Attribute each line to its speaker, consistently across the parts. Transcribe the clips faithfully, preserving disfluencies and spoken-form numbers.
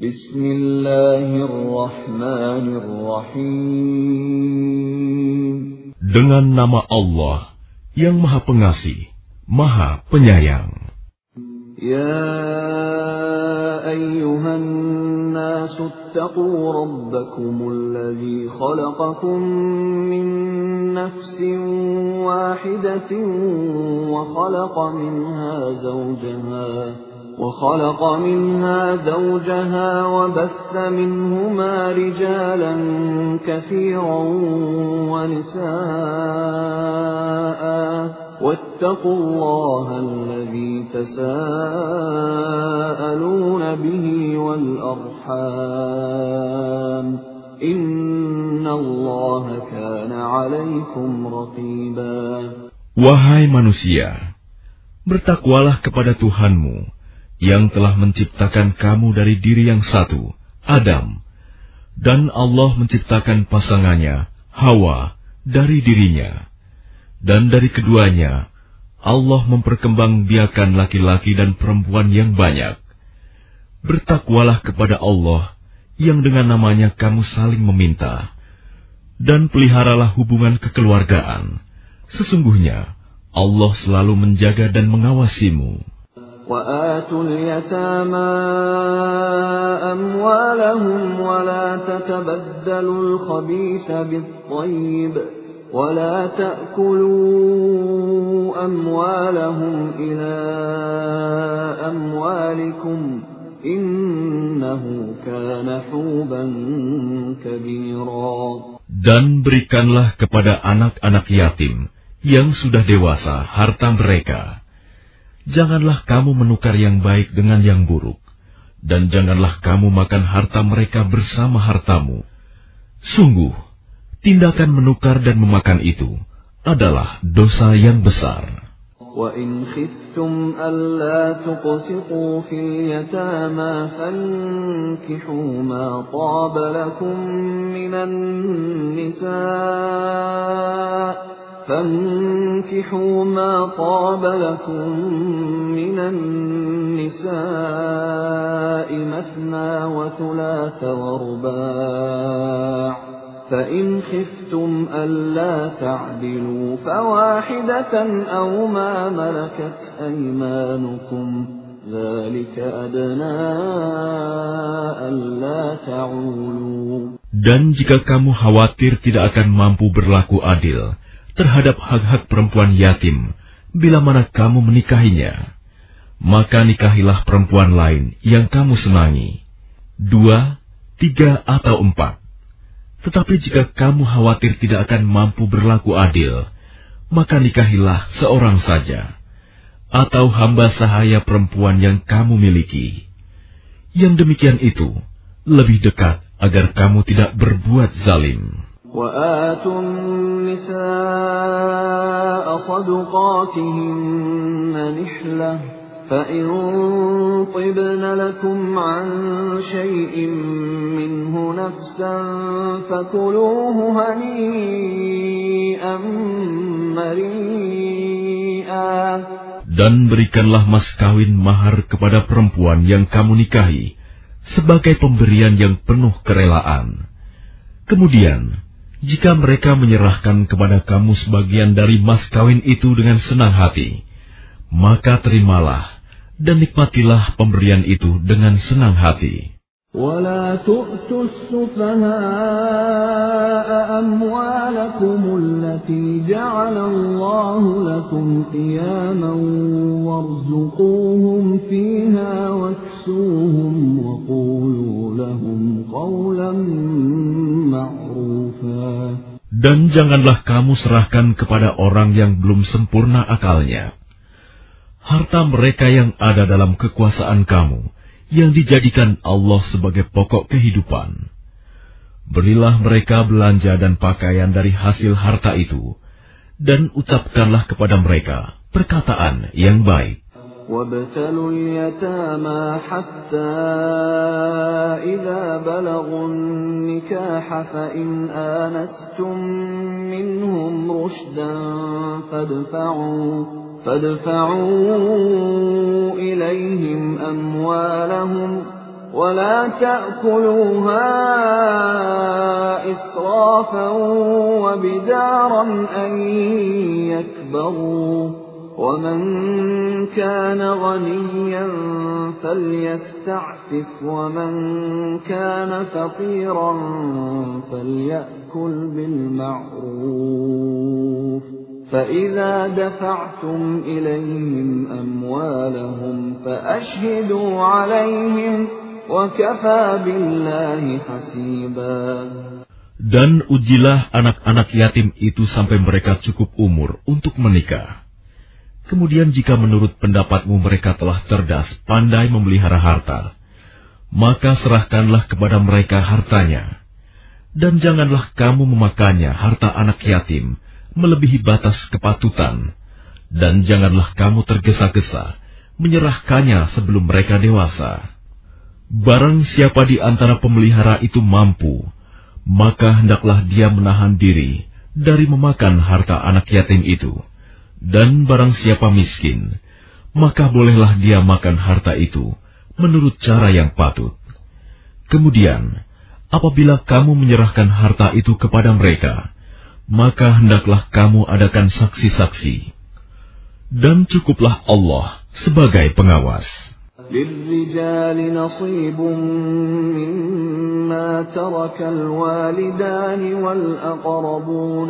Speaker 1: Bismillahirrahmanirrahim.
Speaker 2: Dengan nama Allah yang Maha Pengasih, Maha Penyayang.
Speaker 1: Ya ayyuhan nasu ittaqu rabbakumul ladzi khalaqakum min nafsin wahidatin wa khalaqa minha zawjaha وخلق منها زوجها وبث منهما رجالا كثيرا ونساء واتقوا الله الذي تساءلون به والأرحام إن الله كان عليكم رقيبا.
Speaker 2: Wahai manusia, bertakwalah kepada Tuhanmu yang telah menciptakan kamu dari diri yang satu, Adam, dan Allah menciptakan pasangannya, Hawa, dari dirinya. Dan dari keduanya, Allah memperkembangbiakan laki-laki dan perempuan yang banyak. Bertakwalah kepada Allah yang dengan namanya kamu saling meminta, dan peliharalah hubungan kekeluargaan. Sesungguhnya, Allah selalu menjaga dan mengawasimu.
Speaker 1: وآتوا اليتامى أموالهم ولا تتبدلوا الخبيث بالطيب ولا تأكلوا أموالهم إلى أموالكم إنه كان حوبا كبيرا.
Speaker 2: Dan berikanlah kepada anak-anak yatim yang sudah dewasa harta mereka. Janganlah kamu menukar yang baik dengan yang buruk, dan janganlah kamu makan harta mereka bersama hartamu. Sungguh, tindakan menukar dan memakan itu adalah dosa yang besar.
Speaker 1: وَإِنْ خِفْتُمْ أَلَّا تُقْسِطُوا فِي الْيَتَامَى فَانكِحُوا مَا طَابَ لَكُم مِّنَ النِّسَاءِ فانكحوا ما طاب لكم من النساء مثنى وثلاث ورباع فإن خفتم ألا تعدلوا فواحدة أو ما ملكت أيمانكم ذلك أدنى ألا تعولوا.
Speaker 2: Dan jika kamu khawatir tidak akan mampu berlaku adil terhadap hak-hak perempuan yatim, bila mana kamu menikahinya, maka nikahilah perempuan lain yang kamu senangi, dua, tiga, atau empat. Tetapi jika kamu khawatir tidak akan mampu berlaku adil, maka nikahilah seorang saja, atau hamba sahaya perempuan yang kamu miliki. Yang demikian itu lebih dekat agar kamu tidak berbuat zalim.
Speaker 1: وآتوا النساء صدقاتهن نحلة فإن طبن لكم عن شيء منه نفسا فكلوه هنيئا مريئا.
Speaker 2: Dan berikanlah mas kawin mahar kepada perempuan yang kamu nikahi sebagai pemberian yang penuh kerelaan. Kemudian, jika mereka menyerahkan kepada kamu sebagian dari mas kawin itu dengan senang hati, maka terimalah dan nikmatilah pemberian itu dengan senang hati.
Speaker 1: وَلَا تُؤْتُوا السُّفَهَاءَ أَمْوَالَكُمُ الَّتِي جَعَلَ اللَّهُ لَكُمْ قِيَامًا وَارْزُقُوهُمْ فِيهَا وَاكْسُوهُمْ وَقُولُوا لَهُمْ قَوْلًا مَّعْرُوفًا.
Speaker 2: Dan janganlah kamu serahkan kepada orang yang belum sempurna akalnya harta mereka yang ada dalam kekuasaan kamu, yang dijadikan Allah sebagai pokok kehidupan. Berilah mereka belanja dan pakaian dari hasil harta itu, dan ucapkanlah kepada mereka perkataan yang baik.
Speaker 1: وَابْتَلُوا الْيَتَامَى حَتَّى إِذَا بَلَغُوا النِّكَاحَ فَإِنْ آنَسْتُمْ مِنْهُمْ رُشْدًا فَادْفَعُوا فَادْفَعُوا إِلَيْهِمْ أَمْوَالَهُمْ ولا تأكلوها إسرافا وبدارا أن يكبروا ومن كان غنيا فليستعفف ومن كان فقيرا فليأكل بالمعروف فإذا دفعتم إليهم أموالهم فأشهدوا عليهم وكفى بالله حسيبا.
Speaker 2: Dan ujilah anak-anak yatim itu sampai mereka cukup umur untuk menikah. Kemudian jika menurut pendapatmu mereka telah cerdas, pandai memelihara harta, maka serahkanlah kepada mereka hartanya. Dan janganlah kamu memakannya harta anak yatim melebihi batas kepatutan. Dan janganlah kamu tergesa-gesa menyerahkannya sebelum mereka dewasa. Barang siapa di antara pemelihara itu mampu, maka hendaklah dia menahan diri dari memakan harta anak yatim itu. Dan barang siapa miskin, maka bolehlah dia makan harta itu menurut cara yang patut. Kemudian, apabila kamu menyerahkan harta itu kepada mereka, maka hendaklah kamu adakan saksi-saksi. Dan cukuplah Allah sebagai pengawas.
Speaker 1: للرجال نصيب مما ترك الوالدان والأقربون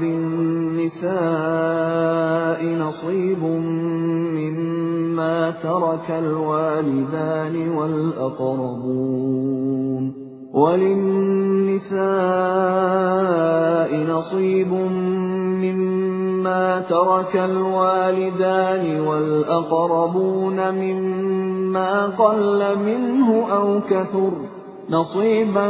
Speaker 1: وللنساء نصيب مما ترك الوالدان والأقربون وللنساء نصيب مما ترك الوالدان والأقربون مما قل منه أو كثر نصيبا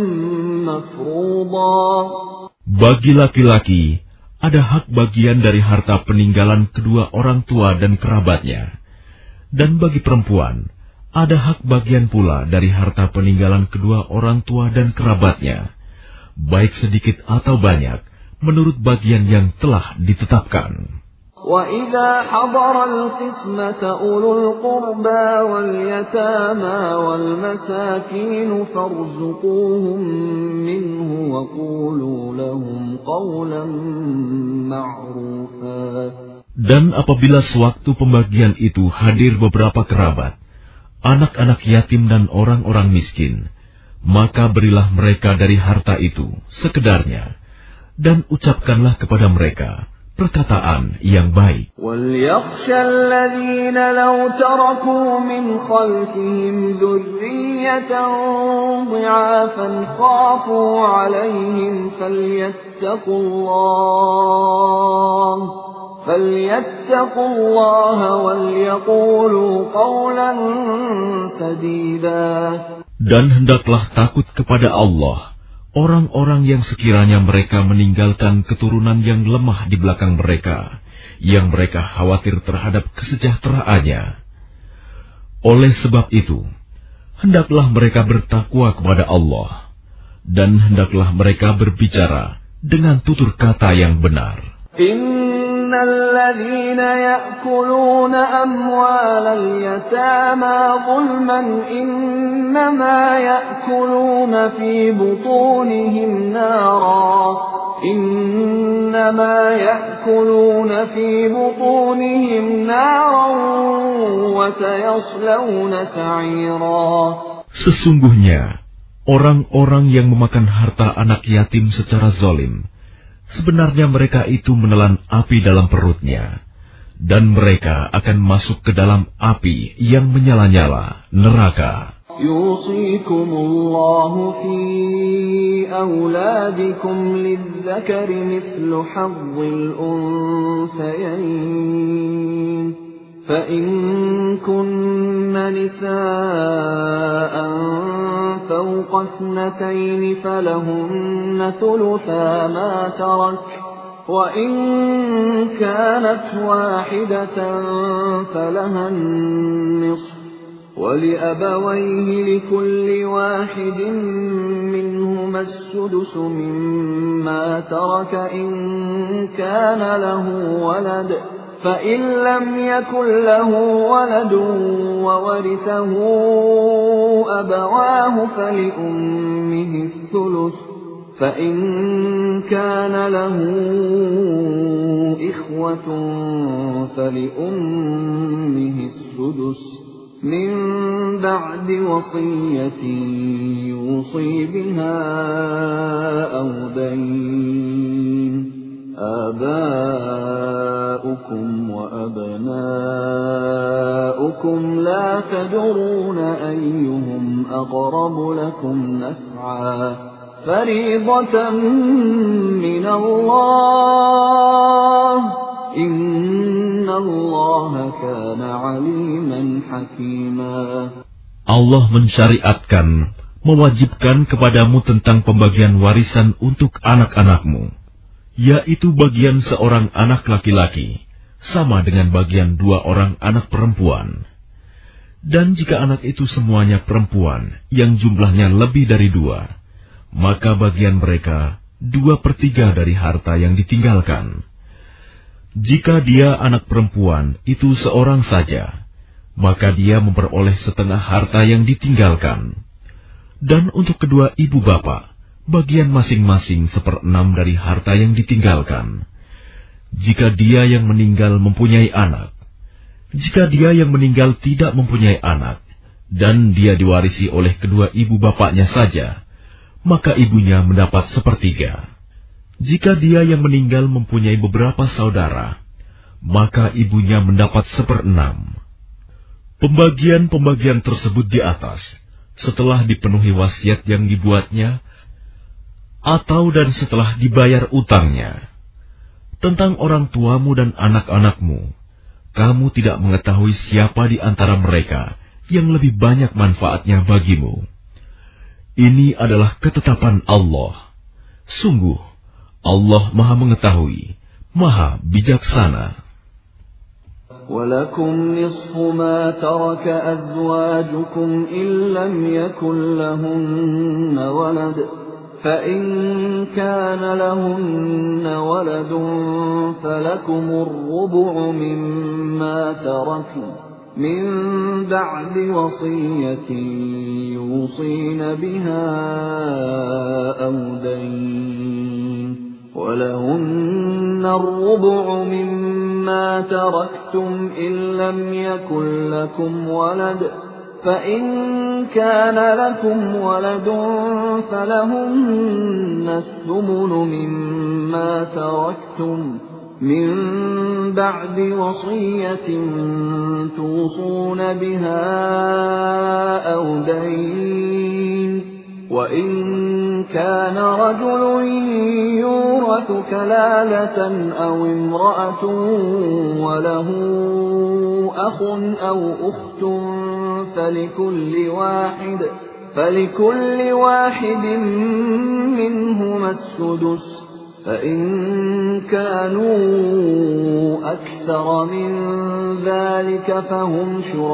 Speaker 1: مفروضا.
Speaker 2: Bagi laki-laki ada hak bagian dari harta peninggalan kedua orang tua dan kerabatnya, dan bagi perempuan ada hak bagian pula dari harta peninggalan kedua orang tua dan kerabatnya, baik sedikit atau banyak, menurut bagian yang telah ditetapkan.
Speaker 1: وَإِذَا حَضَرَ الْقِسْمَةَ أُولُو الْقُرْبَى وَالْيَتَامَى وَالْمَسَاكِينُ فَارْزُقُوهُم مِّنْهُ وَقُولُوا لَهُمْ قَوْلًا مَّعْرُوفًا.
Speaker 2: Dan apabila sewaktu pembagian itu hadir beberapa kerabat, anak-anak yatim dan orang-orang miskin, maka berilah mereka dari harta itu sekedarnya, dan ucapkanlah kepada mereka perkataan yang baik.
Speaker 1: وَلْيَخْشَ الَّذِينَ لَوْ تَرَكُوا مِنْ خَلْفِهِمْ ذُرِّيَّةً ضِعَافًا خَافُوا عَلَيْهِمْ فَلْيَتَّقُوا اللَّهَ فَلْيَتَّقُوا اللَّهَ وَلْيَقُولُوا قَوْلًا سَدِيدًا.
Speaker 2: Dan hendaklah takut kepada Allah orang-orang yang sekiranya mereka meninggalkan keturunan yang lemah di belakang mereka, yang mereka khawatir terhadap kesejahteraannya. Oleh sebab itu, hendaklah mereka bertakwa kepada Allah, dan hendaklah mereka berbicara dengan tutur kata yang benar.
Speaker 1: إِنَّ الَّذِينَ يَأْكُلُونَ أَمْوَالَ الْيَتَامَى ظُلْمًا إِنَّمَا يَأْكُلُونَ فِي بُطُونِهِمْ نَارًا إِنَّمَا يَأْكُلُونَ فِي بُطُونِهِمْ نَارًا وَسَيَصْلَوْنَ سَعِيرًا.
Speaker 2: Sesungguhnya orang-orang yang memakan harta anak yatim secara zalim, sebenarnya mereka itu menelan api dalam perutnya, dan mereka akan masuk ke dalam api yang menyala-nyala, neraka.
Speaker 1: يُوصِيكُمُ اللَّهُ فِي أَوْلَادِكُمْ لِلذَّكَرِ مِثْلُ حَظِّ الْأُنثَيَيْنِ فَإِن كُنَّ نِسَاءً فَوْقَ اثْنَتَيْنِ فَلَهُنَّ ثُلُثَا مَا تَرَكَ وَإِن كَانَتْ وَاحِدَةً فَلَهَا النِّصْفُ وَلِأَبَوَيْهِ لِكُلِّ وَاحِدٍ مِّنْهُمَا السُّدُسُ مِمَّا تَرَكَ إِن كَانَ لَهُ وَلَدٌ فإن لم يكن له ولد وورثه أبواه فلأمه الثلث فإن كان له إخوة فلأمه السدس من بعد وصية يوصي بها أو دين آباؤكم وأبناؤكم لا تدرون أيهم أقرب لكم نفعا فريضة من الله إن الله كان عليما حكيما.
Speaker 2: Allah mensyariatkan, mewajibkan kepadamu tentang pembagian warisan untuk anak-anakmu, yaitu bagian seorang anak laki-laki, sama dengan bagian dua orang anak perempuan. Dan jika anak itu semuanya perempuan, yang jumlahnya lebih dari dua, maka bagian mereka dua per tiga dari harta yang ditinggalkan. Jika dia anak perempuan itu seorang saja, maka dia memperoleh setengah harta yang ditinggalkan. Dan untuk kedua ibu bapak, bagian masing-masing seperenam dari harta yang ditinggalkan. Jika dia yang meninggal mempunyai anak, jika dia yang meninggal tidak mempunyai anak, dan dia diwarisi oleh kedua ibu bapaknya saja, maka ibunya mendapat sepertiga. Jika dia yang meninggal mempunyai beberapa saudara, maka ibunya mendapat seperenam. Pembagian-pembagian tersebut di atas, setelah dipenuhi wasiat yang dibuatnya, atau dan setelah dibayar utangnya. Tentang orang tuamu dan anak-anakmu, kamu tidak mengetahui siapa di antara mereka yang lebih banyak manfaatnya bagimu. Ini adalah ketetapan Allah. Sungguh, Allah Maha Mengetahui, Maha Bijaksana.
Speaker 1: وَلَكُمْ نِصْفُ مَا تَرَكَ أَزْوَاجُكُمْ إِن لَّمْ يَكُن لَّهُنَّ وَلَدٌ فَإِن كَانَ لَهُنَّ وَلَدٌ فَلَكُمُ الرُّبُعُ مِمَّا تَرَكْنَ مِن بَعْدِ وَصِيَّةٍ يُوصِينَ بِهَا أَوْ دَيْنٍ وَلَهُنَّ الرُّبُعُ مِمَّا تَرَكْتُمْ إِن لَّمْ يَكُن لَّكُمْ وَلَدٌ فَإِن كَانَ لَكُمْ وَلَدٌ فَلَهُنَّ الثُّمُنُ مِمَّا تَرَكْتُمْ مِن بَعْدِ وَصِيَّةٍ تُوصُونَ بِهَا أَوْ دَيْنٍ وَإِن كَانَ رَجُلٌ يُورَثُ كَلَالَةً أَوْ امْرَأَةٌ وَلَهُ أَخٌ أَوْ أُخْتٌ فَلِكُلِّ واحد فَلِكُلِّ واحد مِّنْهُمَا السُّدُسُ فَإِن كَانُوا أَكْثَرَ مِنْ ذَلِكَ فَهُمْ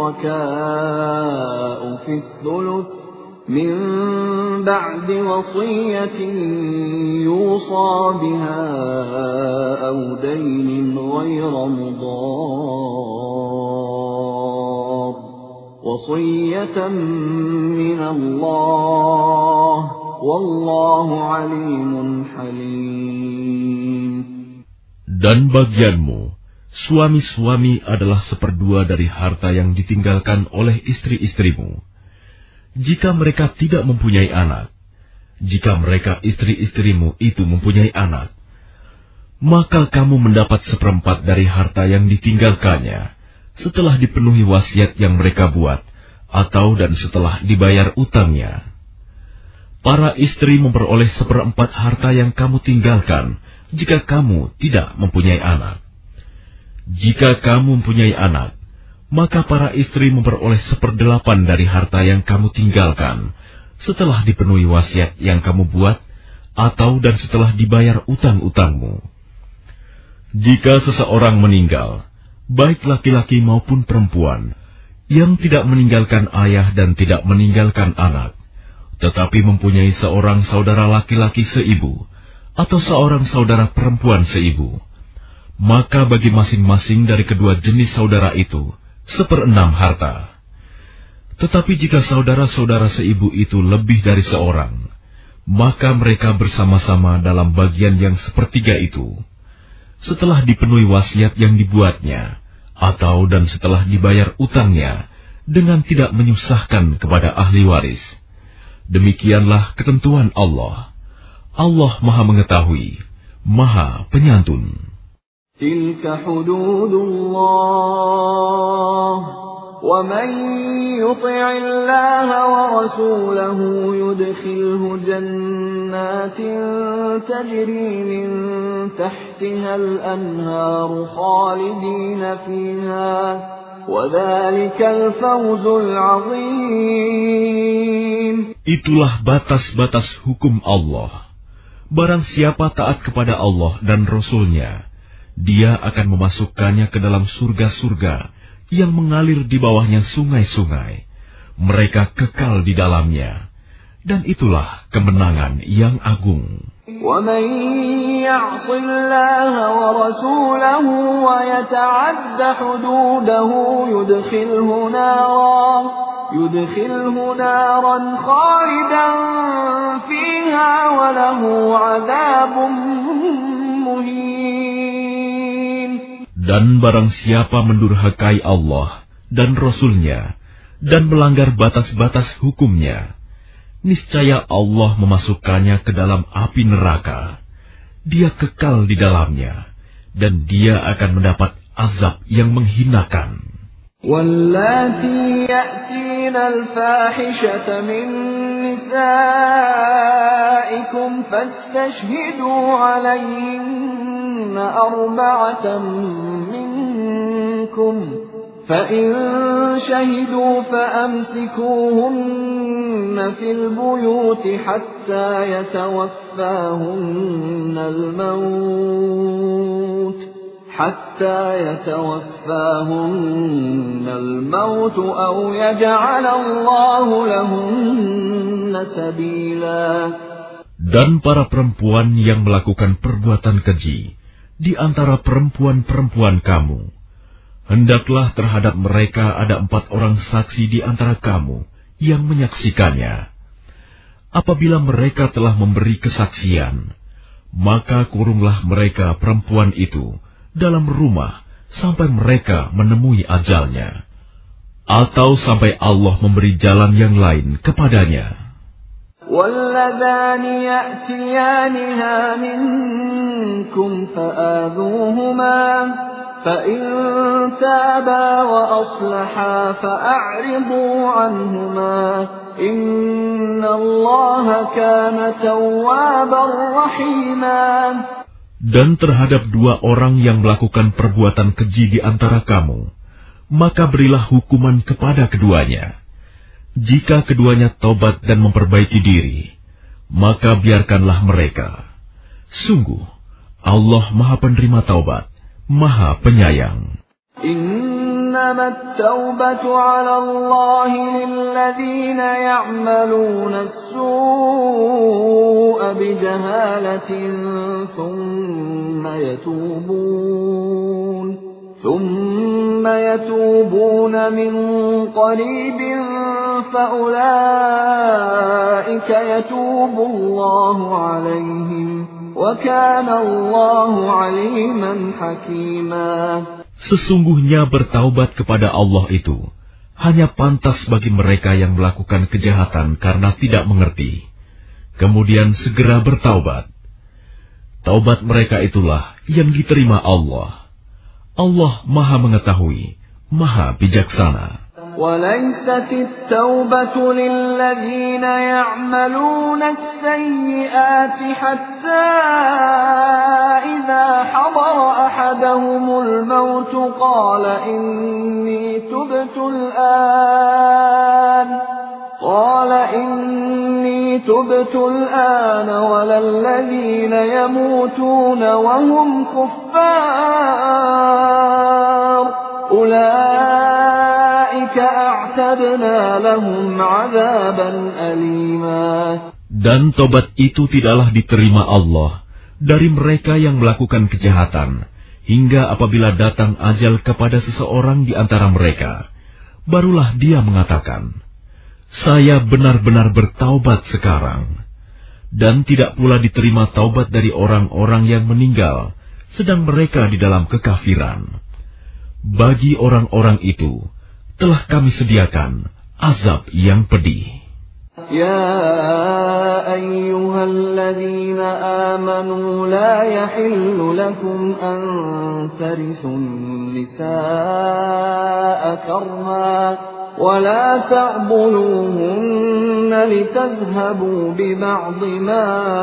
Speaker 1: شُرَكَاءُ فِي الثُّلُثِ مِنْ بَعْدِ وَصِيَّةٍ يُوصَى بِهَا أَوْ دَيْنٍ غَيْرَ مُضَارٍّ وَصِيَّةً مِنَ اللَّهِ وَاللَّهُ عَلِيمٌ حَلِيمٌ.
Speaker 2: Dan bagianmu, suami-suami adalah seperdua dari harta yang ditinggalkan oleh istri-istrimu. Jika mereka tidak mempunyai anak, jika mereka istri-istrimu itu mempunyai anak, maka kamu mendapat seperempat dari harta yang ditinggalkannya setelah dipenuhi wasiat yang mereka buat, atau dan setelah dibayar utangnya. Para istri memperoleh seperempat harta yang kamu tinggalkan jika kamu tidak mempunyai anak. Jika kamu mempunyai anak, maka para istri memperoleh seperdelapan dari harta yang kamu tinggalkan setelah dipenuhi wasiat yang kamu buat, atau dan setelah dibayar utang-utangmu. Jika seseorang meninggal, baik laki-laki maupun perempuan, yang tidak meninggalkan ayah dan tidak meninggalkan anak, tetapi mempunyai seorang saudara laki-laki seibu, atau seorang saudara perempuan seibu, maka bagi masing-masing dari kedua jenis saudara itu seperenam harta. Tetapi jika saudara-saudara seibu itu lebih dari seorang, maka mereka bersama-sama dalam bagian yang sepertiga itu, setelah dipenuhi wasiat yang dibuatnya, atau dan setelah dibayar utangnya, dengan tidak menyusahkan kepada ahli waris. Demikianlah ketentuan Allah. Allah Maha Mengetahui, Maha Penyantun.
Speaker 1: Tilka hududullah, wa man yuti'illaha wa rasulahu yudkhilhu jannatin tajri min tahtiha al-anhar khalidina fiha, wa dhalikal fawzul 'azim.
Speaker 2: Itulah batas-batas hukum Allah. Barang siapa taat kepada Allah dan Rasul-Nya, dia akan memasukkannya ke dalam surga-surga yang mengalir di bawahnya sungai-sungai. Mereka kekal di dalamnya. Dan itulah kemenangan yang agung.
Speaker 1: وَمَنْ يَعْصِ اللَّهَ وَرَسُولَهُ وَيَتَعَدَّ حُدُودَهُ يُدْخِلْهُ نَارًا يُدْخِلْهُ نَارًا خَالِدًا فِيهَا وَلَهُ عَذَابٌ مُهِينٌ.
Speaker 2: Dan barang siapa mendurhakai Allah dan Rasul-Nya dan melanggar batas-batas hukumnya, niscaya Allah memasukkannya ke dalam api neraka. Dia kekal di dalamnya, dan dia akan mendapat azab yang menghinakan.
Speaker 1: وَاللَّاتِي يَأْتِينَ الْفَاحِشَةَ مِن نِّسَائِكُمْ فَاسْتَشْهِدُوا عَلَيْهِنَّ أَرْبَعَةً مِّنكُمْ فَإِن شَهِدُوا فَأَمْسِكُوهُنَّ فِي الْبُيُوتِ حَتَّى يَتَوَفَّاهُنَّ الْمَوْتُ حَتَّى يَتَوَفَّاهُنَّ الْمَوْتُ أَوْ يَجْعَلَ اللَّهُ لَهُنَّ سَبِيلًا.
Speaker 2: Dan para perempuan yang melakukan perbuatan keji di antara perempuan-perempuan kamu, hendaklah terhadap mereka ada empat orang saksi di antara kamu yang menyaksikannya. Apabila mereka telah memberi kesaksian, maka kurunglah mereka perempuan itu dalam rumah sampai mereka menemui ajalnya, atau sampai Allah memberi jalan yang lain kepadanya.
Speaker 1: وَاللَّذَانِ يَأْتِيَانِهَا مِنكُمْ فَآذُوهُمَا فَإِن تَابَا وَأَصْلَحَا فَأَعْرِضُوا عَنْهُمَا إِنَّ اللَّهَ كَانَ تَوَّابًا رَحِيمًا.
Speaker 2: Dan terhadap dua orang yang melakukan perbuatan keji di antara kamu, maka berilah hukuman kepada keduanya. Jika keduanya tobat dan memperbaiki diri, maka biarkanlah mereka. Sungguh, Allah Maha Penerima Taubat, Maha Penyayang.
Speaker 1: إنما التوبة على الله للذين يعملون السوء بجهالة ثم يتوبون ثم يتوبون من قريب فأولئك يتوب الله عليهم وكان الله عليما حكيما.
Speaker 2: Sesungguhnya bertaubat kepada Allah itu hanya pantas bagi mereka yang melakukan kejahatan karena tidak mengerti, kemudian segera bertaubat. Taubat mereka itulah yang diterima Allah. Allah Maha Mengetahui, Maha Bijaksana.
Speaker 1: وَلَيْسَتِ التَّوْبَةُ لِلَّذِينَ يَعْمَلُونَ السَّيِّئَاتِ حَتَّى إِذَا حَضَرَ أَحَدَهُمُ الْمَوْتُ قَالَ إِنِّي تُبْتُ الْآنَ قَالَ إِنِّي تُبْتُ الْآنَ وَلَا الَّذِينَ يَمُوتُونَ وَهُمْ كُفَّارٌ أُولَئِكَ أَعْتَدْنَا لَهُمْ عَذَابًا أَلِيمًا.
Speaker 2: Dan tobat itu tidaklah diterima Allah dari mereka yang melakukan kejahatan hingga apabila datang ajal kepada seseorang di antara mereka, barulah dia mengatakan, "Saya benar-benar bertaubat sekarang." Dan tidak pula diterima taubat dari orang-orang yang meninggal, sedang mereka di dalam kekafiran. Bagi orang-orang itu, telah kami sediakan azab yang pedih.
Speaker 1: يا أيها الذين آمنوا لا يحل لكم أن ترثوا النساء كرها ولا تعضلوهن لتذهبوا ببعض ما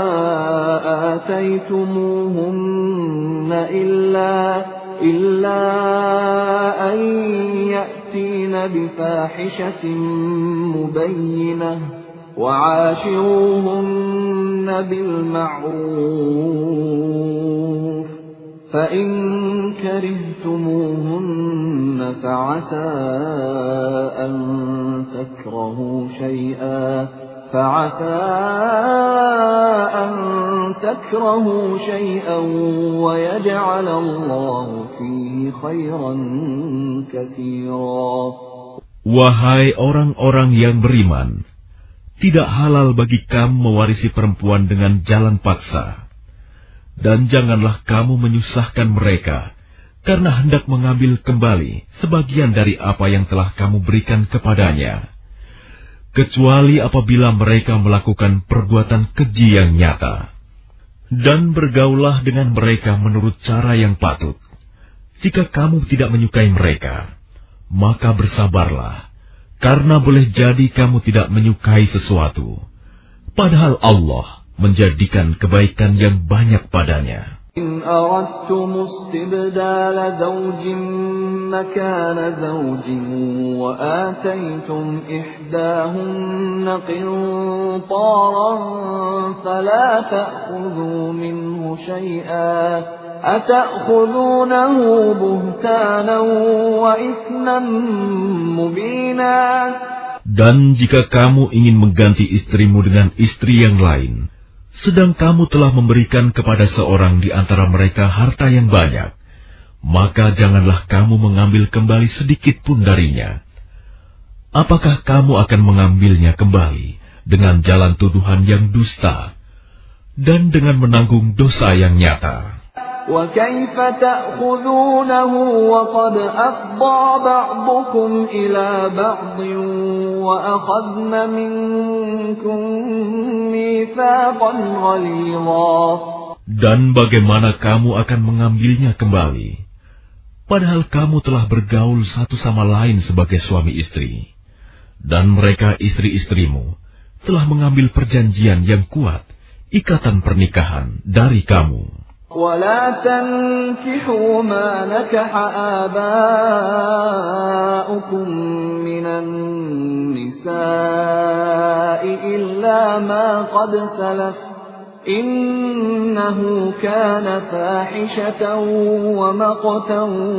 Speaker 1: آتيتموهن إلا إلا أن يأتين بفاحشة مبينة وعاشروهن بالمعروف فإن كرهتموهن فعسى أن تكرهوا شيئا فعسى أن تكرهوا شيئا ويجعل الله فيه خيرا كثيرا.
Speaker 2: Wahai orang-orang yang beriman, tidak halal bagi kamu mewarisi perempuan dengan jalan paksa. Dan janganlah kamu menyusahkan mereka, karena hendak mengambil kembali sebagian dari apa yang telah kamu berikan kepadanya. Kecuali apabila mereka melakukan perbuatan keji yang nyata. Dan bergaulah dengan mereka menurut cara yang patut. Jika kamu tidak menyukai mereka, maka bersabarlah, karena boleh jadi kamu tidak menyukai sesuatu, padahal Allah menjadikan kebaikan yang banyak padanya.
Speaker 1: إن أردتم استبدال زوج مكان زوج وآتيتم إحداهن قنطارا فلا تأخذوا منه شيئا أتأخذونه بهتانا وإثما مبينا.
Speaker 2: Dan jika kamu ingin mengganti istrimu dengan istri yang lain, sedang kamu telah memberikan kepada seorang di antara mereka harta yang banyak, maka janganlah kamu mengambil kembali sedikit pun darinya. Apakah kamu akan mengambilnya kembali dengan jalan tuduhan yang dusta dan dengan menanggung dosa yang nyata?
Speaker 1: وَكَيْفَ تَأْخُذُونَهُ وَقَدْ أَفْضَىٰ بَعْضُكُمْ إِلَىٰ بَعْضٍ وَأَخَذْنَ مِنكُم مِّيثَاقًا غَلِيظًا.
Speaker 2: Dan bagaimana kamu akan mengambilnya kembali, padahal kamu telah bergaul satu sama lain sebagai suami istri, dan mereka istri-istrimu telah mengambil perjanjian yang kuat, ikatan pernikahan dari kamu.
Speaker 1: ولا تنكحوا ما نكح آباؤكم من النساء إلا ما قد سلف إنه كان فاحشة ومقتا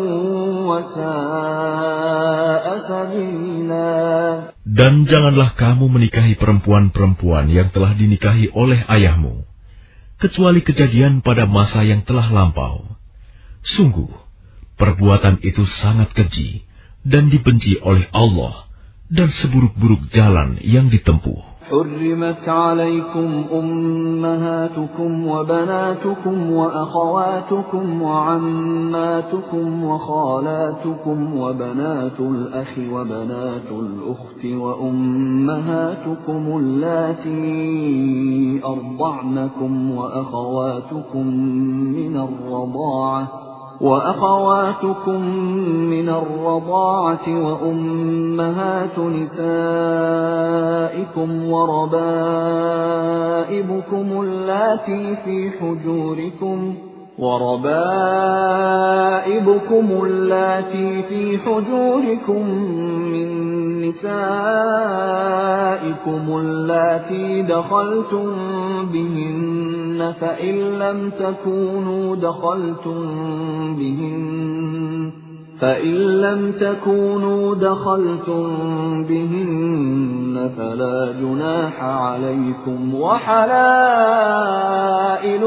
Speaker 1: وساء سبيلا.
Speaker 2: Dan janganlah kamu menikahi perempuan-perempuan yang telah dinikahi oleh ayahmu, kecuali kejadian pada masa yang telah lampau. Sungguh, perbuatan itu sangat keji dan dibenci oleh Allah, dan seburuk-buruk jalan yang ditempuh.
Speaker 1: حرمت عليكم أمهاتكم وبناتكم وأخواتكم وعماتكم وخالاتكم وبنات الأخ وبنات الأخت وأمهاتكم اللاتي أرضعنكم وأخواتكم من الرضاعة وأخواتكم من الرضاعة وأمهات نسائكم وربائبكم اللاتي في حجوركم وربائبكم اللاتي في حجوركم من نسائكم اللاتي دخلتم بهن فإن لم تكونوا دخلتم بهن فإن لم تكونوا دخلتم بهن فلا جناح عليكم وحلائل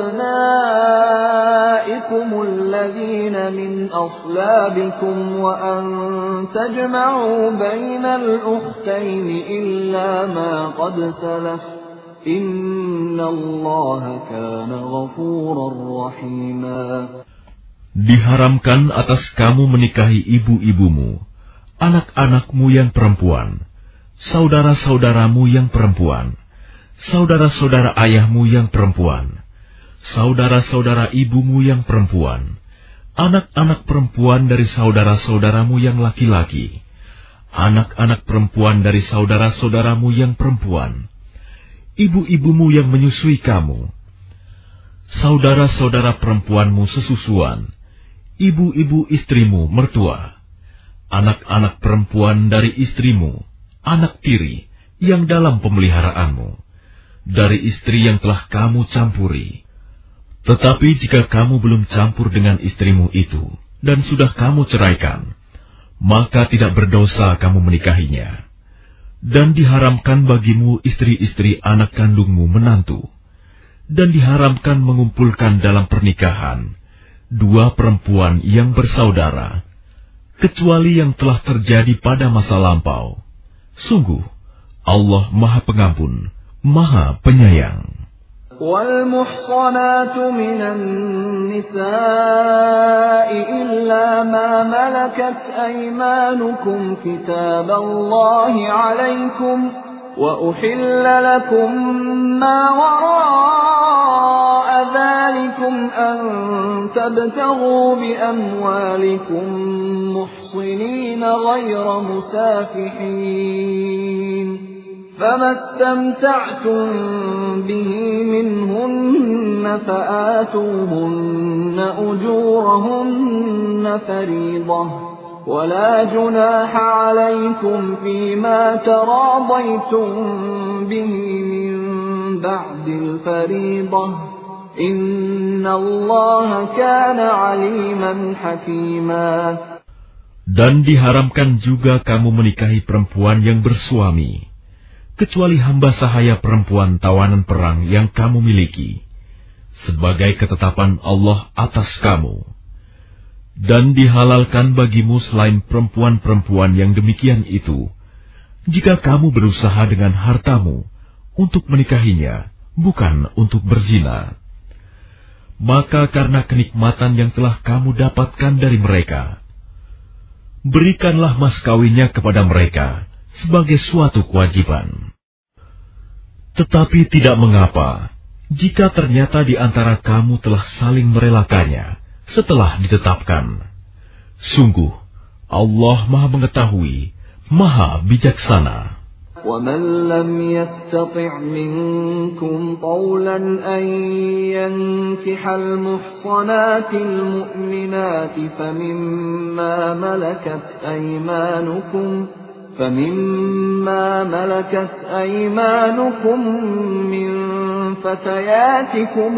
Speaker 1: أبنائكم الذين من أصلابكم وأن تجمعوا بين الأختين إلا ما قد سلف إن الله كان غفورا رحيما.
Speaker 2: Diharamkan atas kamu menikahi ibu-ibumu, anak-anakmu yang perempuan, saudara-saudaramu yang perempuan, saudara-saudara ayahmu yang perempuan, saudara-saudara ibumu yang perempuan, anak-anak perempuan dari saudara-saudaramu yang laki-laki, anak-anak perempuan dari saudara-saudaramu yang perempuan, ibu-ibumu yang menyusui kamu, saudara-saudara perempuanmu sesusuan, ibu-ibu istrimu mertua, anak-anak perempuan dari istrimu, anak tiri yang dalam pemeliharaanmu, dari istri yang telah kamu campuri. Tetapi jika kamu belum campur dengan istrimu itu, dan sudah kamu ceraikan, maka tidak berdosa kamu menikahinya. Dan diharamkan bagimu istri-istri anak kandungmu menantu, dan diharamkan mengumpulkan dalam pernikahan dua perempuan yang bersaudara, kecuali yang telah terjadi pada masa lampau. Sungguh, Allah Maha Pengampun, Maha Penyayang.
Speaker 1: وَالْمُحْصَنَاتُ مِنَ النِّسَاءِ إِلَّا مَا مَلَكَتْ أَيْمَانُكُمْ كِتَابَ اللَّهِ عَلَيْكُمْ وَأُحِلَّ لَكُمْ مَا وَرَاءَ ذَلِكُمْ أَن تَبْتَغُوا بِأَمْوَالِكُمْ مُحْصِنِينَ غَيْرَ مُسَافِحِينَ فَمَا اسْتَمْتَعْتُمْ بِهِ مِنْهُنَّ فَآتُوهُنَّ أُجُورَهُنَّ فَرِيضَةً وَلَا جُنَاحَ عَلَيْكُمْ فِيمَا تَرَاضَيْتُمْ بِهِ مِنْ بَعْدِ الْفَرِيضَةِ إِنَّ اللَّهَ كَانَ عَلِيمًا حَكِيمًا.
Speaker 2: Dan diharamkan juga kamu menikahi perempuan yang bersuami, kecuali hamba sahaya perempuan tawanan perang yang kamu miliki, sebagai ketetapan Allah atas kamu. Dan dihalalkan bagimu selain perempuan-perempuan yang demikian itu, jika kamu berusaha dengan hartamu untuk menikahinya, bukan untuk berzina. Maka karena kenikmatan yang telah kamu dapatkan dari mereka, berikanlah mas kawinnya kepada mereka sebagai suatu kewajiban. Tetapi tidak mengapa jika ternyata di antara kamu telah saling merelakannya setelah ditetapkan. Sungguh, Allah Maha Mengetahui, Maha Bijaksana.
Speaker 1: وَمَنْ لَمْ يَسْتَطِعْ مِنْكُمْ طَوْلًا أَنْ يَنْكِحَ الْمُحْصَنَاتِ الْمُؤْمِنَاتِ فَمِمَّا مَلَكَتْ أَيْمَانُكُمْ فَمِمَّا مَلَكَتْ أَيْمَانُكُمْ مِنْ فَتَيَاتِكُمُ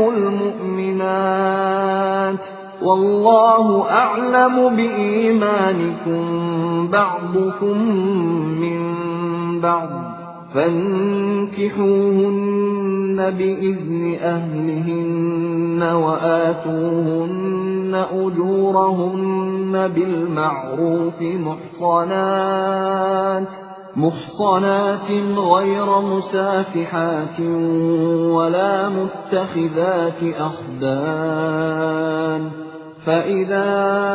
Speaker 1: الْمُؤْمِنَاتِ وَاللَّهُ أَعْلَمُ بِإِيمَانِكُمْ بَعْضُكُمْ مِنْ بَعْضٍ فَانكِحُوهُنَّ بِإِذْنِ أَهْلِهِنَّ وَآتُوهُنَّ أُجُورَهُنَّ بِالْمَعْرُوفِ مُحْصَنَاتٍ مُحْصَنَاتٍ غَيْرَ مُسَافِحَاتٍ وَلَا مُتَّخِذَاتِ أَخْدَانٍ فَإِذَا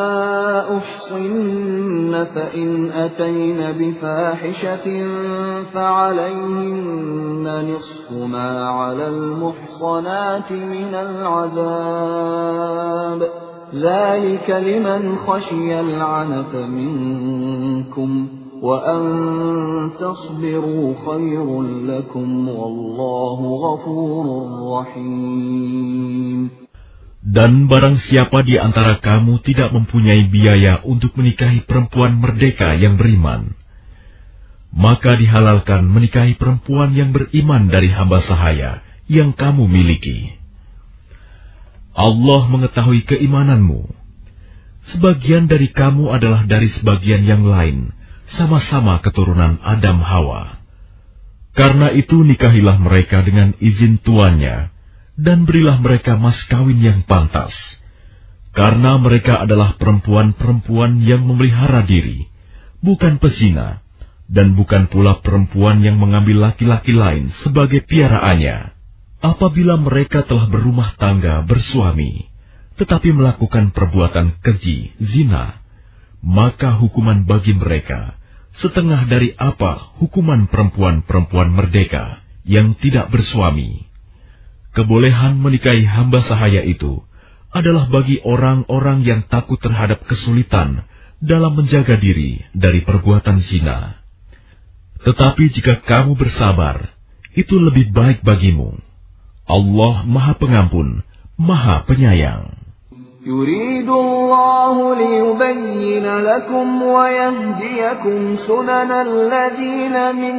Speaker 1: أُحْصِنَّ فَإِنْ أَتَيْنَ بِفَاحِشَةٍ فَعَلَيْهِنَّ نِصْفُ مَا عَلَى الْمُحْصَنَاتِ مِنَ الْعَذَابِ ذَلِكَ لِمَنْ خَشِيَ الْعَنَتَ مِنكُمْ وَأَن تَصْبِرُوا خَيْرٌ لَكُمْ وَاللَّهُ غَفُورٌ رَحِيمٌ.
Speaker 2: Dan barang siapa di antara kamu tidak mempunyai biaya untuk menikahi perempuan merdeka yang beriman, maka dihalalkan menikahi perempuan yang beriman dari hamba sahaya yang kamu miliki. Allah mengetahui keimananmu. sebagian dari kamu adalah dari sebagian yang lain, sama-sama keturunan Adam Hawa. Karena itu nikahilah mereka dengan izin tuannya, dan berilah mereka mas kawin yang pantas. Karena mereka adalah perempuan-perempuan yang memelihara diri, bukan pezina, dan bukan pula perempuan yang mengambil laki-laki lain sebagai piaraannya. Apabila mereka telah berumah tangga bersuami, tetapi melakukan perbuatan keji, zina, maka hukuman bagi mereka setengah dari apa hukuman perempuan-perempuan merdeka yang tidak bersuami. Kebolehan menikahi hamba sahaya itu adalah bagi orang-orang yang takut terhadap kesulitan dalam menjaga diri dari perbuatan zina. Tetapi jika kamu bersabar, itu lebih baik bagimu. Allah Maha Pengampun, Maha Penyayang.
Speaker 1: يريد الله ليبين لكم ويهديكم سنن الذين من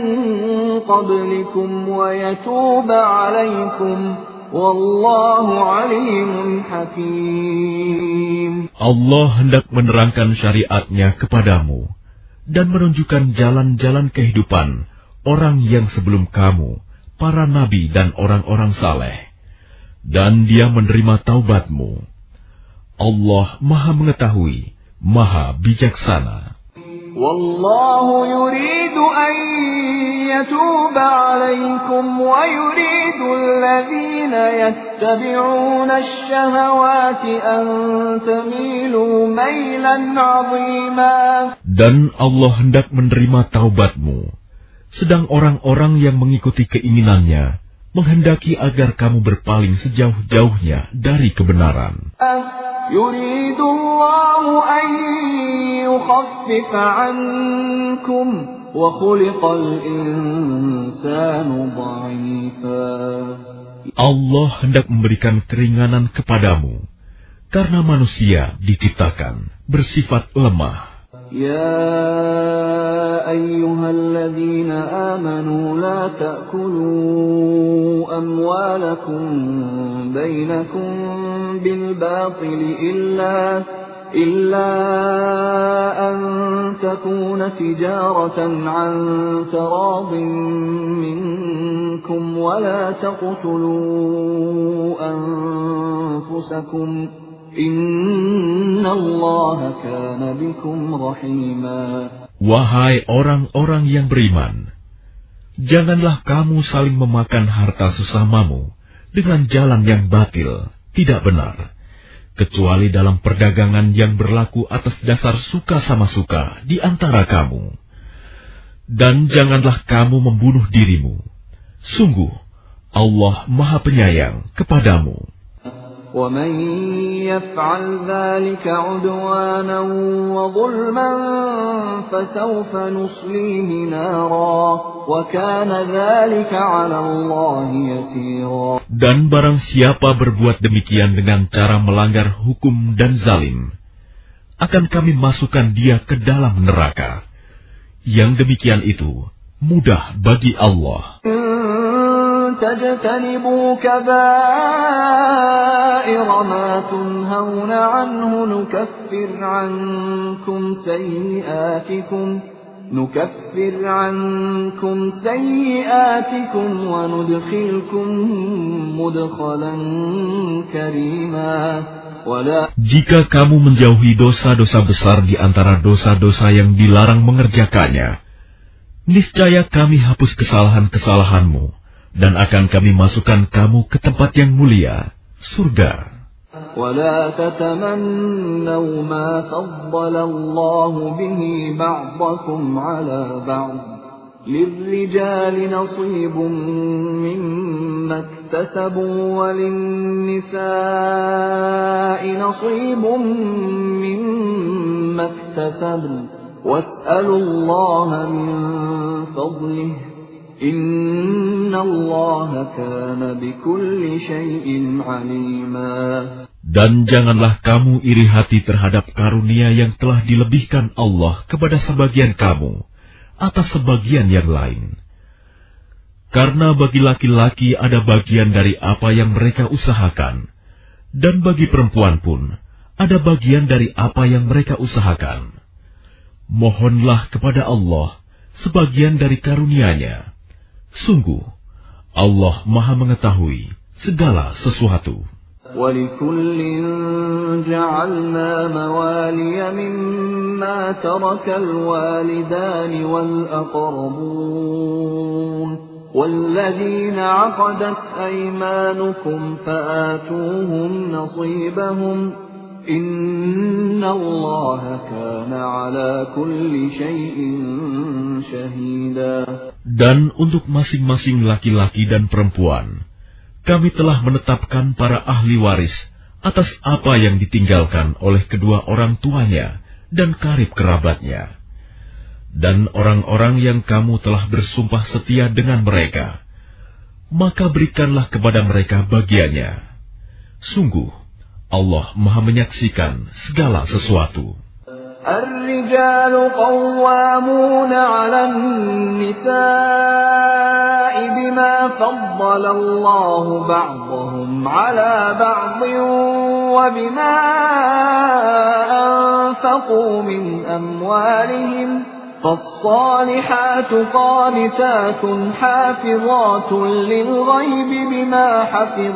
Speaker 1: قبلكم ويتوب عليكم والله عليم حكيم.
Speaker 2: Allah hendak menerangkan syariatnya kepadamu dan menunjukkan jalan-jalan kehidupan orang yang sebelum kamu, para nabi dan orang-orang saleh, dan Dia menerima taubatmu. Allah Maha Mengetahui, Maha Bijaksana.
Speaker 1: Wallahu yuridu an yatuba alaikum wa yuridu alladhina yattabi'una ash-shahawati an tamilu mailan 'azima.
Speaker 2: Dan Allah hendak menerima taubatmu, sedang orang-orang yang mengikuti keinginannya menghendaki agar kamu berpaling sejauh-jauhnya dari kebenaran.
Speaker 1: يريد الله أن يخفف عنكم وخلق الإنسان ضعيفا.
Speaker 2: Allah hendak memberikan keringanan kepadamu, karena manusia diciptakan bersifat lemah.
Speaker 1: يا أيها الذين آمنوا لا تأكلوا أموالكم بينكم بالباطل إلا إلا أن تكون تجارة عن تراض منكم ولا تقتلوا أنفسكم Inna Allah kana bikum rahima.
Speaker 2: Wahai orang-orang yang beriman, janganlah kamu saling memakan harta sesamamu dengan jalan yang batil, tidak benar, kecuali dalam perdagangan yang berlaku atas dasar suka sama suka di antara kamu. Dan janganlah kamu membunuh dirimu. Sungguh, Allah Maha Penyayang kepadamu.
Speaker 1: وَمَنْ يَفْعَلْ ذَلِكَ عُدْوَانًا وَظُلْمًا فَسَوْفَ نُصْلِيهِ نَارًا وَكَانَ ذَلِكَ عَلَى اللَّهِ يَسِيرًا.
Speaker 2: Dan barang siapa berbuat demikian dengan cara melanggar hukum dan zalim, akan kami masukkan dia ke dalam neraka. Yang demikian itu mudah bagi Allah.
Speaker 1: تجتنبوا كبائر ما تنهون عنه نكفر عنكم سيئاتكم نكفر عنكم سيئاتكم وندخلكم مدخلا كريما.
Speaker 2: Jika kamu menjauhi dosa-dosa besar di antara dosa-dosa yang dilarang mengerjakannya, niscaya kami hapus kesalahan-kesalahanmu dan akan kami masukkan kamu ke tempat yang mulia, surga.
Speaker 1: وَلَا تَتَمَنَّوْا مَا فَضَّلَ اللَّهُ بِهِ بَعْضَكُمْ عَلَى بَعْضٍ لِلرِّجَالِ نَصِيبٌ مِّمَّا اكْتَسَبُوا وَلِلنِّسَاءِ نَصِيبٌ مِّمَّا اكْتَسَبْنَ وَاسْأَلُوا اللَّهَ مِن فَضْلِهِ Inna Allah kana bikulli syai'in alima.
Speaker 2: Dan janganlah kamu iri hati terhadap karunia yang telah dilebihkan Allah kepada sebagian kamu atas sebagian yang lain. Karena bagi laki-laki ada bagian dari apa yang mereka usahakan, dan bagi perempuan pun ada bagian dari apa yang mereka usahakan. Mohonlah kepada Allah sebagian dari karunia-Nya. Sungguh, Allah Maha mengetahui segala sesuatu.
Speaker 1: وَلِكُلٍّ جَعَلْنَا مَوَالِيَ مِمَّا تَرَكَ الْوَالِدَانِ وَالْأَقْرَبُونَ وَالَّذِينَ عَقَدَتْ أَيْمَانُكُمْ فَآتُوهُمْ نَصِيبَهُمْ إِنَّ اللَّهَ كَانَ عَلَى كُلِّ شَيْءٍ شَهِيدًا.
Speaker 2: Dan untuk masing-masing laki-laki dan perempuan, kami telah menetapkan para ahli waris atas apa yang ditinggalkan oleh kedua orang tuanya dan karib kerabatnya. Dan orang-orang yang kamu telah bersumpah setia dengan mereka, maka berikanlah kepada mereka bagiannya. Sungguh, Allah Maha menyaksikan segala sesuatu.
Speaker 1: الرجال قوامون على النساء بما فضل الله بعضهم على بعض وبما أنفقوا من أموالهم فالصالحات قانتات حافظات للغيب بما حفظ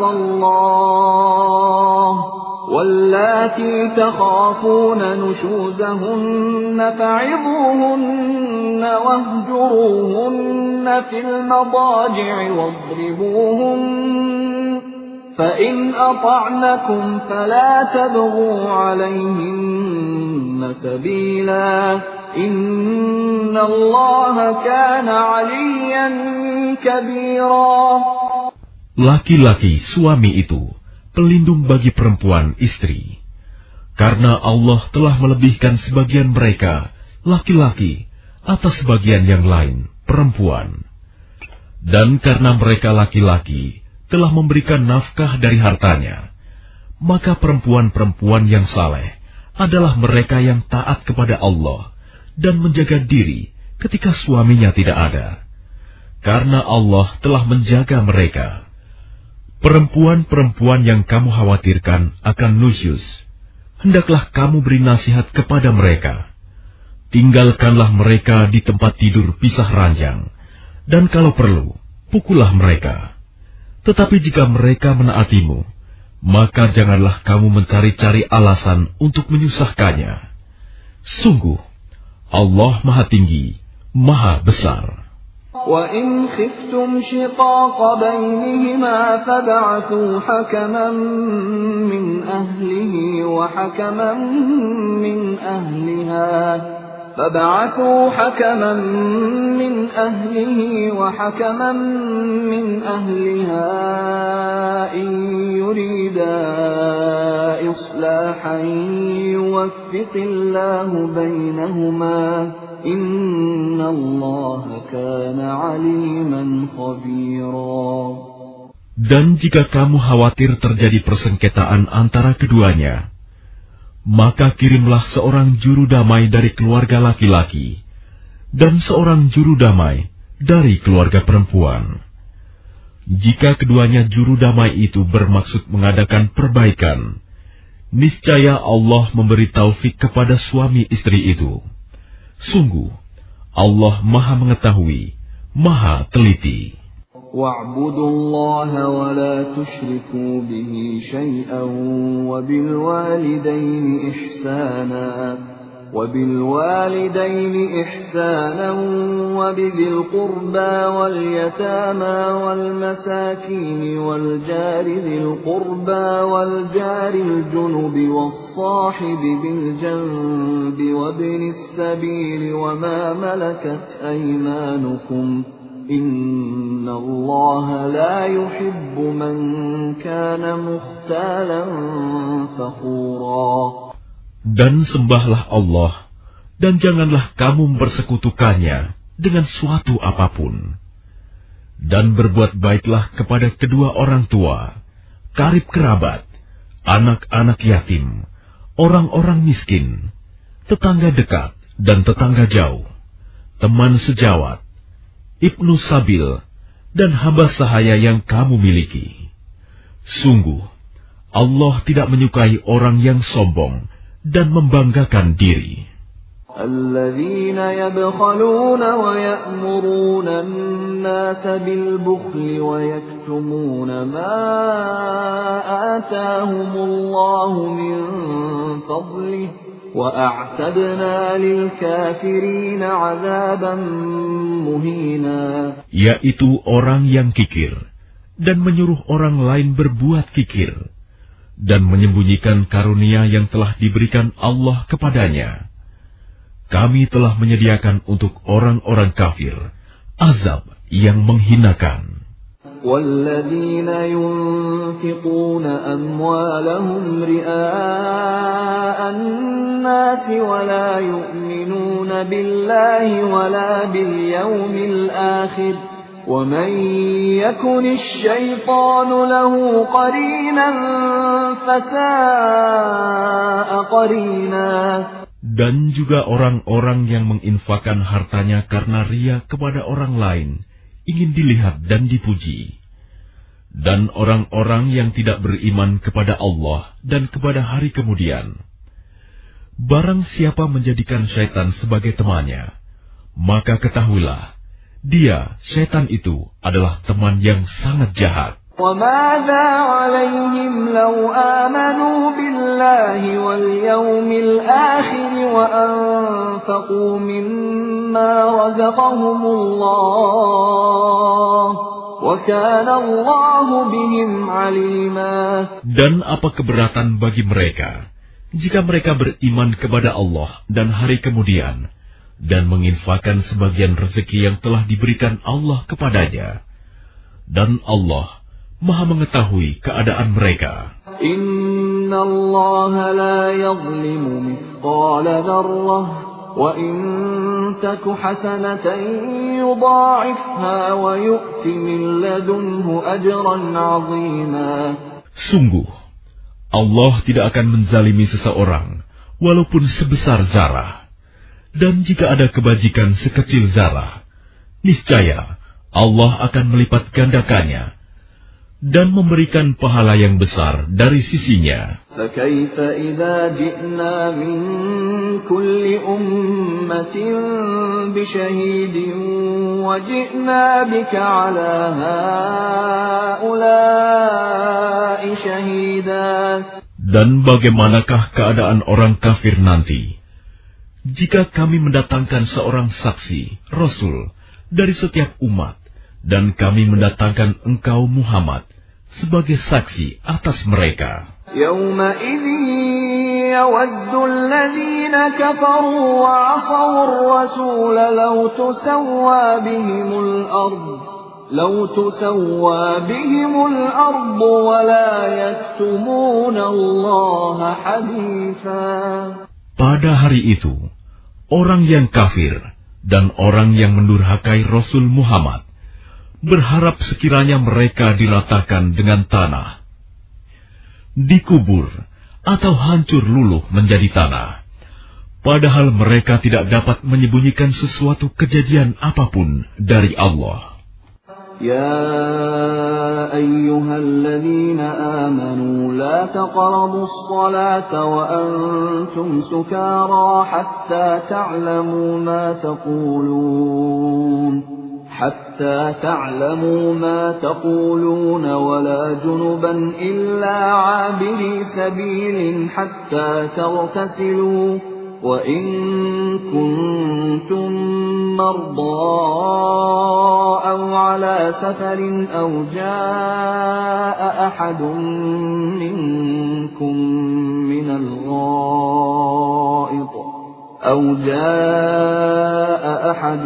Speaker 1: الله واللاتي تخافون نشوزهن فعظوهن واهجروهن في المضاجع واضربوهن فإن أطعنكم فلا تبغوا عليهن سبيلا إن الله كان عليا كبيرا.
Speaker 2: Laki-laki suami itu pelindung bagi perempuan istri, karena Allah telah melebihkan sebagian mereka, laki-laki, atas sebagian yang lain, perempuan. Dan karena mereka laki-laki telah memberikan nafkah dari hartanya, maka perempuan-perempuan yang saleh adalah mereka yang taat kepada Allah dan menjaga diri ketika suaminya tidak ada, karena Allah telah menjaga mereka. Perempuan-perempuan yang kamu khawatirkan akan nusyuz, hendaklah kamu beri nasihat kepada mereka. Tinggalkanlah mereka di tempat tidur pisah ranjang, dan kalau perlu, pukullah mereka. Tetapi jika mereka menaatimu, maka janganlah kamu mencari-cari alasan untuk menyusahkannya. Sungguh, Allah Maha Tinggi, Maha Besar.
Speaker 1: وَإِنْ خِفْتُمْ شِقَاقَ بَيْنِهِمَا فَابْعَثُوا حَكَمًا مِنْ أَهْلِهِ وَحَكَمًا مِنْ أَهْلِهَا فَابْعَثُوا حَكَمًا مِنْ أَهْلِهِ وَحَكَمًا مِنْ أَهْلِهَا إِنْ يُرِيدَا إِصْلَاحًا يُوَفِّقِ اللَّهُ بَيْنَهُمَا Inna Allah kana aliman khabira.
Speaker 2: Dan jika kamu khawatir terjadi persengketaan antara keduanya, maka kirimlah seorang juru damai dari keluarga laki-laki dan seorang juru damai dari keluarga perempuan. Jika keduanya juru damai itu bermaksud mengadakan perbaikan, niscaya Allah memberi taufik kepada suami istri itu. Sungguh, Allah Maha mengetahui, Maha teliti.
Speaker 1: وَاعْبُدُوا اللَّهَ وَلَا تُشْرِكُوا بِهِ شَيْئًا وَبِالْوَالِدَيْنِ إِحْسَانًا وَبِالْوَالِدَيْنِ إِحْسَانًا وَبِذِي الْقُرْبَى وَالْيَتَامَى وَالْمَسَاكِينِ وَالْجَارِ ذِي الْقُرْبَى وَالْجَارِ الْجُنُبِ وَالصَّاحِبِ بِالْجَنبِ وَابْنِ السَّبِيلِ وَمَا مَلَكَتْ أَيْمَانُكُمْ إِنَّ اللَّهَ لَا يُحِبُّ مَنْ كَانَ مُخْتَالًا فَخُورًا.
Speaker 2: Dan sembahlah Allah, dan janganlah kamu mempersekutukannya dengan suatu apapun. Dan berbuat baiklah kepada kedua orang tua, karib kerabat, anak-anak yatim, orang-orang miskin, tetangga dekat dan tetangga jauh, teman sejawat, ibnu sabil, dan hamba sahaya yang kamu miliki. Sungguh, Allah tidak menyukai orang yang sombong dan membanggakan diri.
Speaker 1: الذين يبخلون ويأمرون الناس بالبخل ويكتمون ما آتاهم الله من فضله وأعتدنا للكافرين عذابا مهينا.
Speaker 2: Yaitu orang yang kikir dan menyuruh orang lain berbuat kikir dan menyembunyikan karunia yang telah diberikan Allah kepadanya. Kami telah menyediakan untuk orang-orang kafir azab yang menghinakan.
Speaker 1: وَالَّذِينَ يُنْفِقُونَ أَمْوَالَهُمْ رِئَاءَ النَّاسِ وَلَا يُؤْمِنُونَ بِاللَّهِ وَلَا بِالْيَوْمِ الْآخِرِ وَمَنْ يَكُنِ الشَّيْطَانُ لَهُ قَرِينًا فَسَاءَ قَرِينًا.
Speaker 2: Dan juga orang-orang yang menginfakkan hartanya karena ria kepada orang lain, ingin dilihat dan dipuji. Dan orang-orang yang tidak beriman kepada Allah dan kepada hari kemudian. Barang siapa menjadikan syaitan sebagai temannya, maka ketahuilah, dia, syaitan itu, adalah teman yang sangat jahat.
Speaker 1: وَمَاذَا عَلَيْهِمْ لَوْ آمَنُوا بِاللَّهِ وَالْيَوْمِ الْآخِرِ وَأَنفَقُوا مِمَّا رَزَقَهُمُ اللَّهُ وَكَانَ اللَّهُ بِهِمْ عَلِيمًا.
Speaker 2: Dan apa keberatan bagi mereka jika mereka beriman kepada Allah dan hari kemudian dan menginfakkan sebagian rezeki yang telah diberikan Allah kepadanya, dan Allah Maha mengetahui keadaan mereka.
Speaker 1: Inna Allah la yazlimu mithqala dzarrah wa in taku hasanatan yudha'ifha wa yu'ti min ladunhu ajran 'azima.
Speaker 2: Sungguh, Allah tidak akan menzalimi seseorang walaupun sebesar zarah. Dan jika ada kebajikan sekecil zarah, niscaya Allah akan melipat gandakannya dan memberikan pahala yang besar dari sisinya.
Speaker 1: فَكَيْفَ إِذَا جِئْنَا مِنْ كُلِّ أُمَّةٍ بِشَهِيدٍ وَجِئْنَا بِكَ عَلَى هَؤُلَاءِ شَهِيدًا.
Speaker 2: Dan bagaimanakah keadaan orang kafir nanti jika kami mendatangkan seorang saksi, Rasul, dari setiap umat, dan kami mendatangkan engkau Muhammad sebagai saksi atas mereka.
Speaker 1: يَوْمَئِذٍ يَوَدُّ الَّذِينَ كَفَرُوا وَعَصَوُا الرَّسُولَ لَوْ تُسَوَّى بِهِمُ الْأَرْضُ لَوْ تُسَوَّى بِهِمُ الْأَرْضُ وَلَا يَكْتُمُونَ اللَّهَ حَدِيثًا.
Speaker 2: Pada hari itu, orang yang kafir dan orang yang mendurhakai Rasul Muhammad berharap sekiranya mereka diratakan dengan tanah, dikubur atau hancur luluh menjadi tanah, padahal mereka tidak dapat menyembunyikan sesuatu kejadian apapun dari Allah.
Speaker 1: Ya ayyuhalladzina amanu la taqrabus salata wa antum sukara hatta ta'lamu ma taqulun حتى تعلموا ما تقولون ولا جنبا إلا عابري سبيل حتى تغتسلوا وإن كنتم مرضى أو على سفر أو جاء أحد منكم من الغائط أو جاء أحد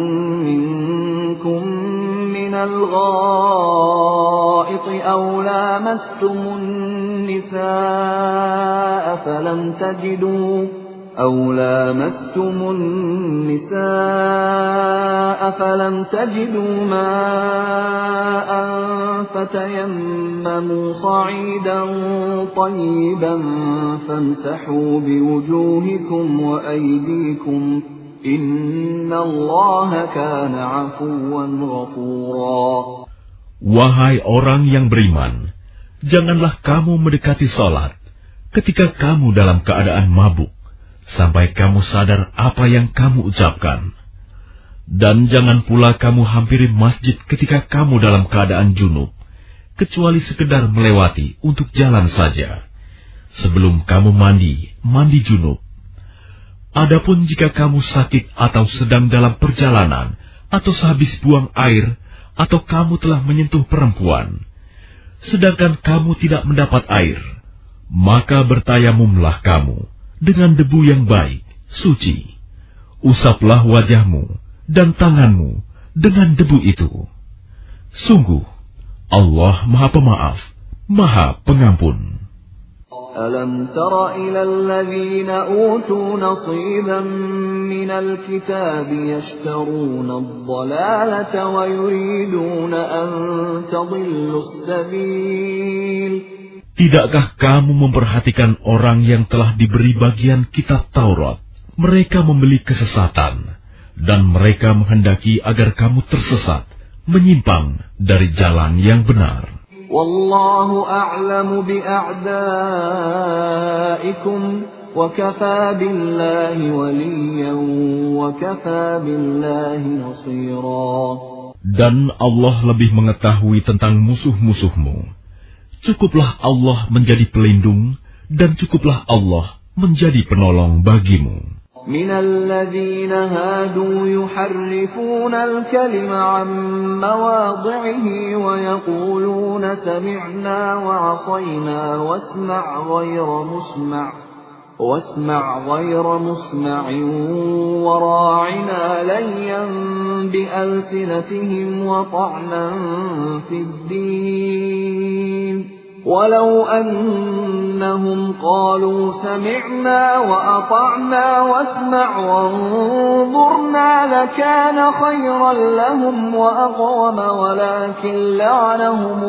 Speaker 1: منكم من الغائط أو لامستم النساء فلم تجدوا أو لامستم النساء فلم تجدوا ماء فتيمموا صعيدا طيبا فامسحوا بوجوهكم وأيديكم إن الله كان عفوا غفورا.
Speaker 2: Wahai orang yang beriman, Janganlah kamu mendekati sholat ketika kamu dalam keadaan mabuk, sampai kamu sadar apa yang kamu ucapkan. Dan jangan pula kamu hampiri masjid ketika kamu dalam keadaan junub, kecuali sekedar melewati untuk jalan saja. Sebelum kamu mandi, mandi junub. Adapun jika kamu sakit atau sedang dalam perjalanan, atau sehabis buang air, atau kamu telah menyentuh perempuan, sedangkan kamu tidak mendapat air, maka bertayamumlah kamu dengan debu yang baik, suci. Usaplah wajahmu dan tanganmu dengan debu itu. Sungguh, Allah Maha Pemaaf, Maha Pengampun.
Speaker 1: ألم تر إلى الذين أوتوا نصيبا من الكتاب يشترون الضلالة ويريدون أن تضلوا السبيل.
Speaker 2: Tidakkah kamu memperhatikan orang yang telah diberi bagian kitab Taurat? Mereka membeli kesesatan, dan mereka menghendaki agar kamu tersesat, menyimpang dari jalan yang benar.
Speaker 1: Wallahu a'lamu bi'a'daikum wa kafa billahi waliyan wa kafa billahi nasira.
Speaker 2: Dan Allah lebih mengetahui tentang musuh-musuhmu. Cukuplah Allah menjadi pelindung, dan cukuplah Allah menjadi penolong bagimu.
Speaker 1: من الذين هادوا يحرفون الكلم عن مواضعه ويقولون سمعنا وعصينا واسمع غير مسمع واسمع غير مسمع وراعنا ليا بألسنتهم وطعنا في الدين ولو أنهم قالوا سمعنا وأطعنا واسمع وانظرنا لكان خيرا لهم وأقوم ولكن لعنهم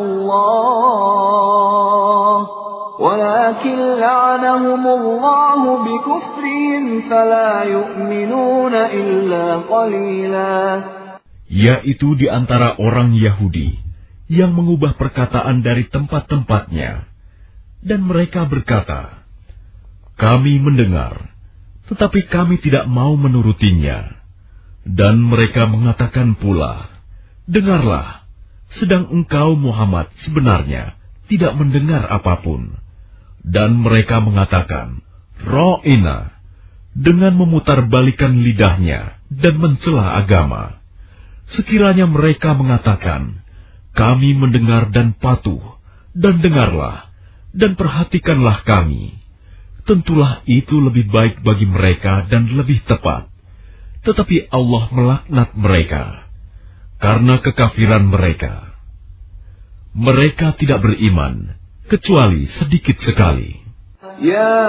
Speaker 1: الله ولكن لعنهم الله بكفرهم فلا يؤمنون إلا قليلا.
Speaker 2: Yaitu di antara orang Yahudi yang mengubah perkataan dari tempat-tempatnya, dan mereka berkata, kami mendengar, tetapi kami tidak mau menurutinya. Dan mereka mengatakan pula, dengarlah, sedang engkau Muhammad sebenarnya tidak mendengar apapun. Dan mereka mengatakan, Ra'ina, dengan memutarbalikan lidahnya dan mencela agama. Sekiranya mereka mengatakan, kami mendengar dan patuh, dan dengarlah, dan perhatikanlah kami. Tentulah itu lebih baik bagi mereka dan lebih tepat. Tetapi Allah melaknat mereka, karena kekafiran mereka. Mereka tidak beriman, kecuali sedikit sekali.
Speaker 1: يا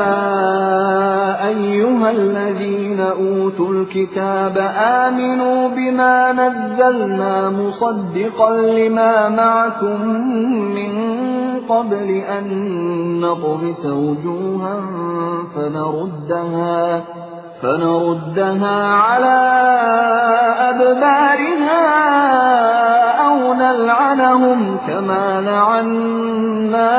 Speaker 1: أيها الذين أوتوا الكتاب آمنوا بما نزلنا مصدقا لما معكم من قبل أن نطمس وجوها فنردها فنردها على أدبارها أو نلعنهم كما لعنا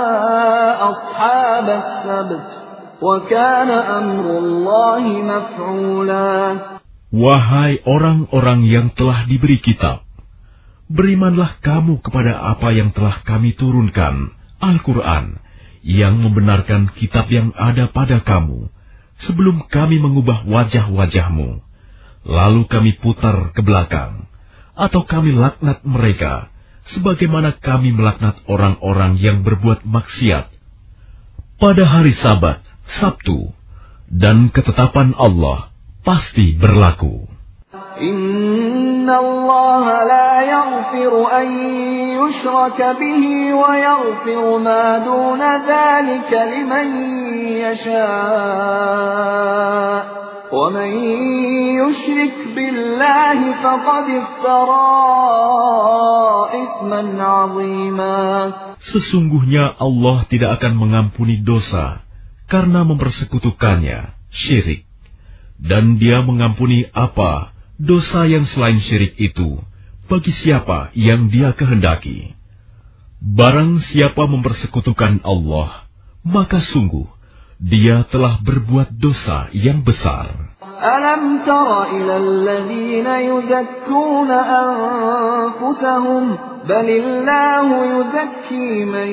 Speaker 1: أصحاب السبت وكان أمر الله مفعولا.
Speaker 2: Wahai orang-orang yang telah diberi kitab, berimanlah kamu kepada apa yang telah kami turunkan, Al-Quran, yang membenarkan kitab yang ada pada kamu, sebelum kami mengubah wajah-wajahmu, lalu kami putar ke belakang, atau kami laknat mereka, sebagaimana kami melaknat orang-orang yang berbuat maksiat. Pada hari Sabat, Sabtu, dan ketetapan Allah pasti berlaku.
Speaker 1: Inna Allah la yaghfiru an yushraka bihi wa yaghfiru ma duna dhalika liman yasha' wa man yushrik billahi faqad iftara ithman 'azima.
Speaker 2: Sesungguhnya Allah tidak akan mengampuni dosa karena mempersekutukannya, syirik. Dan Dia mengampuni apa dosa yang selain syirik itu bagi siapa yang Dia kehendaki. Barang siapa mempersekutukan Allah, maka sungguh dia telah berbuat dosa yang besar.
Speaker 1: Alam tara ilal ladzina yuzakkuna anfusahum balillahu yuzakki man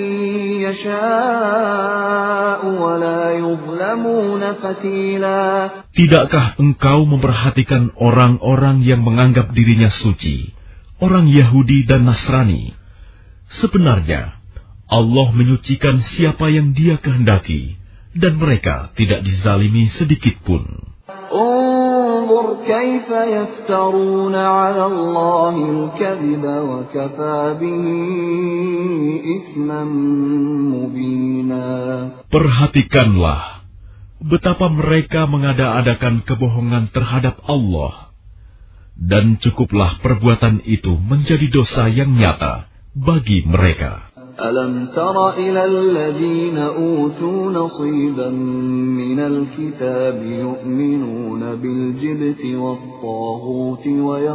Speaker 1: yasha'u wa la yuzlamuna fatila.
Speaker 2: Tidakkah engkau memperhatikan orang-orang yang menganggap dirinya suci, orang Yahudi dan Nasrani? Sebenarnya Allah menyucikan siapa yang Dia kehendaki, dan mereka tidak dizalimi sedikit pun.
Speaker 1: انظر كيف يفترون على الله الكذب وكفى به إثما مبينا.
Speaker 2: Perhatikanlah betapa mereka mengada-adakan kebohongan terhadap Allah, dan cukuplah perbuatan itu menjadi dosa yang nyata bagi mereka.
Speaker 1: ألم تر إلى الذين أوتوا نصيبا من الكتاب يؤمنون بالجبت والطاغوت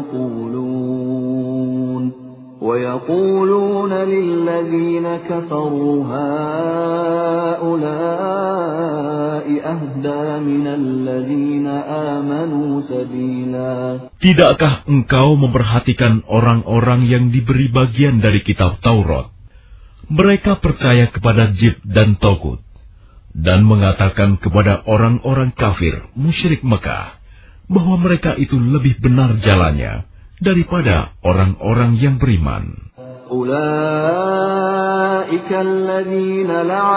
Speaker 1: ويقولون ويقولون للذين كفروا هؤلاء أهدى من الذين آمنوا سبيلا.
Speaker 2: Tidakkah engkau memperhatikan orang-orang yang diberi bagian dari kitab Taurat? Mereka percaya kepada Jibt dan Togut, dan mengatakan kepada orang-orang kafir musyrik Mekah bahwa mereka itu lebih benar jalannya daripada orang-orang yang beriman.
Speaker 1: Ulaika alladzina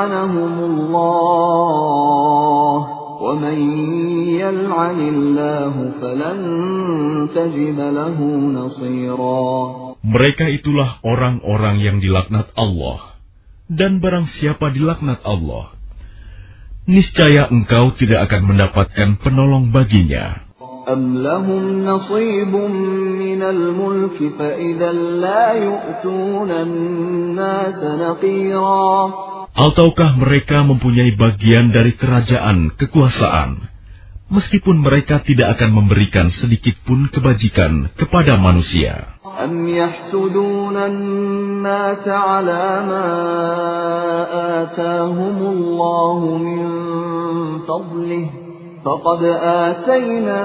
Speaker 1: la'anahumullah wa man yal'anillahu falan tajida lahu nasira.
Speaker 2: Mereka itulah orang-orang yang dilaknat Allah, dan barang siapa dilaknat Allah, niscaya engkau tidak akan mendapatkan penolong baginya.
Speaker 1: Am lahum nasibun minal mulki fa idzan la yu'tuna an-nasa naqira.
Speaker 2: Ataukah mereka mempunyai bagian dari kerajaan kekuasaan, meskipun mereka tidak akan memberikan sedikit pun kebajikan kepada manusia.
Speaker 1: Am yahsuduna an-nasa 'ala ma atahumullahu min fadlihi faqad atayna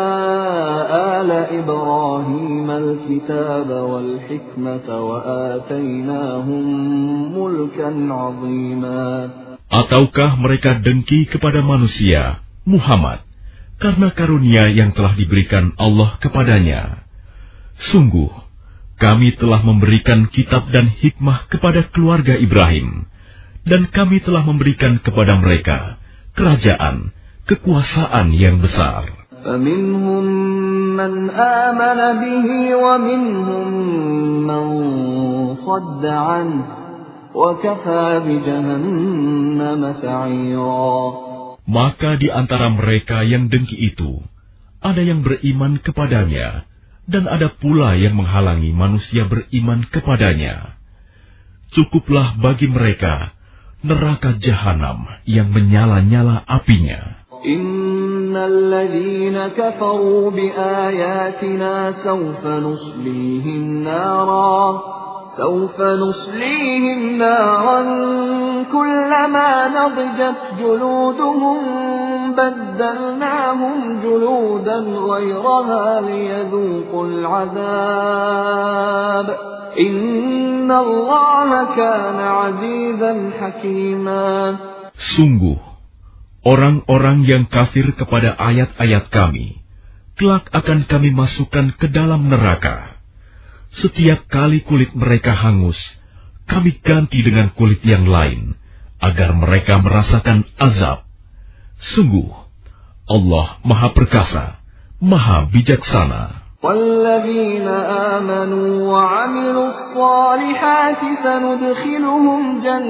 Speaker 1: ala Ibrahim al-kitaba wal hikmata wa atainahum mulkan 'azima.
Speaker 2: Ataukah mereka dengki kepada manusia, Muhammad, karena karunia yang telah diberikan Allah kepadanya? Sungguh, kami telah memberikan kitab dan hikmah kepada keluarga Ibrahim, dan kami telah memberikan kepada mereka kerajaan, kekuasaan yang besar.
Speaker 1: فَمِنْهُمْ مَنْ آمَنَ بِهِ وَمِنْهُمْ مَنْ صَدَّ عَنْهُ وَكَفَى بِجَهَنَّمَ سَعِيرًا.
Speaker 2: Maka di antara mereka yang dengki itu, ada yang beriman kepadanya, dan ada pula yang menghalangi manusia beriman kepadanya. Cukuplah bagi mereka neraka jahanam yang menyala-nyala apinya.
Speaker 1: Innal ladzina kafaru biayatina sawfa nuslihim nara sawfa nuslihim naran kullama nadijat juluduhum بدلناهم جلودا غيرها ليذوقوا العذاب إن الله كان عزيزا حكيما.
Speaker 2: Sungguh, orang-orang yang kafir kepada ayat-ayat kami, kelak akan kami masukkan ke dalam neraka. Setiap kali kulit mereka hangus, kami ganti dengan kulit yang lain, agar mereka merasakan azab. Sungguh, Allah Maha Perkasa, Maha Bijaksana.
Speaker 1: وَالَّذِينَ آمَنُوا وَعَمِلُوا الصَّالِحَاتِ سَنُدْخِلُهُمْ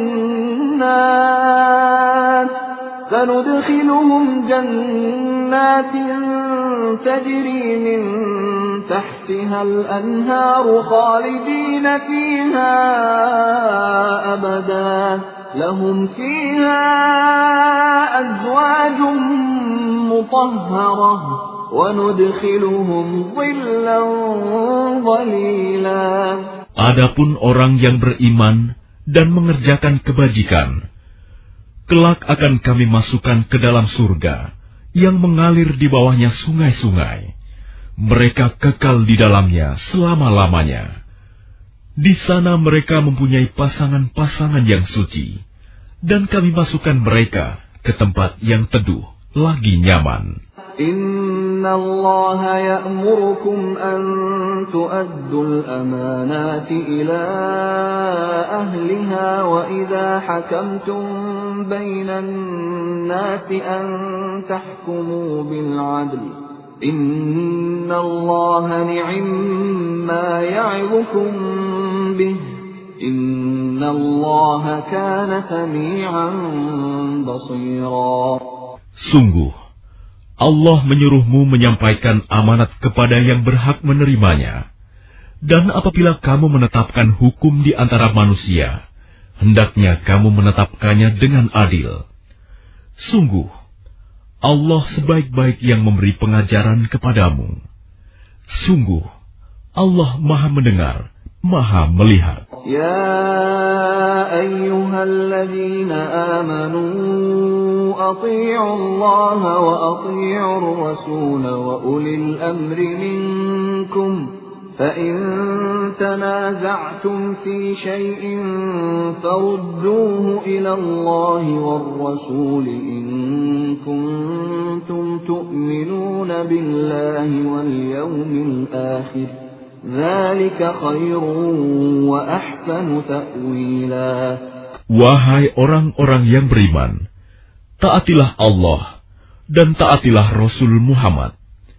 Speaker 1: جَنَّاتٍ سَنُدْخِلُهُمْ جَنَّاتٍ تَجْرِي مِنْ تَحْتِهَا الْأَنْهَارُ خَالِدِينَ فِيهَا أَبَدًا لَهُمْ فِيهَا أَزْوَاجٌ مُطَهَّرَةٌ وَنُدْخِلُهُمْ ظِلًّا ظَلِيلًا.
Speaker 2: Adapun orang yang beriman dan mengerjakan kebajikan, kelak akan kami masukkan ke dalam surga yang mengalir di bawahnya sungai-sungai. Mereka kekal di dalamnya selama-lamanya. Di sana mereka mempunyai pasangan-pasangan yang suci, dan kami masukkan mereka ke tempat yang teduh lagi nyaman.
Speaker 1: Inna Allah ya'murukum an tu'addul amanati ila ahliha wa idha hakamtum bainan nasi an tahkumu bil 'adl. Inna Allah ni'imma ya'idukum bih. Inna Allah kana sami'an basira.
Speaker 2: Sungguh, Allah menyuruhmu menyampaikan amanat kepada yang berhak menerimanya. Dan apabila kamu menetapkan hukum di antara manusia, hendaknya kamu menetapkannya dengan adil. Sungguh, Allah sebaik-baik yang memberi pengajaran kepadamu. Sungguh, Allah Maha mendengar, Maha melihat.
Speaker 1: Ya ayyuhalladzina amanu ati'u Allah wa ati'u ar-rasul wa ulil amri minkum. فَإِن تَنَازَعْتُمْ فِي شَيْءٍ فَرُدُّوهُ إِلَى اللَّهِ وَالرَّسُولِ إِن كُنتُمْ تُؤْمِنُونَ بِاللَّهِ وَالْيَوْمِ الْآخِرِ ذَلِكَ خَيْرٌ وَأَحْسَنُ تَأْوِيلًا.
Speaker 2: Wahai orang-orang yang beriman, taatilah Allah dan taatilah Rasul Muhammad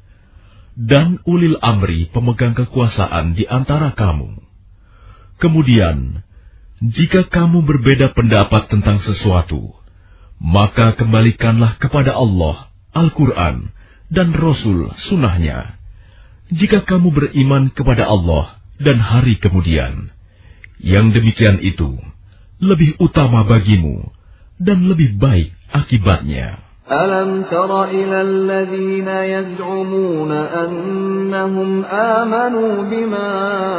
Speaker 2: dan ulil amri pemegang kekuasaan di antara kamu. Kemudian, jika kamu berbeda pendapat tentang sesuatu, maka kembalikanlah kepada Allah, Al-Quran, dan Rasul sunnahnya. Jika kamu beriman kepada Allah dan hari kemudian, yang demikian itu lebih utama bagimu dan lebih baik akibatnya.
Speaker 1: أَلَمْ تَرَ إِلَى الَّذِينَ يَزْعُمُونَ أَنَّهُمْ آمَنُوا بِمَا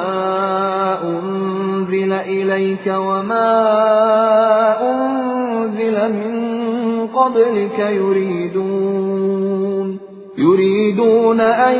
Speaker 1: أُنْزِلَ إِلَيْكَ وَمَا أُنْزِلَ مِنْ قَبْلِكَ يُرِيدُونَ يُرِيدُونَ أَنْ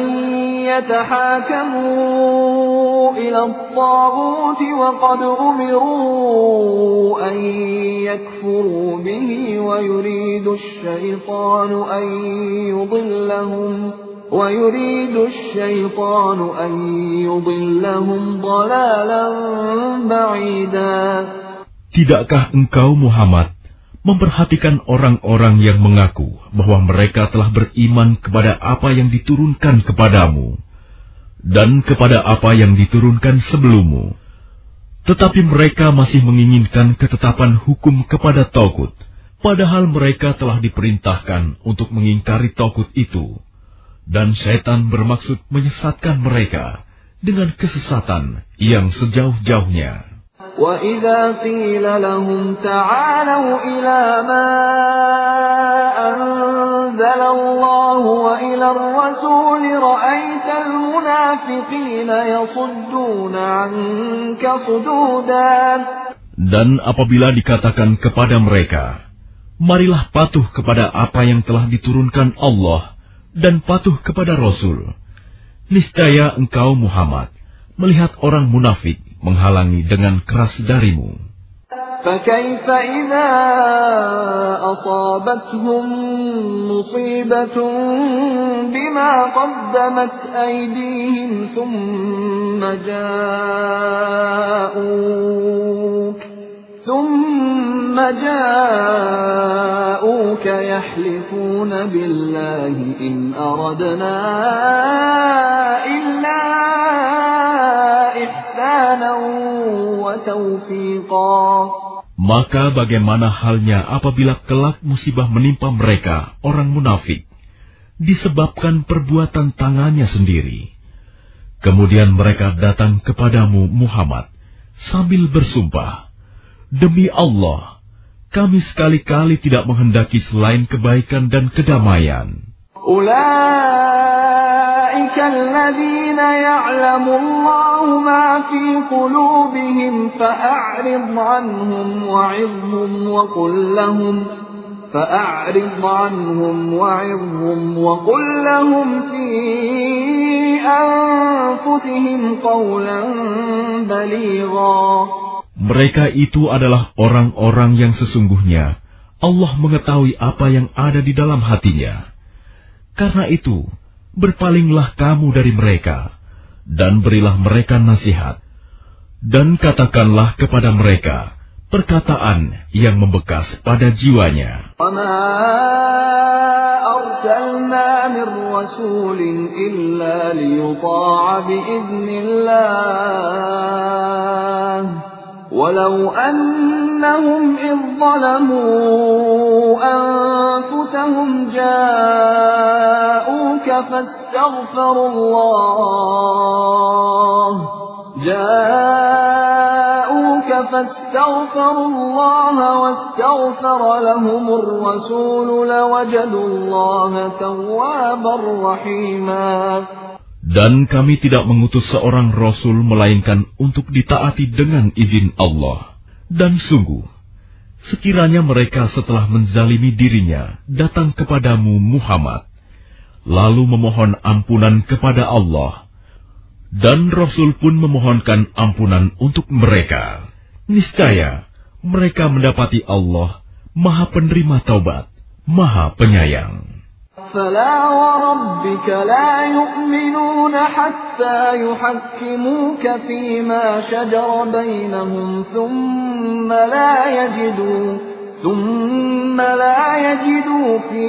Speaker 1: يَتَحَاكَمُوا إِلَى الطَّاغُوتِ وَقَدْ أُمِرُوا أَنْ يَكْفُرُوا بِهِ وَيُرِيدُ الشَّيْطَانُ أَنْ يُضِلَّهُمْ وَيُرِيدُ الشَّيْطَانُ أَنْ يُضِلَّهُمْ ضَلَالًا بَعِيدًا.
Speaker 2: Tidakkah engkau Muhammad memperhatikan orang-orang yang mengaku bahwa mereka telah beriman kepada apa yang diturunkan kepadamu dan kepada apa yang diturunkan sebelummu, tetapi mereka masih menginginkan ketetapan hukum kepada Tagut, padahal mereka telah diperintahkan untuk mengingkari Tagut itu, dan setan bermaksud menyesatkan mereka dengan kesesatan yang sejauh-jauhnya.
Speaker 1: وَإِذَا قِيلَ لَهُمْ تَعَالَوْا إِلَى مَا أَنزَلَ اللَّهُ وَإِلَى الرَّسُولِ رَأَيْتَ الْمُنَافِقِينَ يَصُدُّونَ عَنكَ صُدُودًا.
Speaker 2: Dan apabila dikatakan kepada mereka, marilah patuh kepada apa yang telah diturunkan Allah dan patuh kepada Rasul, niscaya engkau Muhammad melihat orang munafik menghalangi dengan keras darimu.
Speaker 1: فَكَيْفَ إِذَا أَصَابَتْهُم مُّصِيبَةٌ بِمَا قَدَّمَتْ أَيْدِيهِمْ ثُمَّ جَاءُوكَ ثُمَّ جَاءُوكَ يَحْلِفُونَ بِاللَّهِ إِنْ أَرَدْنَا إِلَّا
Speaker 2: Maka bagaimana halnya apabila kelak musibah menimpa mereka, orang munafik, disebabkan perbuatan tangannya sendiri. Kemudian mereka datang kepadamu Muhammad sambil bersumpah, demi Allah, kami sekali-kali tidak menghendaki selain kebaikan dan kedamaian.
Speaker 1: أُولَئِكَ الَّذِينَ يَعْلَمُ اللَّهُ مَا فِي قُلُوبِهِمْ فَأَعْرِضْ عَنْهُمْ وَعِظْهُمْ وَقُل لَّهُمْ فَأَعْرِضْ عَنْهُمْ وَعِظْهُمْ وَقُل لَّهُمْ فِي أَنفُسِهِمْ قَوْلًا بَلِيغًا.
Speaker 2: Mereka itu adalah orang-orang yang sesungguhnya Allah mengetahui apa yang ada di dalam hatinya. Karena itu, berpalinglah kamu dari mereka, dan berilah mereka nasihat. Dan katakanlah kepada mereka perkataan yang membekas pada jiwanya.
Speaker 1: وَمَا أَرْسَلْنَا مِن رَّسُولٍ إِلَّا لِيُطَاعَ بِإِذْنِ اللَّهِ وَلَوْ أَنَّهُمْ إِذ ظَّلَمُوا أَنفُسَهُمْ جَاءُوكَ فَاسْتَغْفَرُوا اللَّهَ جَاءُوكَ فَاسْتَغْفَرُوا اللَّهَ وَاسْتَغْفَرَ لَهُمُ الرَّسُولُ لَوَجَدُوا اللَّهَ تَوَّابًا رَّحِيمًا.
Speaker 2: Dan kami tidak mengutus seorang Rasul melainkan untuk ditaati dengan izin Allah. Dan sungguh, sekiranya mereka setelah menzalimi dirinya datang kepadamu Muhammad, lalu memohon ampunan kepada Allah, dan Rasul pun memohonkan ampunan untuk mereka, niscaya mereka mendapati Allah Maha Penerima Taubat, Maha Penyayang.
Speaker 1: فَلَا وَرَبِّكَ لَا يُؤْمِنُونَ حَتَّى يُحَكِّمُوكَ فِيمَا شَجَرَ بَيْنَهُمْ ثُمَّ لَا يَجِدُوا ثُمَّ لَا يَجِدُوا فِي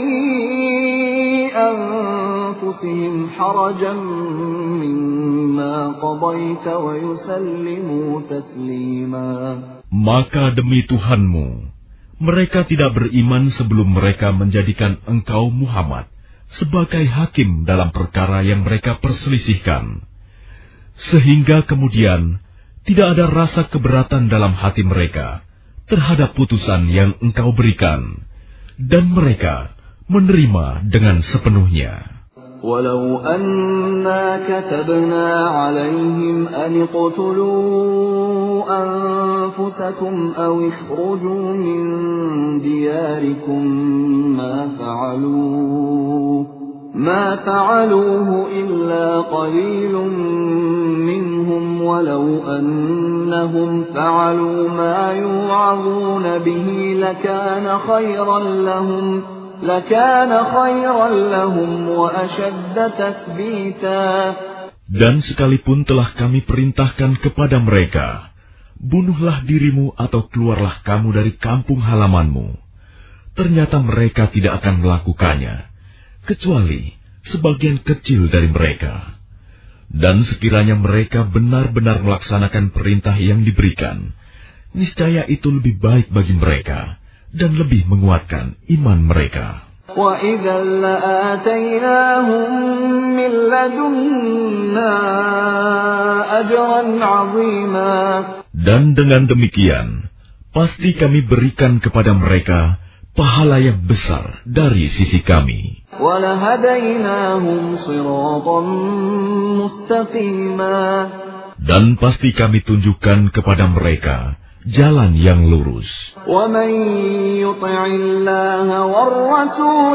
Speaker 1: أَنفُسِهِمْ حَرَجًا مِّمَّا قَضَيْتَ وَيُسَلِّمُوا تَسْلِيمًا.
Speaker 2: Maka demi Tuhanmu, mereka tidak beriman sebelum mereka menjadikan engkau Muhammad sebagai hakim dalam perkara yang mereka perselisihkan. Sehingga kemudian tidak ada rasa keberatan dalam hati mereka terhadap putusan yang engkau berikan, dan mereka menerima dengan sepenuhnya.
Speaker 1: وَلَوْ أَنَّا كَتَبْنَا عَلَيْهِمْ أَنِ اقْتُلُوا أَنفُسَكُمْ أَوْ اخْرُجُوا مِنْ دِيَارِكُمْ مَا فَعَلُوهُ مَا فَعَلُوهُ إِلَّا قَلِيلٌ مِّنْهُمْ وَلَوْ أَنَّهُمْ فَعَلُوا مَا يُوعَظُونَ بِهِ لَكَانَ خَيْرًا لَهُمْ لَكَانَ خَيْرًا لَهُمْ وَأَشَدَّ تَثْبِيتًا.
Speaker 2: Dan sekalipun telah kami perintahkan kepada mereka, bunuhlah dirimu atau keluarlah kamu dari kampung halamanmu, ternyata mereka tidak akan melakukannya, kecuali sebagian kecil dari mereka. Dan sekiranya mereka benar-benar melaksanakan perintah yang diberikan, niscaya itu lebih baik bagi mereka dan lebih menguatkan iman mereka.
Speaker 1: وَإِذًا لَّآتَيْنَاهُم مِّن لَّدُنَّا أَجْرًا عَظِيمًا.
Speaker 2: Dan dengan demikian, pasti kami berikan kepada mereka pahala yang besar dari sisi kami.
Speaker 1: وَلَهَدَيْنَاهُمْ صِرَاطًا مُّسْتَقِيمًا.
Speaker 2: Dan pasti kami tunjukkan kepada mereka jalan yang lurus.
Speaker 1: وَمَن يُطِعِ اللَّهَ وَالرَّسُولَ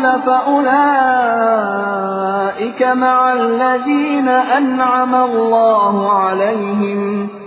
Speaker 1: فَأُولَٰئِكَ مَعَ الَّذِينَ أَنْعَمَ اللَّهُ عَلَيْهِمْ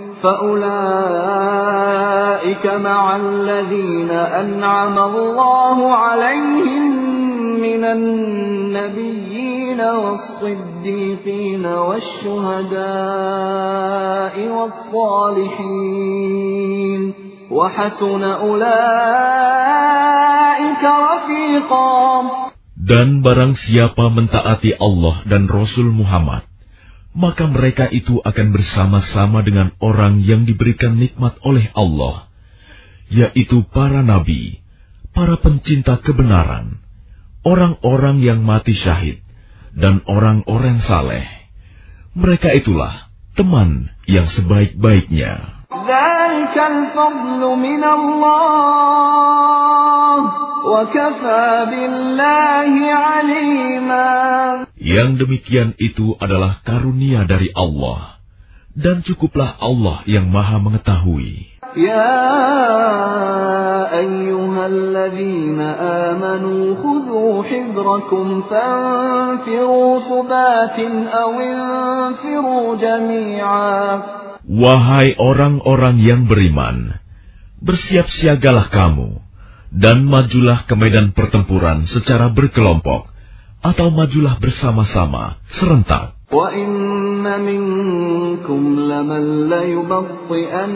Speaker 1: فَأُولَٰئِكَ مَعَ الَّذِينَ أَنْعَمَ اللَّهُ عَلَيْهِم مِّنَ النَّبِيِّينَ وَالصِّدِّيقِينَ وَالشُّهَدَاءِ وَالصَّالِحِينَ وَحَسُنَ أُولَٰئِكَ رَفِيقًا.
Speaker 2: Dan barang siapa mentaati Allah dan Rasul Muhammad, maka mereka itu akan bersama-sama dengan orang yang diberikan nikmat oleh Allah, yaitu para nabi, para pencinta kebenaran, orang-orang yang mati syahid, dan orang-orang saleh. Mereka itulah teman yang sebaik-baiknya.
Speaker 1: ذَلِكَ الْفَضْلُ مِنَ اللَّهِ وَكَفَى بِاللَّهِ عَلِيمًا.
Speaker 2: Yang demikian itu adalah karunia dari Allah, dan cukuplah Allah yang Maha mengetahui.
Speaker 1: يَا أَيُّهَا الَّذِينَ آمَنُوا خُذُوا حِذْرَكُمْ فَانفِرُوا ثُبَاتٍ أَوْ انفِرُوا جَمِيعًا.
Speaker 2: Wahai orang-orang yang beriman, bersiap-siagalah kamu, dan majulah ke medan pertempuran secara berkelompok, atau majulah bersama-sama, serentak.
Speaker 1: وَإِنَّ مِنكُمْ لَمَن لَّيُبَطِّئَنَّ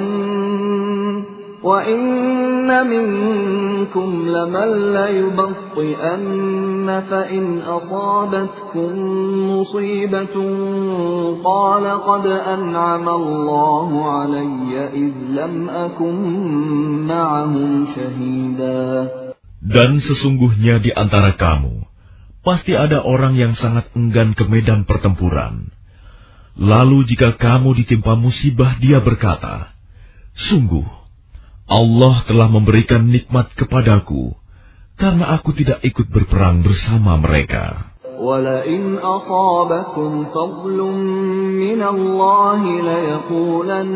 Speaker 1: وَإِنَّ مِنكُمْ لَمَن لَّيُبَطِّئَنَّ فَإِنْ أَصَابَتْكُم مُّصِيبَةٌ قَالَ قَدْ أَنْعَمَ اللَّهُ عَلَيَّ إِذْ لَمْ أَكُن مَّعَهُمْ شَهِيدًا.
Speaker 2: Dan sesungguhnya di antara kamu pasti ada orang yang sangat enggan ke medan pertempuran. Lalu jika kamu ditimpa musibah, dia berkata, "Sungguh, Allah telah memberikan nikmat kepadaku, karena aku tidak ikut berperang bersama mereka."
Speaker 1: وَلَئِنْ أَصَابَكُمْ فَضْلٌ مِّنَ اللَّهِ لَيَقُولَنَّ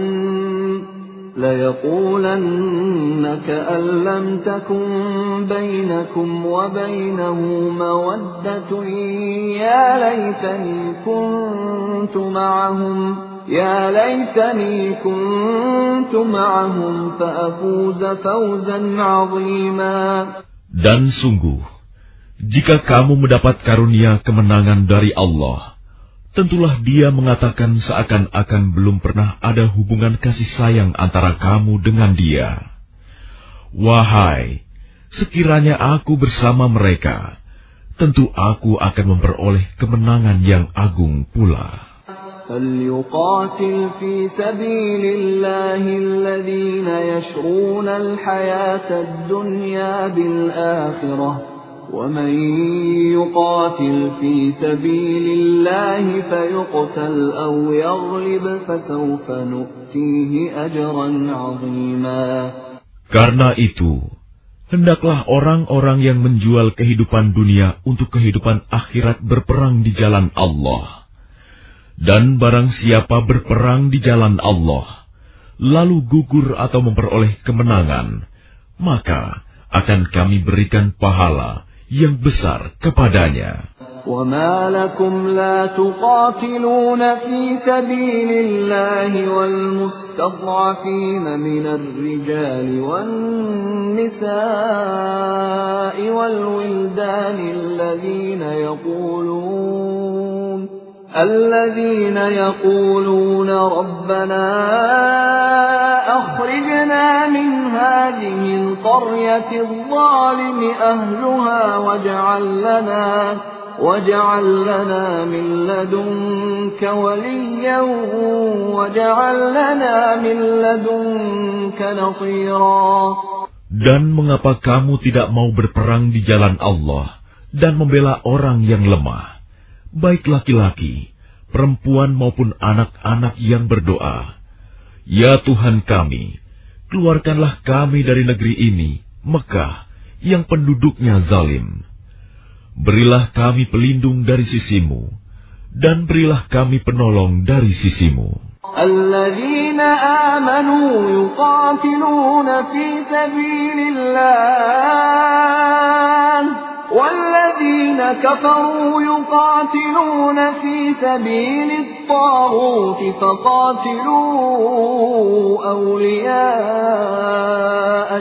Speaker 1: لَيَقُولَنَّ كَأَن لَّمْ تَكُن بَيْنَكُمْ وَبَيْنَهُ مَوَدَّةٌ يَا لَيْتَنِي كُنتُ مَعَهُمْ يَا لَيْتَنِي كُنتُ مَعَهُمْ فَأَفُوزَ فَوْزًا عَظِيمًا.
Speaker 2: Dan sungguh, jika kamu mendapat karunia kemenangan dari Allah, tentulah Dia mengatakan seakan-akan belum pernah ada hubungan kasih sayang antara kamu dengan Dia. Wahai, sekiranya aku bersama mereka, tentu aku akan memperoleh kemenangan yang agung pula.
Speaker 1: فَلْيُقَاتِلْ فِي سَبِيلِ اللَّهِ الَّذِينَ يَشْرُونَ الْحَيَاةَ الدُّنْيَا بِالْآخِرَةِ وَمَن يُقَاتِلْ فِي سَبِيلِ اللَّهِ فَيُقْتَلْ أَوْ يَغْلِبْ فَسَوْفَ نُؤْتِيهِ أَجْرًا عَظِيمًا.
Speaker 2: Karena itu, hendaklah orang-orang yang menjual kehidupan dunia untuk kehidupan akhirat berperang di jalan Allah. Dan barang siapa berperang di jalan Allah, lalu gugur atau memperoleh kemenangan, maka akan kami berikan pahala yang besar kepadanya.
Speaker 1: وَمَا لَكُمْ لَا تُقَاتِلُونَ فِي سَبِيلِ اللَّهِ وَالْمُسْتَضْعَفِينَ مِنَ الرِّجَالِ وَالنِّسَاءِ وَالْوِلْدَانِ الَّذِينَ يَقُولُونَ الذين يقولون ربنا أخرجنا من هذه القرية الظالم أهلها واجعل لنا واجعل لنا من لدنك وليا واجعل لنا من لدنك نصيرا.
Speaker 2: Dan mengapa kamu tidak mau berperang di jalan Allah dan membela orang yang lemah, baik laki-laki, perempuan maupun anak-anak yang berdoa, "Ya Tuhan kami, keluarkanlah kami dari negeri ini, Mekah, yang penduduknya zalim. Berilah kami pelindung dari sisimu, dan berilah kami penolong dari sisimu."
Speaker 1: الذين آمنوا يقاتلون في سبيل الله والذين كفروا يقاتلون في سبيل الطاغوت فقاتلوا أولياء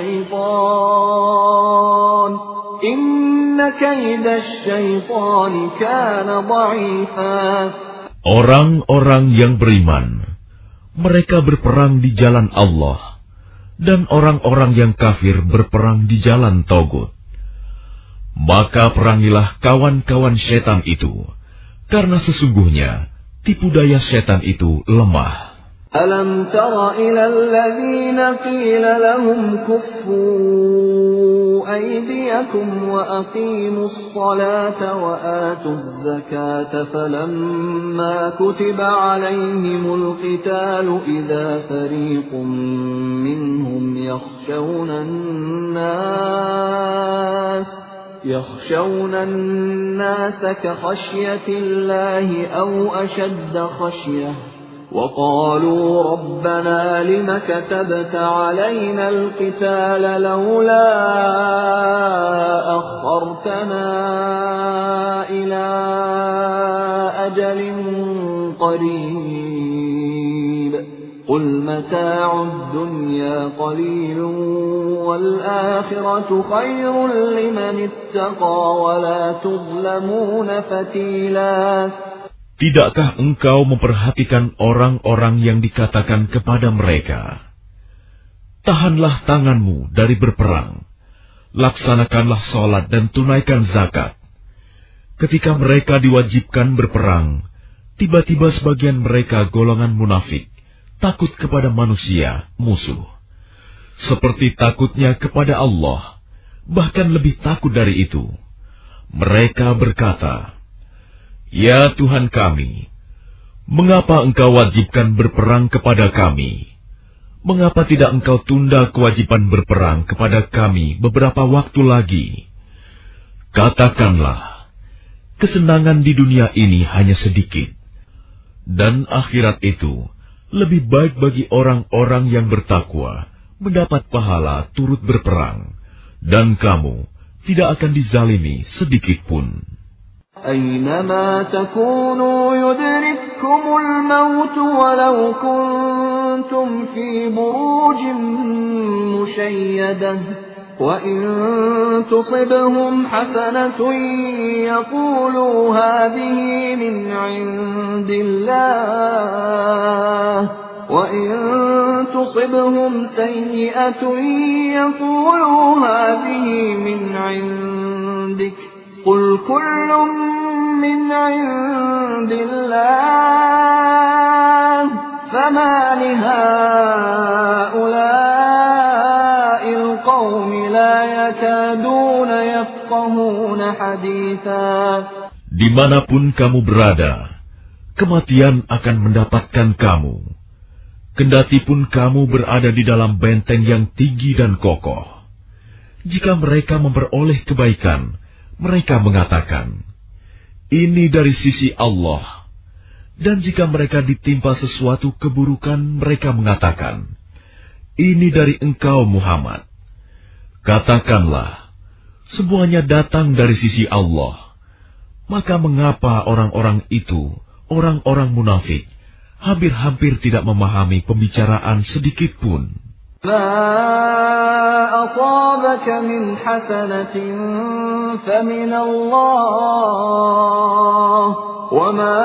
Speaker 1: الشيطان إن كيد الشيطان كان ضعيفا.
Speaker 2: Orang-orang yang beriman, mereka berperang di jalan Allah, dan orang-orang yang kafir berperang di jalan Togut. Maka perangilah kawan-kawan setan itu, karena sesungguhnya tipu daya setan itu lemah.
Speaker 1: Alam tara ila alladhina qila lahum kuffu aydiyakum wa aqimus salata wa atuz zakata falamma kutiba alayhimul qitalu idza fariqun minhum yakhshawna an-nas يخشون الناس كخشية الله أو أشد خشية وقالوا ربنا لم كتبت علينا القتال لولا أخرتنا إلى أجل قريب قل متاع الدنيا قليل والآخرة خير لمن اتقى ولا تظلمون فتيلا.
Speaker 2: Tidakkah engkau memperhatikan orang-orang yang dikatakan kepada mereka, tahanlah tanganmu dari berperang, laksanakanlah sholat dan tunaikan zakat. Ketika mereka diwajibkan berperang, tiba-tiba sebagian mereka golongan munafik, takut kepada manusia, musuh. Seperti takutnya kepada Allah, bahkan lebih takut dari itu. Mereka berkata, ya Tuhan kami, mengapa engkau wajibkan berperang kepada kami? Mengapa tidak engkau tunda kewajiban berperang kepada kami beberapa waktu lagi? Katakanlah, kesenangan di dunia ini hanya sedikit, dan akhirat itu lebih baik bagi orang-orang yang bertakwa mendapat pahala turut berperang, dan kamu tidak akan dizalimi sedikit pun.
Speaker 1: أينما تكونوا يدرككم الموت ولو كنتم في بروج مشيدة وإن تصبهم حسنة يقولوا هذه من عند الله وإن تصبهم سيئة يقولوا هذه من عندك قل كل من عند الله فما لهؤلاء القوم لا يكادون يفقهون حديثا.
Speaker 2: Dimanapun kamu berada, kematian akan mendapatkan kamu. Kendati pun kamu berada di dalam benteng yang tinggi dan kokoh. Jika mereka memperoleh kebaikan, mereka mengatakan, ini dari sisi Allah. Dan jika mereka ditimpa sesuatu keburukan, mereka mengatakan, ini dari engkau Muhammad. Katakanlah, semuanya datang dari sisi Allah. Maka mengapa orang-orang itu, orang-orang munafik, hampir-hampir tidak memahami pembicaraan sedikit pun?
Speaker 1: ما أصابك من حسنة فمن الله وما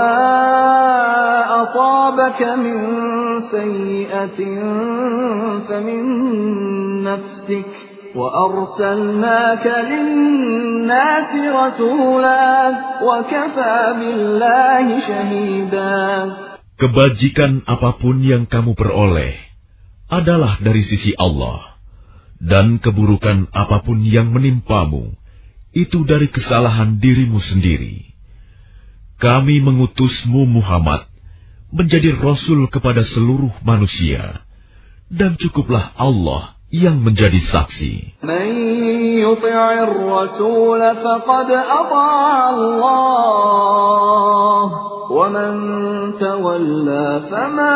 Speaker 1: أصابك من سيئة فمن نفسك وأرسلناك للناس رسولا وكفى بالله شهيدا.
Speaker 2: Kebajikan apapun yang kamu peroleh adalah dari sisi Allah, dan keburukan apapun yang menimpamu, itu dari kesalahan dirimu sendiri. Kami mengutusmu Muhammad menjadi Rasul kepada seluruh manusia, dan cukuplah Allah yang menjadi saksi.
Speaker 1: Man yuti'ir rasul faqad ata'a Allah wa man tawalla fama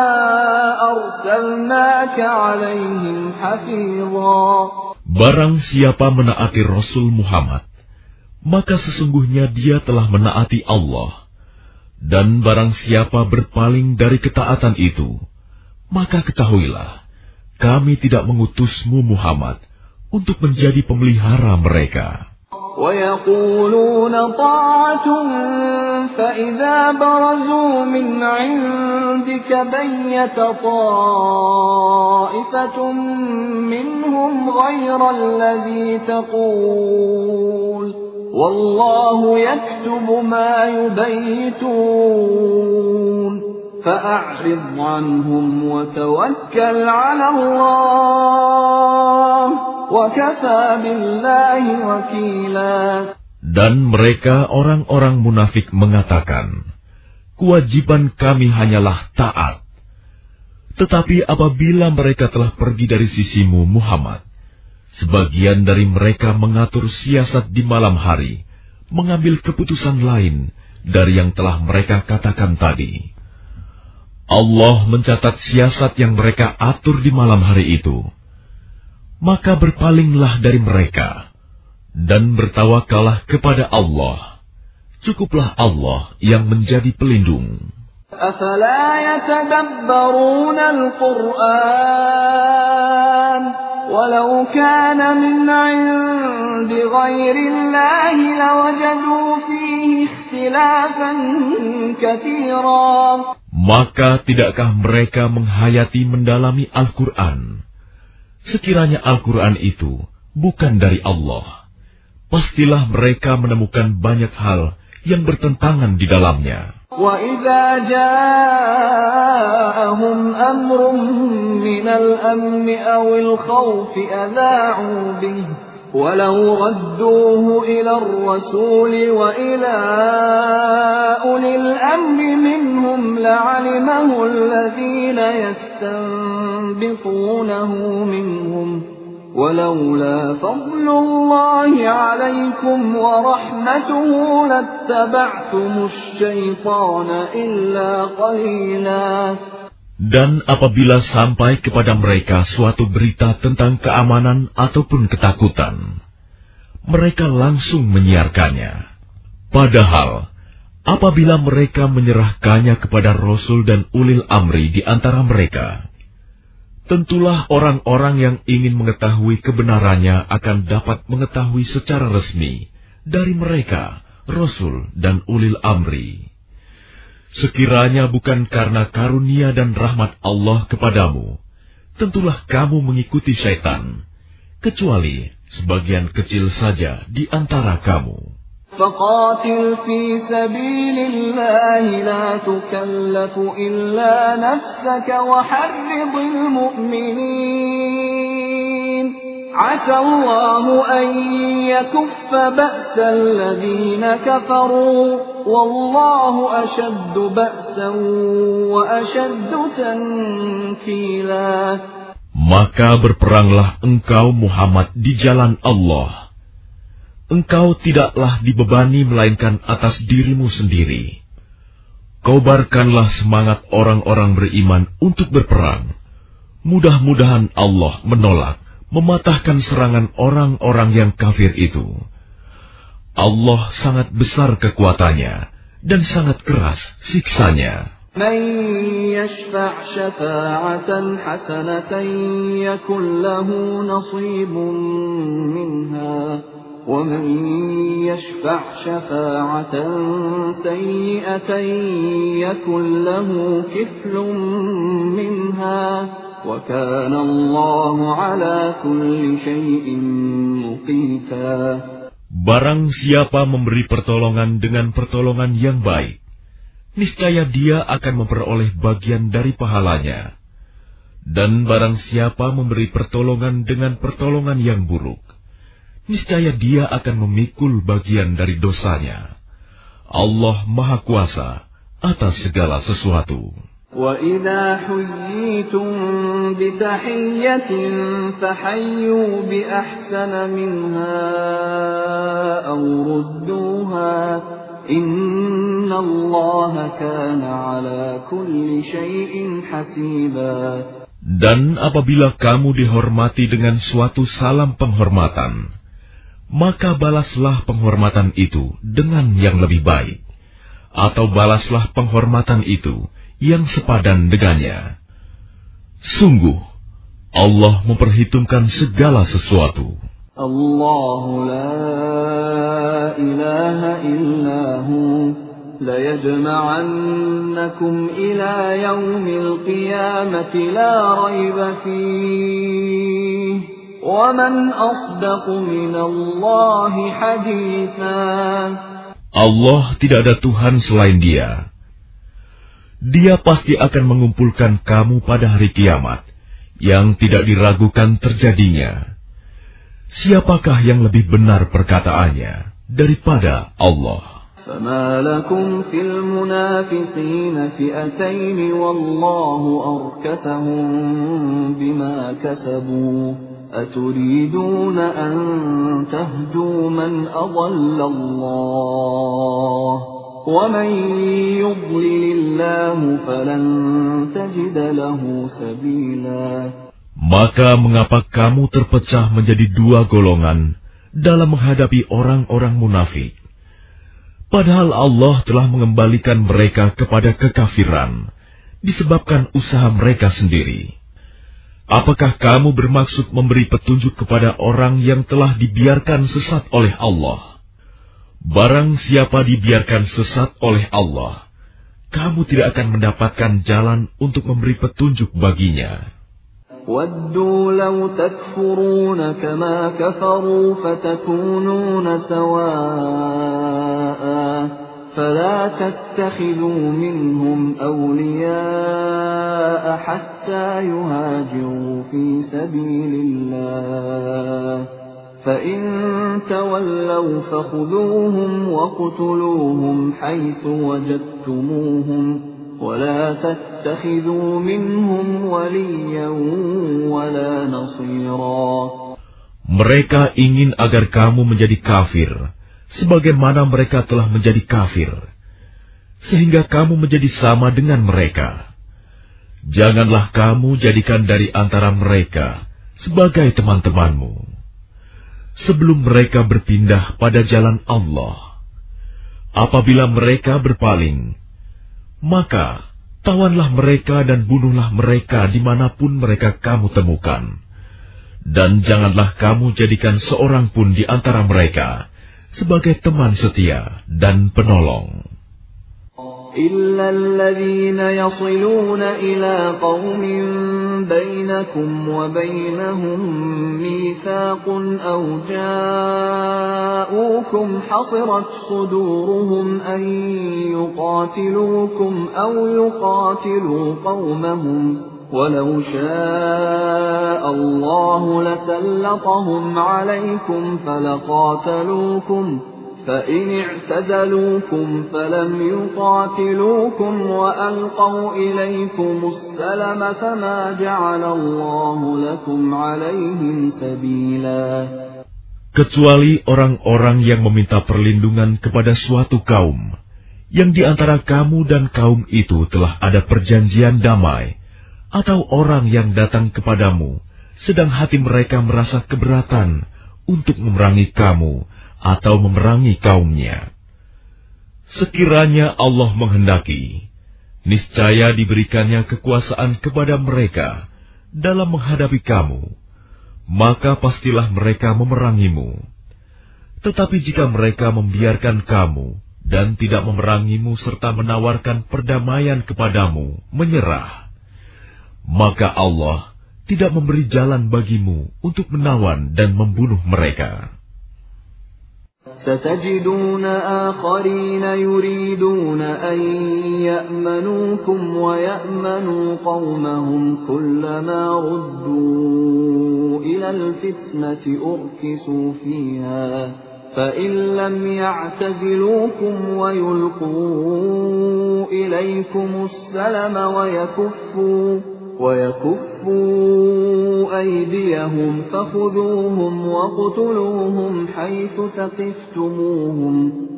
Speaker 1: arsalnaka 'alaihim hafiza.
Speaker 2: Barang siapa menaati Rasul Muhammad, maka sesungguhnya dia telah menaati Allah. Dan barang siapa berpaling dari ketaatan itu, maka ketahuilah, kami tidak mengutusmu Muhammad untuk menjadi pemelihara mereka.
Speaker 1: وَيَقُولُونَ طَاعَةٌ فَإِذَا بَرَزُوا مِنْ عِنْدِكَ بَيَّتَ طَائِفَةٌ مِّنْهُمْ غَيْرَ الَّذِي تَقُولُ وَاللَّهُ يَكْتُبُ مَا يُبَيِّتُونَ فَأَعْرِضْ عَنْهُمْ وَتَوَكَّلْ عَلَى اللَّهِ وَكَفَى بِاللَّهِ وَكِيلًا.
Speaker 2: Dan mereka orang-orang munafik mengatakan, kewajiban kami hanyalah taat. Tetapi apabila mereka telah pergi dari sisimu Muhammad, Sebagian dari mereka mengatur siasat di malam hari, mengambil keputusan lain dari yang telah mereka katakan tadi. Allah mencatat siasat yang mereka atur di malam hari itu. Maka berpalinglah dari mereka dan bertawakallah kepada Allah. Cukuplah Allah yang menjadi pelindung.
Speaker 1: أَفَلَا يَتَدَبَّرُونَ الْقُرْآنَ وَلَوْ كَانَ مِنْ عِنْدِ غَيْرِ اللَّهِ لَوَجَدُوا فِيهِ اخْتِلَافًا كَثِيرًا.
Speaker 2: Maka tidakkah mereka menghayati mendalami Al-Quran? Sekiranya Al-Quran itu bukan dari Allah, pastilah mereka menemukan banyak hal yang bertentangan di dalamnya.
Speaker 1: وَإِذَا جَاءَهُمْ أَمْرٌ مِّنَ الْأَمْنِ أَوِ الْخَوْفِ أَذَاعُوا بِهِ وَلَوْ رَدُّوهُ إِلَى الرَّسُولِ وَإِلَى أُولِي الْأَمْرِ مِنْهُمْ لَعَلِمَهُ الَّذِينَ يَسْتَنبِطُونَهُ مِنْهُمْ وَلَوْلَا فَضْلُ اللَّهِ عَلَيْكُمْ وَرَحْمَتُهُ لَاتَّبَعْتُمُ الشَّيْطَانَ إِلَّا قَلِيلًا.
Speaker 2: Dan apabila sampai kepada mereka suatu berita tentang keamanan ataupun ketakutan, mereka langsung menyiarkannya. Padahal, apabila mereka menyerahkannya kepada Rasul dan ulil amri di antara mereka, tentulah orang-orang yang ingin mengetahui kebenarannya akan dapat mengetahui secara resmi dari mereka, Rasul dan ulil amri. Sekiranya bukan karena karunia dan rahmat Allah kepadamu, tentulah kamu mengikuti syaitan, kecuali sebagian kecil saja di antara kamu.
Speaker 1: فَقَاتِلْ فِي سَبِيلِ اللَّهِ لَا تُكَلَّفُ إِلَّا نَفْسَكَ وَحَرِّضِ الْمُؤْمِنِينَ عَسَى اللَّهُ أَن يَكُفَّ بَأْسَ الَّذِينَ كَفَرُوا وَاللَّهُ أَشَدُّ بَأْسًا وَأَشَدُّ تَنكِيلًا.
Speaker 2: Maka berperanglah engkau Muhammad di jalan Allah. Engkau tidaklah dibebani melainkan atas dirimu sendiri. Kobarkanlah semangat orang-orang beriman untuk berperang. Mudah-mudahan Allah menolak, mematahkan serangan orang-orang yang kafir itu. Allah sangat besar kekuatannya dan sangat keras siksanya.
Speaker 1: مَن يَشْفَعْ شَفَاعَةً حَسَنَةً يَكُنْ لَهُ نَصِيبٌ مِّنْهَا وَمَن يَشْفَعْ شَفَاعَةً سَيِّئَةً يَكُنْ لَهُ كِفْلٌ مِّنْهَا وَكَانَ اللَّهُ عَلَى كُلِّ شَيْءٍ مُقِيتًا.
Speaker 2: Barang siapa memberi pertolongan dengan pertolongan yang baik, niscaya dia akan memperoleh bagian dari pahalanya. Dan barang siapa memberi pertolongan dengan pertolongan yang buruk, niscaya dia akan memikul bagian dari dosanya. Allah Maha Kuasa atas segala sesuatu.
Speaker 1: وَإِذَا حُيِّيتُم بِتَحِيَّةٍ فَحَيُّوا بِأَحْسَنَ مِنْهَا أَوْ رُدُّوهَا إِنَّ اللَّهَ كَانَ عَلَى كُلِّ شَيْءٍ حَسِيبًا.
Speaker 2: Dan apabila kamu dihormati dengan suatu salam penghormatan, maka balaslah penghormatan itu dengan yang lebih baik, atau balaslah penghormatan itu yang sepadan dengannya. Sungguh, Allah memperhitungkan segala sesuatu.
Speaker 1: Allahu la ilaha illahu la yajma'annakum ila yaumil qiyamati la raiba fihi wa man asdaqu minallahi hadithan.
Speaker 2: Allah tidak ada Tuhan selain Dia. Dia pasti akan mengumpulkan kamu pada hari kiamat yang tidak diragukan terjadinya. Siapakah yang lebih benar perkataannya daripada Allah?
Speaker 1: فَمَا لَكُمْ فِي الْمُنَافِقِينَ فِئَتَيْنِ وَاللَّهُ أَرْكَسَهُم بِمَا كَسَبُوا أتريدون أن تهدوا من أضل الله ومن يضلل الله فلن تجد له سبيلا.
Speaker 2: Maka mengapa kamu terpecah menjadi dua golongan dalam menghadapi orang-orang munafik? Padahal Allah telah mengembalikan mereka kepada kekafiran disebabkan usaha mereka sendiri. Apakah kamu bermaksud memberi petunjuk kepada orang yang telah dibiarkan sesat oleh Allah? Barang siapa dibiarkan sesat oleh Allah, kamu tidak akan mendapatkan jalan untuk memberi petunjuk baginya.
Speaker 1: وَدُّوا لَوْ تَكْفُرُونَ كَمَا كَفَرُوا فَتَكُونُونَ سَوَاءً فَلَا تَتَّخِذُوا مِنْهُمْ أَوْلِيَاءَ حَتَّى يُهَاجِرُوا فِي سَبِيلِ اللَّهِ فَإِنْ تَوَلَّوْا فَخُذُوهُمْ وَاقْتُلُوهُمْ حَيْثُ وَجَدتُّمُوهُمْ وَلَا تَتَّخِذُوا مِنْهُمْ وَلِيًّا وَلَا نَصِيرًا.
Speaker 2: Mereka ingin agar kamu menjadi kafir, sebagaimana mereka telah menjadi kafir, sehingga kamu menjadi sama dengan mereka. Janganlah kamu jadikan dari antara mereka sebagai teman-temanmu, sebelum mereka berpindah pada jalan Allah. Apabila mereka berpaling, maka tawanlah mereka dan bunuhlah mereka dimanapun mereka kamu temukan. Dan janganlah kamu jadikan seorang pun di antara mereka sebagai teman setia dan penolong.
Speaker 1: إِلَّا الَّذِينَ يَصِلُونَ إِلَى قَوْمٍ بَيْنَكُمْ وَبَيْنَهُم مِّيثَاقٌ أَوْ جَاءُوكُمْ حَصِرَتْ صُدُورُهُمْ أَن يُقَاتِلُوكُمْ أَوْ يُقَاتِلُوا قَوْمَهُمْ وَلَوْ شَاءَ اللَّهُ لَسَلَّطَهُمْ عَلَيْكُمْ فَلَقَاتَلُوكُمْ فَإِنِ اعْتَزَلُوكُمْ فَلَمْ يُقَاتِلُوكُمْ وَأَلْقَوْا إِلَيْكُمُ السَّلَمَ فَمَا جَعَلَ اللَّهُ لَكُمْ عَلَيْهِمْ سَبِيلًا.
Speaker 2: Kecuali orang-orang yang meminta perlindungan kepada suatu kaum, yang di antara kamu dan kaum itu telah ada perjanjian damai, atau orang yang datang kepadamu, sedang hati mereka merasa keberatan untuk memerangi kamu, atau memerangi kaumnya. Sekiranya Allah menghendaki, niscaya diberikannya kekuasaan kepada mereka dalam menghadapi kamu, maka pastilah mereka memerangimu. Tetapi jika mereka membiarkan kamu dan tidak memerangimu serta menawarkan perdamaian kepadamu, menyerah, maka Allah tidak memberi jalan bagimu untuk menawan dan membunuh mereka.
Speaker 1: سَتَجِدُونَ آخَرِينَ يُرِيدُونَ أَن يَأْمَنُوكُمْ وَيَأْمَنُوا قَوْمَهُمْ كُلَّمَا رُدُّوا إِلَى الْفِتْنَةِ أُرْكِسُوا فِيهَا فَإِن لَّمْ يَعْتَزِلُوكُمْ وَيُلْقُوا إِلَيْكُمُ السَّلَمَ وَيَكُفُّوا وَيَكُفُّوا أَيْدِيَهُمْ فَخُذُوهُمْ وَاقْتُلُوهُمْ حَيْثُ ثَقِفْتُمُوهُمْ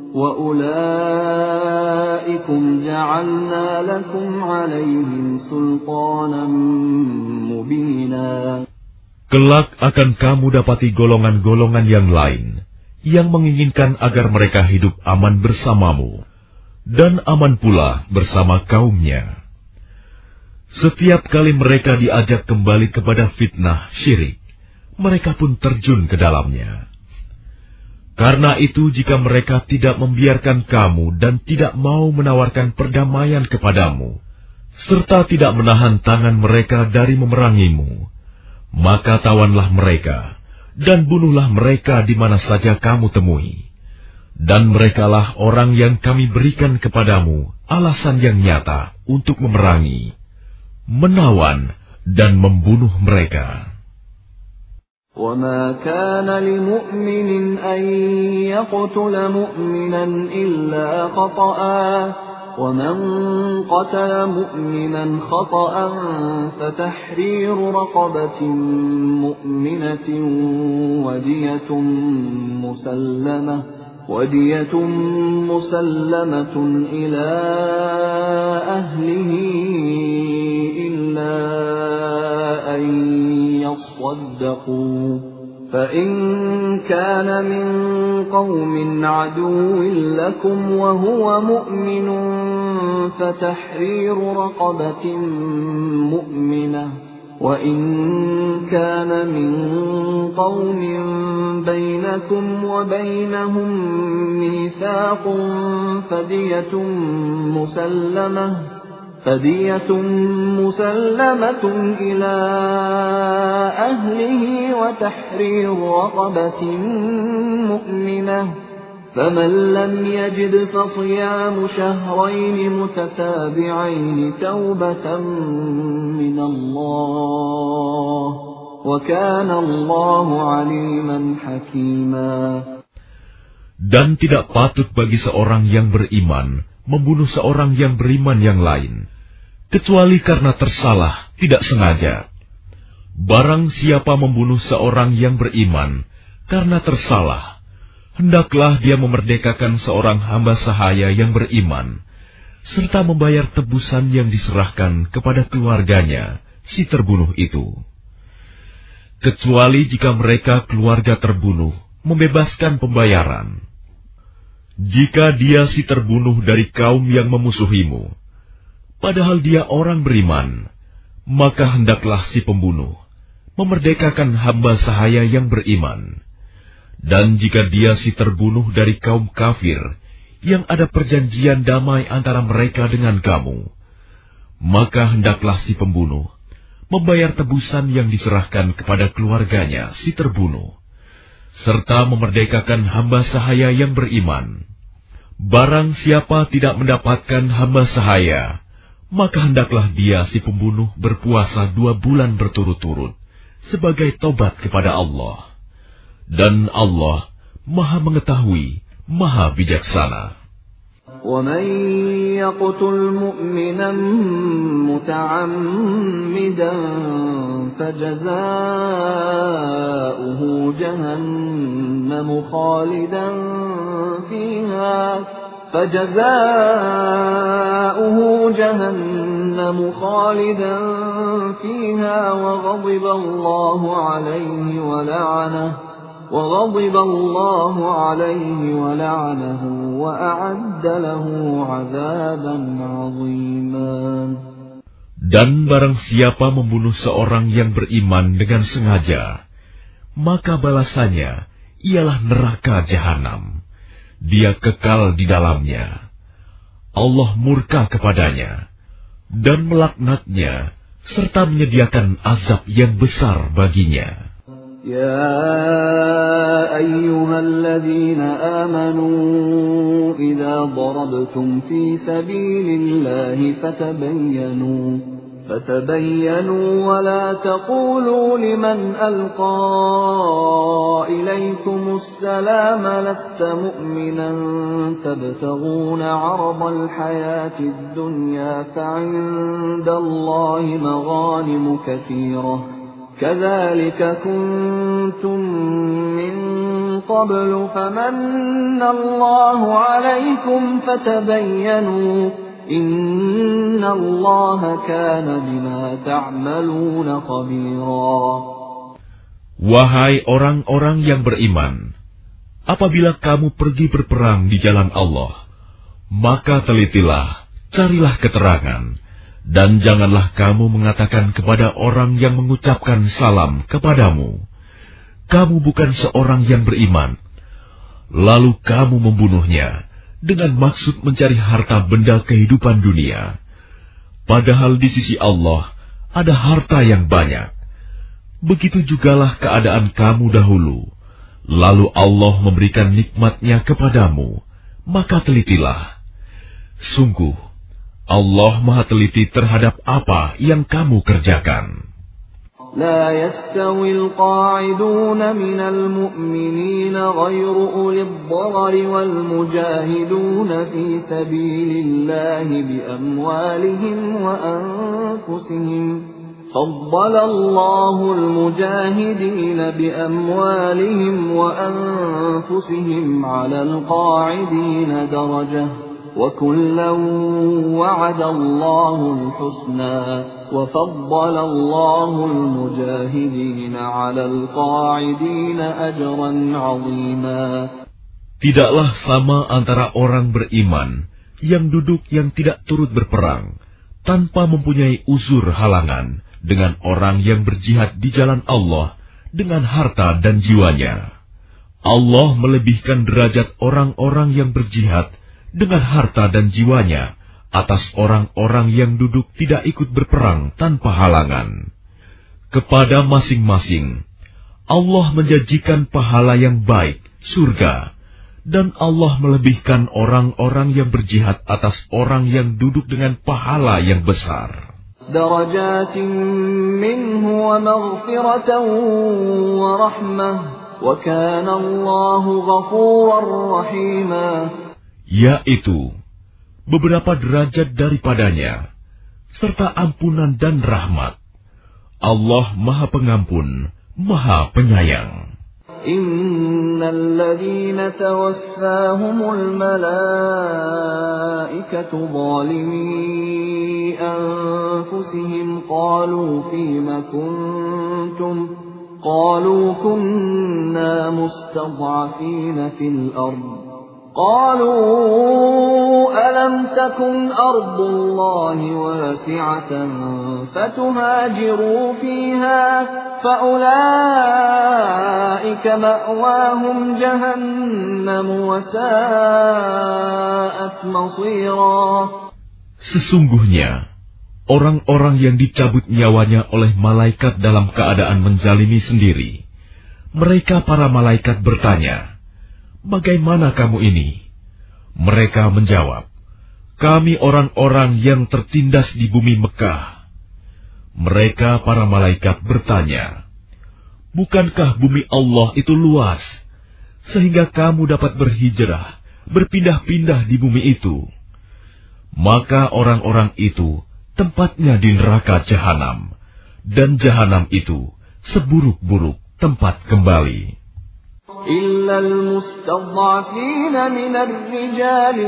Speaker 1: وَأُولَٰئِكُمْ جَعَلْنَا لَكُمْ عَلَيْهِمْ سُلْطَانًا مُّبِينًا.
Speaker 2: Kelak akan kamu dapati golongan-golongan yang lain yang menginginkan agar mereka hidup aman bersamamu dan aman pula bersama kaumnya. Setiap kali mereka diajak kembali kepada fitnah syirik, mereka pun terjun ke dalamnya. Karena itu, jika mereka tidak membiarkan kamu dan tidak mau menawarkan perdamaian kepadamu, serta tidak menahan tangan mereka dari memerangimu, maka tawanlah mereka dan bunuhlah mereka di mana saja kamu temui. Dan merekalah orang yang kami berikan kepadamu alasan yang nyata untuk memerangi, menawan dan membunuh mereka.
Speaker 1: وَمَا كَانَ لِمُؤْمِنٍ أَن يَقْتُلَ مُؤْمِنًا إِلَّا خَطَأً وَمَنْ قَتَلَ مُؤْمِنًا خَطَأً فَتَحْرِيرُ رَقَبَةٍ مُؤْمِنَةٍ بَيِّنَةٍ وَدِيَةٌ مُسَلَّمَةٌ وَدِيَةٌ مُسَلَّمَةٌ إِلَى أَهْلِهِ إِلَّا أَن يَصَّدَّقُوا فَإِن كَانَ مِن قَوْمٍ عَدُوٍّ لَّكُمْ وَهُوَ مُؤْمِنٌ فَتَحْرِيرُ رَقَبَةٍ مُّؤْمِنَةٍ وَإِن كَانَ مِن قَوْمٍ بَيْنَكُمْ وَبَيْنَهُم مِّيثَاقٌ فَدِيَةٌ مُّسَلَّمَةٌ فَدِيَةٌ مُّسَلَّمَةٌ إِلَى أَهْلِهِ وَتَحْرِيرُ رَقَبَةٍ مُّؤْمِنَةٍ فَمَن لَّمْ يَجِدْ فَصِيَامُ شَهْرَيْنِ مُتَتَابِعَيْنِ تَوْبَةً مِّنَ اللَّهِ وَكَانَ اللَّهُ عَلِيمًا حَكِيمًا.
Speaker 2: Dan tidak patut bagi seorang yang beriman membunuh seorang yang beriman yang lain, kecuali karena tersalah, tidak sengaja. Barang siapa membunuh seorang yang beriman karena tersalah, hendaklah dia memerdekakan seorang hamba sahaya yang beriman, serta membayar tebusan yang diserahkan kepada keluarganya, si terbunuh itu. Kecuali jika mereka keluarga terbunuh membebaskan pembayaran. Jika dia si terbunuh dari kaum yang memusuhimu, padahal dia orang beriman, maka hendaklah si pembunuh memerdekakan hamba sahaya yang beriman. Dan jika dia si terbunuh dari kaum kafir, yang ada perjanjian damai antara mereka dengan kamu, maka hendaklah si pembunuh membayar tebusan yang diserahkan kepada keluarganya si terbunuh, serta memerdekakan hamba sahaya yang beriman. Barang siapa tidak mendapatkan hamba sahaya, maka hendaklah dia si pembunuh berpuasa dua bulan berturut-turut sebagai tobat kepada Allah. Dan Allah Maha Mengetahui, Maha Bijaksana.
Speaker 1: وَمَن يَقْتُلْ مُؤْمِنًا مُّتَعَمِّدًا فَجَزَاؤُهُ جَهَنَّمُ خَالِدًا فِيهَا فَجَزَاؤُهُ جَهَنَّمُ خَالِدًا فِيهَا وَغَضِبَ اللَّهُ عَلَيْهِ وَلَعَنَهُ وَغَضِبَ اللَّهُ عَلَيْهِ وَلَعَنَهُ وَأَعَدَّ لَهُ عَذَابًا عَظِيمًا.
Speaker 2: Dan barang siapa membunuh seorang yang beriman dengan sengaja, maka balasannya ialah neraka jahanam. Dia kekal di dalamnya. Allah murka kepadanya dan melaknatnya serta menyediakan azab yang besar baginya.
Speaker 1: يا أيها الذين آمنوا إذا ضربتم في سبيل الله فتبينوا فتبينوا ولا تقولوا لمن ألقى إليكم السلام لست مؤمنا تبتغون عرض الحياة الدنيا فعند الله مغانم كثيرة كذلك كنتم من قبل فمن الله عليكم فتبينوا إن الله كان بما تعملون خبيرا.
Speaker 2: Wahai orang-orang yang beriman, apabila kamu pergi berperang di jalan Allah, maka telitilah, carilah keterangan. Dan janganlah kamu mengatakan kepada orang yang mengucapkan salam kepadamu, kamu bukan seorang yang beriman, lalu kamu membunuhnya dengan maksud mencari harta benda kehidupan dunia. Padahal di sisi Allah ada harta yang banyak. Begitu jugalah keadaan kamu dahulu, lalu Allah memberikan nikmat-Nya kepadamu, maka telitilah. Sungguh, Allah Maha teliti terhadap apa yang kamu kerjakan.
Speaker 1: لا يستوي القاعدون من المؤمنين غير أولي الضرر والمجاهدون في سبيل الله بأموالهم وأنفسهم فضل الله المجاهدين بأموالهم وأنفسهم على القاعدين درجة وكلا وعد الله الحسنى وفضل الله المجاهدين على القاعدين أجرا عظيما.
Speaker 2: Tidaklah sama antara orang beriman yang duduk yang tidak turut berperang tanpa mempunyai uzur halangan dengan orang yang berjihad di jalan Allah dengan harta dan jiwanya. Allah melebihkan derajat orang-orang yang berjihad dengan harta dan jiwanya atas orang-orang yang duduk tidak ikut berperang tanpa halangan. Kepada masing-masing, Allah menjanjikan pahala yang baik, surga, dan Allah melebihkan orang-orang yang berjihad atas orang yang duduk dengan pahala yang besar.
Speaker 1: Darajatin minhu wa maghfiratan wa rahmah wa kana Allahu ghafurar rahima.
Speaker 2: Yaitu beberapa derajat daripadanya serta ampunan dan rahmat. Allah Maha Pengampun, Maha Penyayang.
Speaker 1: Innal ladzina tawaffahumul malaikatu zalimi anfusihim qalu fima kuntum qalu kunna mustad'afina fil ardh قالوا ألم تكن أرض الله واسعة فتهاجروا فيها فأولئك مأواهم جهنم وساءت مصيرا.
Speaker 2: Sesungguhnya orang-orang yang dicabut nyawanya oleh malaikat dalam keadaan menzalimi sendiri, mereka para malaikat bertanya, "Bagaimana kamu ini?" Mereka menjawab, "Kami orang-orang yang tertindas di bumi Mekah." Mereka para malaikat bertanya, "Bukankah bumi Allah itu luas, sehingga kamu dapat berhijrah, berpindah-pindah di bumi itu?" Maka orang-orang itu tempatnya di neraka Jahanam, dan Jahanam itu seburuk-buruk tempat kembali.
Speaker 1: إلا المستضعفين من الرجال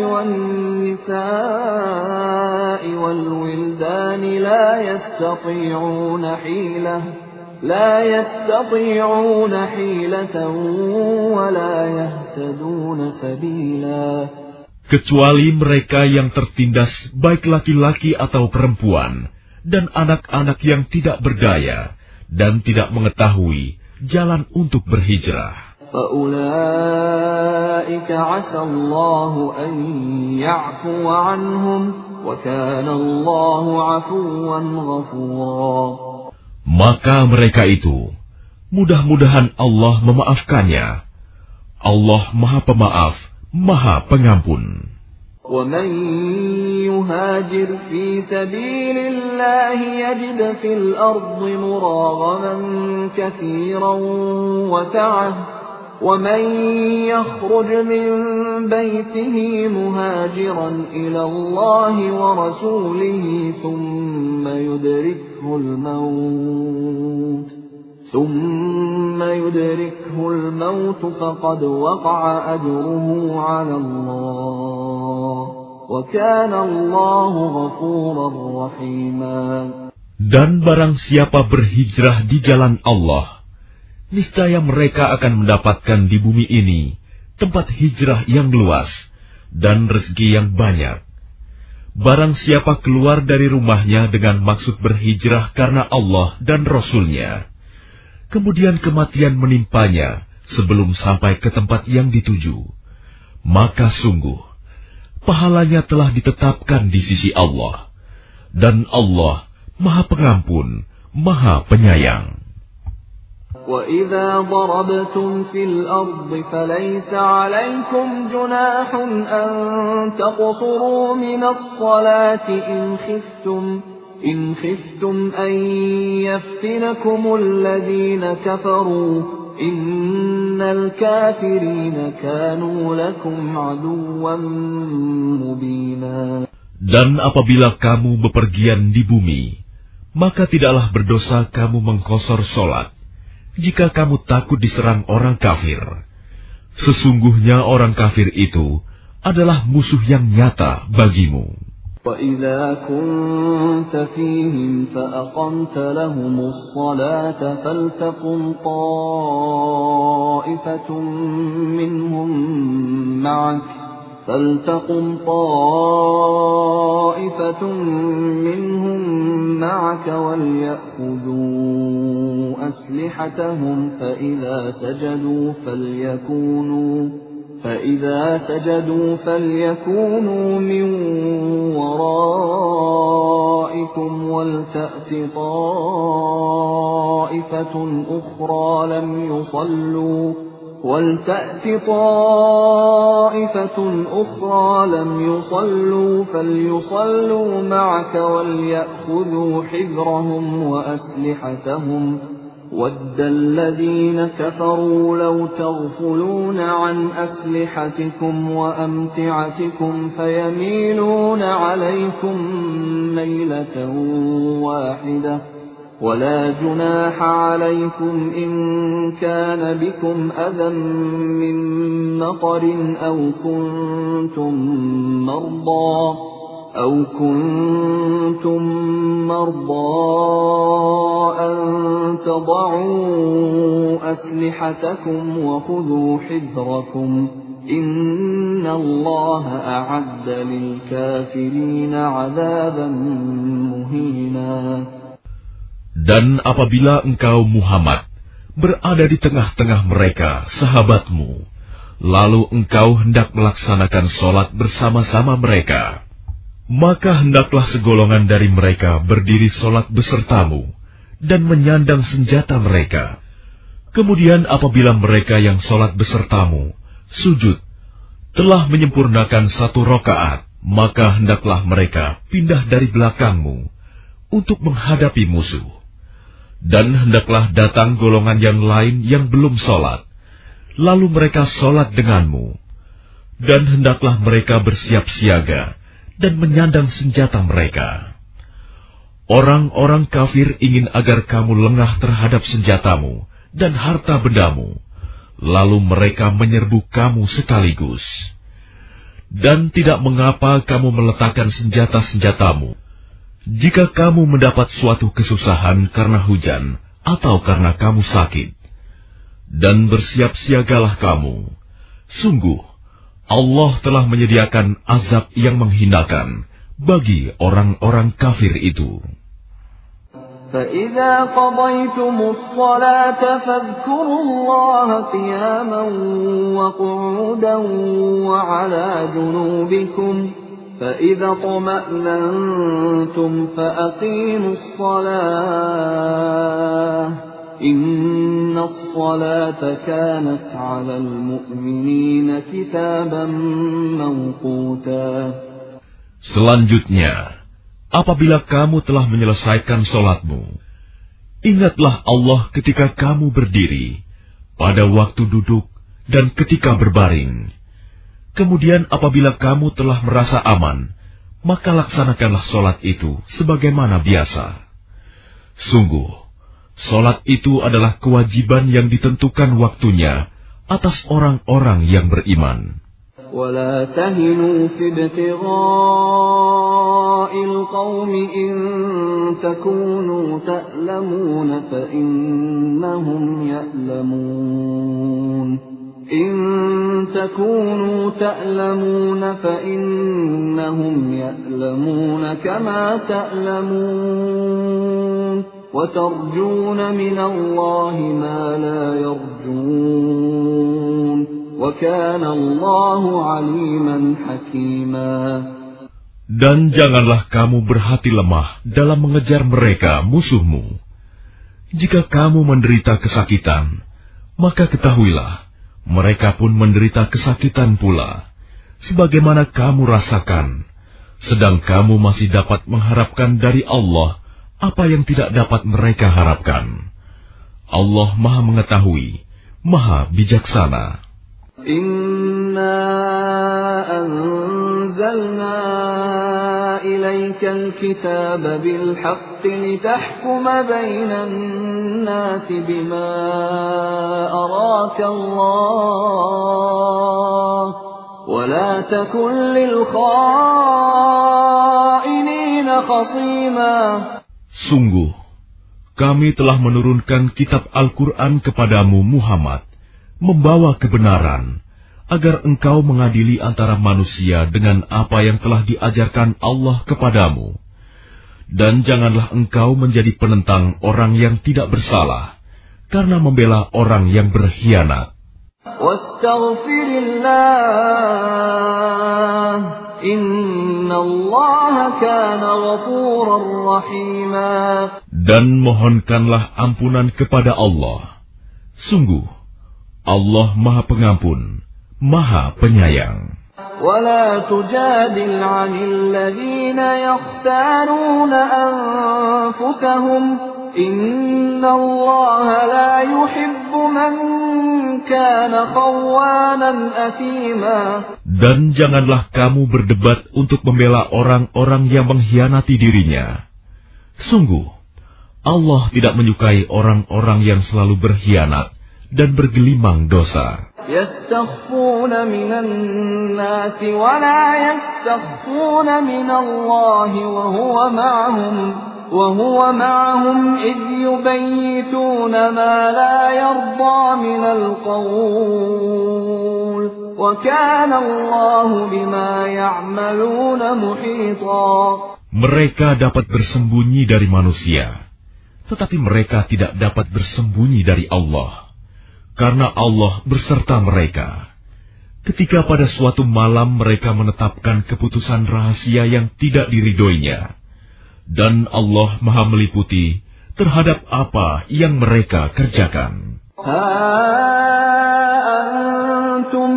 Speaker 1: والنساء والولدان لا يستطيعون حيلة لا يستطيعون حيلة ولا يهتدون سبيلا.
Speaker 2: Kecuali mereka yang tertindas baik laki-laki atau perempuan dan anak-anak yang tidak berdaya dan tidak mengetahui jalan untuk berhijrah.
Speaker 1: فَأُولَئِكَ عَسَى اللَّهُ أَن يَعْفُوَ عَنْهُمْ وَكَانَ اللَّهُ عَفُوًّا غَفُورًا.
Speaker 2: Maka mereka itu, mudah-mudahan Allah memaafkannya. Allah Maha Pemaaf, Maha Pengampun.
Speaker 1: وَمَن يُهَاجِرْ فِي سَبِيلِ اللَّهِ يَجِدْ فِي الْأَرْضِ مُرَاغَمًا كَثِيرًا وَسَعَةً وَمَن يَخْرُجْ مِن بَيْتِهِ مُهَاجِرًا إِلَى اللَّهِ وَرَسُولِهِ ثُمَّ يُدْرِكْهُ الْمَوْتُ ثُمَّ يُدْرِكْهُ الْمَوْتُ فَقَدْ وَقَعَ أَجْرُهُ عَلَى اللَّهِ وَكَانَ اللَّهُ غَفُورًا رَّحِيمًا.
Speaker 2: Dan barang siapa berhijrah di jalan Allah, niscaya mereka akan mendapatkan di bumi ini tempat hijrah yang luas dan rezeki yang banyak. Barang siapa keluar dari rumahnya dengan maksud berhijrah karena Allah dan Rasul-Nya, kemudian kematian menimpanya sebelum sampai ke tempat yang dituju, maka sungguh pahalanya telah ditetapkan di sisi Allah, dan Allah Maha Pengampun, Maha Penyayang.
Speaker 1: وَإِذَا ضَرَبْتُمْ فِي الْأَرْضِ فَلَيْسَ عَلَيْكُمْ جُنَاحٌ أَن تَقْصُرُوا مِنَ الصَّلَاةِ إِنْ خِفْتُمْ إِنْ خِفْتُمْ أَن يَفْتِنَكُمُ الَّذِينَ كَفَرُوا إِنَّ الْكَافِرِينَ كَانُوا لَكُمْ عَدُوًّا مُبِينًا.
Speaker 2: Dan apabila kamu bepergian di bumi, maka tidaklah berdosa kamu mengkosor solat, jika kamu takut diserang orang kafir. Sesungguhnya orang kafir itu adalah musuh yang nyata bagimu.
Speaker 1: وَإِذَا كُنْتَ فِيهِمْ فَأَقَمْتَ لَهُمُ الصَّلَاةَ فَلْتَقُمْ طَائِفَةٌ مِّنْهُمْ مَعَكَ فَلْتَقُمْ طَائِفَةٌ مِّنْهُمْ مَعَكَ وَلْيَأْخُذُوا أَسْلِحَتَهُمْ فَإِذَا سَجَدُوا فَلْيَكُونُوا فَإِذَا سَجَدُوا فَلْيَكُونُوا مِنْ وَرَائِكُمْ وَلْتَأْتِ طَائِفَةٌ أُخْرَى لَمْ يُصَلُّوا وَلْتَأْتِ طَائِفَةٌ أُخْرَى لَمْ يُصَلُّوا فَلْيُصَلُّوا مَعَكَ وَلْيَأْخُذُوا حِذْرَهُمْ وَأَسْلِحَتَهُمْ وَدَّ الَّذِينَ كَفَرُوا لَوْ تَغْفُلُونَ عَنْ أَسْلِحَتِكُمْ وَأَمْتِعَتِكُمْ فَيَمِيلُونَ عَلَيْكُمْ مَيْلَةً وَاحِدَةً وَلَا جُنَاحَ عَلَيْكُمْ إِن كَانَ بِكُمْ أَذًى مِّن مَّطَرٍ أَوْ كُنتُم مَّرْضَىٰ أَوْ كُنتُم مَّرْضَىٰ أَن تَضَعُوا أَسْلِحَتَكُمْ وَخُذُوا حِذْرَكُمْ إِنَّ اللَّهَ أَعَدَّ لِلْكَافِرِينَ عَذَابًا مُّهِينًا.
Speaker 2: Dan apabila engkau Muhammad berada di tengah-tengah mereka, sahabatmu, lalu engkau hendak melaksanakan sholat bersama-sama mereka, maka hendaklah segolongan dari mereka berdiri sholat besertamu dan menyandang senjata mereka. Kemudian apabila mereka yang sholat besertamu sujud telah menyempurnakan satu rakaat, maka hendaklah mereka pindah dari belakangmu untuk menghadapi musuh. Dan hendaklah datang golongan yang lain yang belum sholat, lalu mereka sholat denganmu. Dan hendaklah mereka bersiap siaga dan menyandang senjata mereka. Orang-orang kafir ingin agar kamu lengah terhadap senjatamu dan harta bendamu, lalu mereka menyerbu kamu sekaligus. Dan tidak mengapa kamu meletakkan senjata-senjatamu, jika kamu mendapat suatu kesusahan karena hujan atau karena kamu sakit. Dan bersiap siagalah kamu. Sungguh, Allah telah menyediakan azab yang menghinakan bagi orang-orang kafir itu.
Speaker 1: فَإِذَا قَضَيْتُمُ الصَّلَاةَ فَاذْكُرُوا اللَّهَ قِيَامًا وَقُعُودًا وَعَلَى جُنُوبِكُمْ فَإِذَا اطْمَأْنَنْتُمْ فَأَقِيمُوا الصَّلَاةَ إِنَّ الصَّلَاةَ كَانَتْ عَلَى الْمُؤْمِنِينَ كِتَابًا مَّوْقُوتًا.
Speaker 2: Selanjutnya, apabila kamu telah menyelesaikan sholatmu, ingatlah Allah ketika kamu berdiri, pada waktu duduk, dan ketika berbaring. Kemudian apabila kamu telah merasa aman, maka laksanakanlah sholat itu sebagaimana biasa. Sungguh, sholat itu adalah kewajiban yang ditentukan waktunya atas orang-orang yang beriman.
Speaker 1: وَلَا تَهِنُوا فِي ابْتِغَاءِ الْقَوْمِ إِن تَكُونُوا تَأْلَمُونَ فَإِنَّهُمْ يَأْلَمُونَ إِن تَكُونُوا تَأْلَمُونَ فَإِنَّهُمْ يَأْلَمُونَ كَمَا تَأْلَمُونَ وَتَرْجُونَ مِنَ اللَّهِ مَا لَا يَرْجُونَ وَكَانَ اللَّهُ عَلِيمًا حَكِيمًا.
Speaker 2: Dan janganlah kamu berhati lemah dalam mengejar mereka musuhmu. Jika kamu menderita kesakitan, maka ketahuilah, mereka pun menderita kesakitan pula, sebagaimana kamu rasakan, sedang kamu masih dapat mengharapkan dari Allah apa yang tidak dapat mereka harapkan. Allah Maha Mengetahui, Maha Bijaksana.
Speaker 1: Inna أنزلنا إليك الكتاب بالحق لتحكم بين الناس بما أراك الله ولا تكن للخائنين خصيما.
Speaker 2: Sungguh, kami telah menurunkan kitab Al-Quran kepadamu Muhammad, membawa kebenaran, agar engkau mengadili antara manusia dengan apa yang telah diajarkan Allah kepadamu. Dan janganlah engkau menjadi penentang orang yang tidak bersalah, karena membela orang yang berkhianat.
Speaker 1: Wastaghfirillah, innallaha kana ghafurar rahima.
Speaker 2: Dan mohonkanlah ampunan kepada Allah. Sungguh, Allah Maha Pengampun, Maha Penyayang.
Speaker 1: ولا تجادل عن الذين يختارون أنفسهم إن الله لا يحب من كان خوانا أثيما.
Speaker 2: Dan janganlah kamu berdebat untuk membela orang-orang yang mengkhianati dirinya. Sungguh, Allah tidak menyukai orang-orang yang selalu berkhianat dan bergelimang dosa.
Speaker 1: يستخفون من الناس ولا يستخفون من الله وهو معهم وهو معهم إذ يبيتون ما لا يرضى من القول وكان الله بما يعملون محيطا.
Speaker 2: Mereka dapat bersembunyi dari manusia, tetapi mereka tidak dapat bersembunyi dari Allah. Karena Allah berserta mereka. Ketika pada suatu malam mereka menetapkan keputusan rahasia yang tidak diridhoinya. Dan Allah Maha meliputi terhadap apa yang mereka kerjakan.
Speaker 1: Ha antum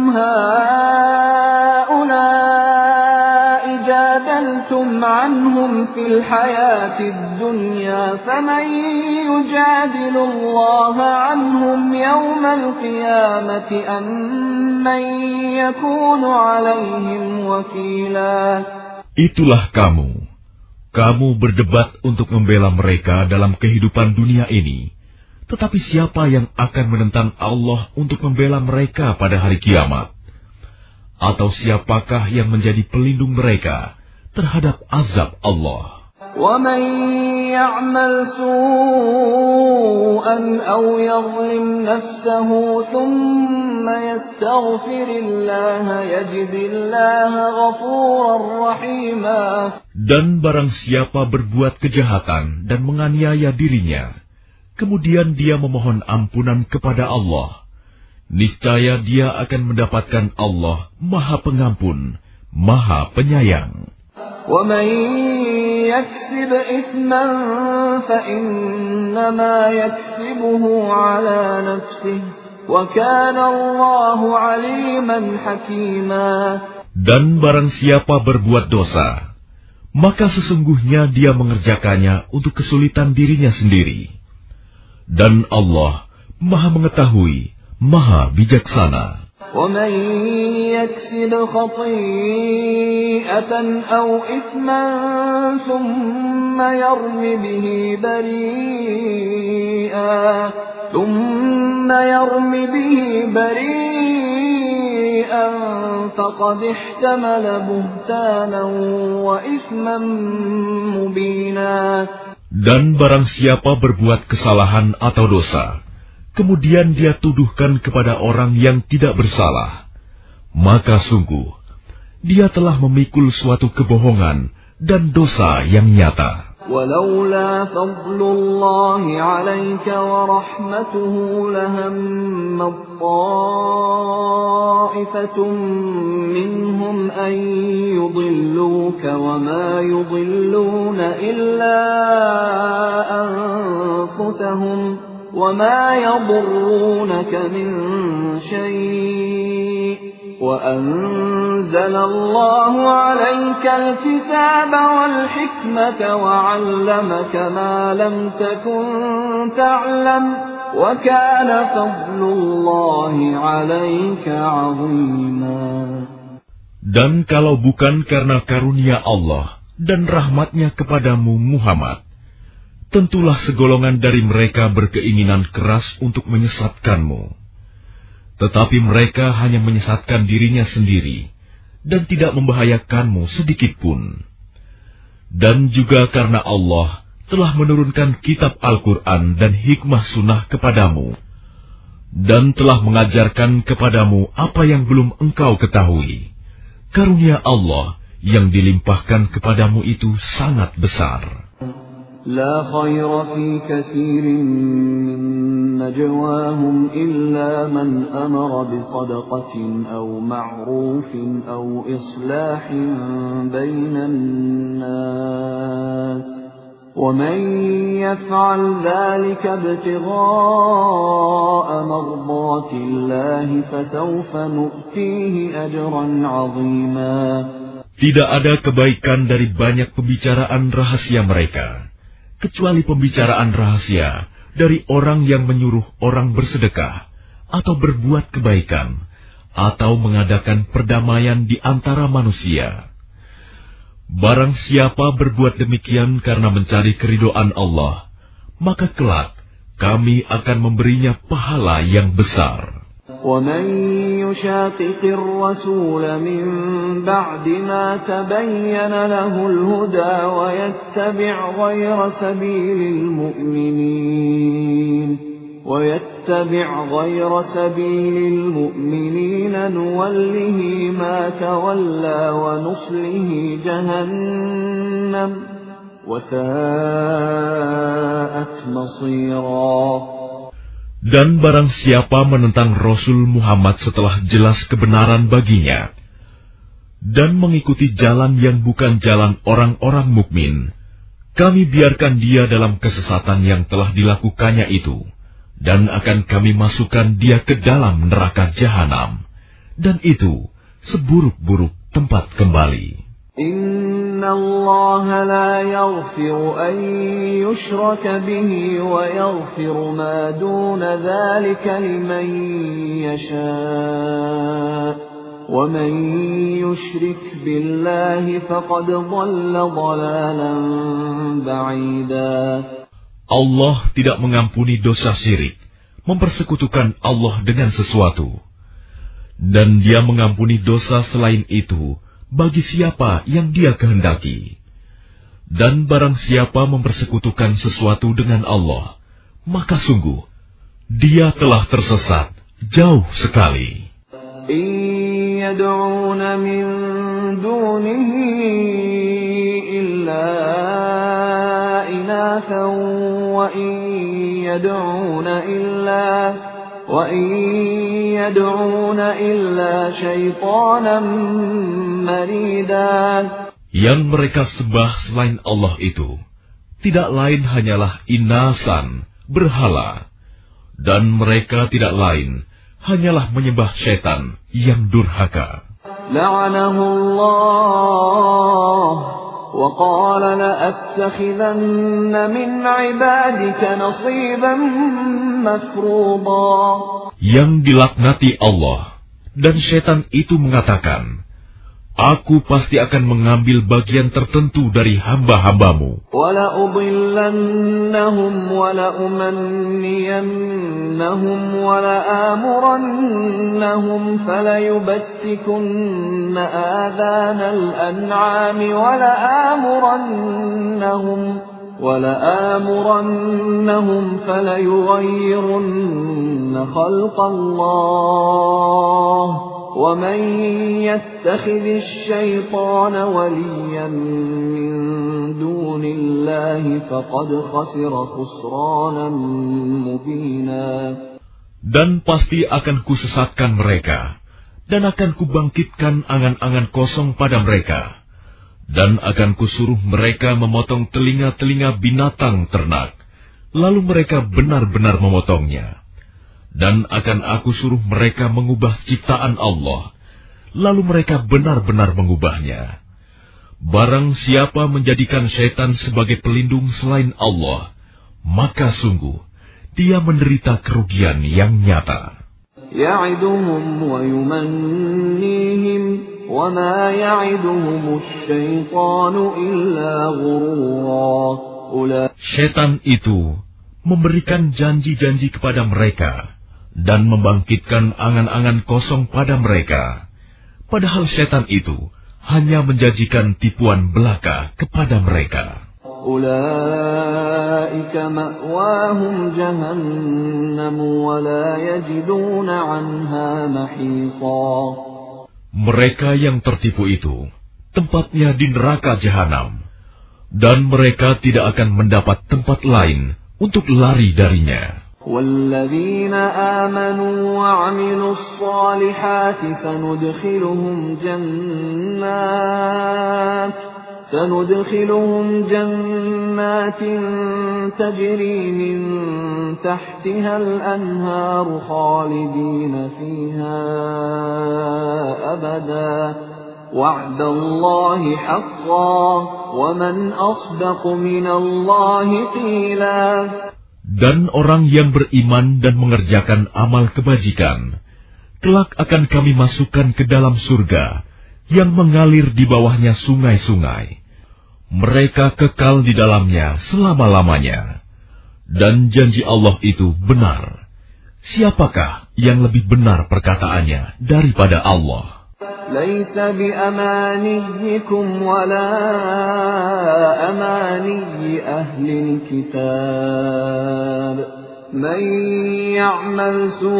Speaker 1: haula'i jadaltum anhum fil hayatid dunya faman yujadilu Allah anhum yawmal qiyamati amman yakunu alaihim wakila.
Speaker 2: Itulah kamu. Kamu berdebat untuk membela mereka dalam kehidupan dunia ini. Tetapi siapa yang akan menentang Allah untuk membela mereka pada hari kiamat? Atau siapakah yang menjadi pelindung mereka terhadap azab Allah?
Speaker 1: وَمَنْ يَعْمَلْ سُوءًا أَوْ يَظْلِمْ نَفْسَهُ ثُمَّ يَسْتَغْفِرِ اللَّهَ يَجِدِ اللَّهَ غَفُورًا رَحِيمًا.
Speaker 2: Dan barang siapa berbuat kejahatan dan menganiaya dirinya, kemudian dia memohon ampunan kepada Allah, niscaya dia akan mendapatkan Allah Maha Pengampun, Maha Penyayang.
Speaker 1: وَمَنْ يَكْسِبْ إِثْمًا فَإِنَّمَا يَكْسِبُهُ عَلَى نَفْسِهِ وَكَانَ اللَّهُ عَلِيمًا حَكِيمًا. Dan
Speaker 2: barang siapa berbuat dosa, maka sesungguhnya dia mengerjakannya untuk kesulitan dirinya sendiri. Dan Allah Maha mengetahui, Maha bijaksana.
Speaker 1: وَمَنْ يَكْسِبْ خَطِيئَةً أَوْ إِثْمًا ثُمَّ يَرْمِ بِهِ بَرِيئًا ثُمَّ يَرْمِ بِهِ بَرِيئًا فَقَدِ احْتَمَلَ بُهْتَانًا وَإِثْمًا مُبِينًا.
Speaker 2: Dan barang siapa berbuat kesalahan atau dosa, kemudian dia tuduhkan kepada orang yang tidak bersalah, maka sungguh dia telah memikul suatu kebohongan dan dosa yang nyata.
Speaker 1: ولولا فضل الله عليك ورحمته لهم طائفة منهم أن يضلوك وما يضلون إلا أنفسهم وما يضرونك من شيء وأنزل الله عليك الكتاب والحكمة وعلمك ما لم تكن تعلم وكان فضل الله عليك عظيما.
Speaker 2: Dan kalau bukan karena karunia Allah dan rahmat-Nya kepadamu Muhammad, tentulah segolongan dari mereka berkeinginan keras untuk menyesatkanmu. Tetapi mereka hanya menyesatkan dirinya sendiri dan tidak membahayakanmu sedikitpun. Dan juga karena Allah telah menurunkan kitab Al-Quran dan hikmah sunnah kepadamu, dan telah mengajarkan kepadamu apa yang belum engkau ketahui. Karunia Allah yang dilimpahkan kepadamu itu sangat besar.
Speaker 1: لا خير في كثير من نجواهم إلا من أمر بصدقة أو معروف أو إصلاح بين الناس ومن يفعل ذلك ابتغاء مرضات الله فسوف نؤتيه أجرا عظيما.
Speaker 2: Tidak ada kebaikan dari banyak pembicaraan rahasia mereka, kecuali pembicaraan rahasia dari orang yang menyuruh orang bersedekah, atau berbuat kebaikan, atau mengadakan perdamaian di antara manusia. Barang siapa berbuat demikian karena mencari keridhaan Allah, maka kelak kami akan memberinya pahala yang besar.
Speaker 1: وَمَنْ يُشَاقِقِ الرَّسُولَ مِنْ بَعْدِ مَا تَبَيَّنَ لَهُ الْهُدَى وَيَتَّبِعْ غَيْرَ سَبِيلِ الْمُؤْمِنِينَ وَيَتَّبِعْ غَيْرَ سَبِيلِ الْمُؤْمِنِينَ نُوَلِّهِ مَا تَوَلَّى وَنُصْلِهِ جَهَنَّمَ وَسَاءَتْ مَصِيرًا.
Speaker 2: Dan barang siapa menentang Rasul Muhammad setelah jelas kebenaran baginya, dan mengikuti jalan yang bukan jalan orang-orang mukmin, kami biarkan dia dalam kesesatan yang telah dilakukannya itu, dan akan kami masukkan dia ke dalam neraka jahanam, dan itu seburuk-buruk tempat kembali.
Speaker 1: Inna Allah la yaghfiru an yushraka bihi wa yaghfiru ma duna dhalika liman yasha' wa man yushrik billahi faqad dhalla dhalalan ba'ida.
Speaker 2: Allah tidak mengampuni dosa syirik, mempersekutukan Allah dengan sesuatu, dan Dia mengampuni dosa selain itu bagi siapa yang Dia kehendaki. Dan barang siapa mempersekutukan sesuatu dengan Allah, maka sungguh dia telah tersesat jauh sekali.
Speaker 1: In yad'una min dunihi illa inathan wa in yad'una illa وَإِن يَدْعُونَ إِلَّا شَيْطَانًا مَرِيدًا.
Speaker 2: Yang mereka sembah selain Allah itu tidak lain hanyalah inasan, berhala, dan mereka tidak lain hanyalah menyembah syaitan yang durhaka.
Speaker 1: La'anahu Allah wa qala la'attakhidanna min 'ibadika nasiban mafruḍa.
Speaker 2: Yang dilaknati Allah, dan syaitan itu mengatakan, Aku pasti akan mengambil bagian tertentu dari hamba-hambamu.
Speaker 1: وَلَأُضِلَّنَّهُمْ وَلَأُمَنِّيَنَّهُمْ وَلَآمُرَنَّهُمْ فَلَيُبَتِّكُنَّ آذَانَ الْأَنْعَامِ وَلَآمُرَنَّهُمْ وَلَآمُرَنَّهُمْ فَلَيُغَيِّرُنَّ خَلْقَ اللَّهِ وَمَنْ يَتَّخِذِ الشَّيْطَانَ وَلِيًّا مِنْ دُونِ اللَّهِ فَقَدْ خَسِرَ خُسْرَانًا مُبِينًا.
Speaker 2: Dan pasti akan kusesatkan mereka, dan akan kubangkitkan angan-angan kosong pada mereka, dan akan kusuruh mereka memotong telinga-telinga binatang ternak, lalu mereka benar-benar memotongnya. Dan akan aku suruh mereka mengubah ciptaan Allah, lalu mereka benar-benar mengubahnya. Barang siapa menjadikan syaitan sebagai pelindung selain Allah, maka sungguh dia menderita kerugian yang nyata.
Speaker 1: Ya'iduhum wa yumannihim وَمَا يَعِدُهُمُ الشَّيْطَانُ إِلَّا غُرُورًا.
Speaker 2: Setan itu memberikan janji-janji kepada mereka dan membangkitkan angan-angan kosong pada mereka. Padahal setan itu hanya menjanjikan tipuan belaka kepada mereka.
Speaker 1: أُولَئِكَ مَأْوَاهُمْ جَهَنَّمُ وَلَا يَجِدُونَ عَنْهَا مَحِيصًا.
Speaker 2: Mereka yang tertipu itu tempatnya di neraka jahanam, dan mereka tidak akan mendapat tempat lain untuk lari darinya.
Speaker 1: وَالَّذِينَ آمَنُوا وَعَمِلُوا الصَّالِحَاتِ سَنُدْخِلُهُمْ جَنَّاتٍ سَنُدْخِلُهُمْ جَنَّاتٍ تَجْرِي مِنْ تَحْتِهَا الْأَنْهَارُ خَالِدِينَ فِيهَا أَبَدًا وَعْدَ اللَّهِ حَقًّا وَمَنْ أَصْدَقُ مِنَ اللَّهِ قِيلًا.
Speaker 2: Dan orang yang beriman dan mengerjakan amal kebajikan, kelak akan kami masukkan ke dalam surga yang mengalir di bawahnya sungai-sungai. Mereka kekal di dalamnya selama-lamanya. Dan janji Allah itu benar. Siapakah yang lebih benar perkataannya daripada Allah?
Speaker 1: لَيْسَ بِأَمَانِيِّكُمْ وَلَا أَمَانِيِّ أَهْلِ الْكِتَابِ مَنْ يَعْمَلْ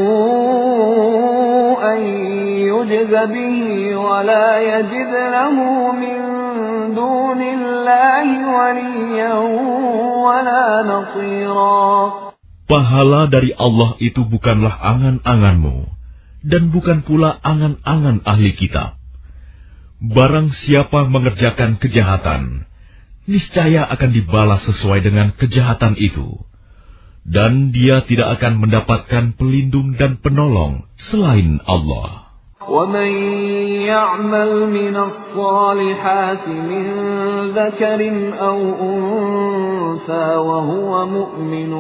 Speaker 1: سُوءًا يُجْزَ بِهِ وَلَا يَجِدْ لَهُ مِنْ دُونِ اللَّهِ وَلِيًّا وَلَا نَصِيرًا.
Speaker 2: Pahala dari Allah itu bukanlah angan-anganmu, dan bukan pula angan-angan ahli kitab. Barang siapa mengerjakan kejahatan, niscaya akan dibalas sesuai dengan kejahatan itu. Dan dia tidak akan mendapatkan pelindung dan penolong selain Allah.
Speaker 1: وَمَنْ يَعْمَلْ مِنَ الصَّالِحَاتِ مِنْ ذَكَرٍ أَوْ أُنْثَى وَهُوَ مُؤْمِنٌ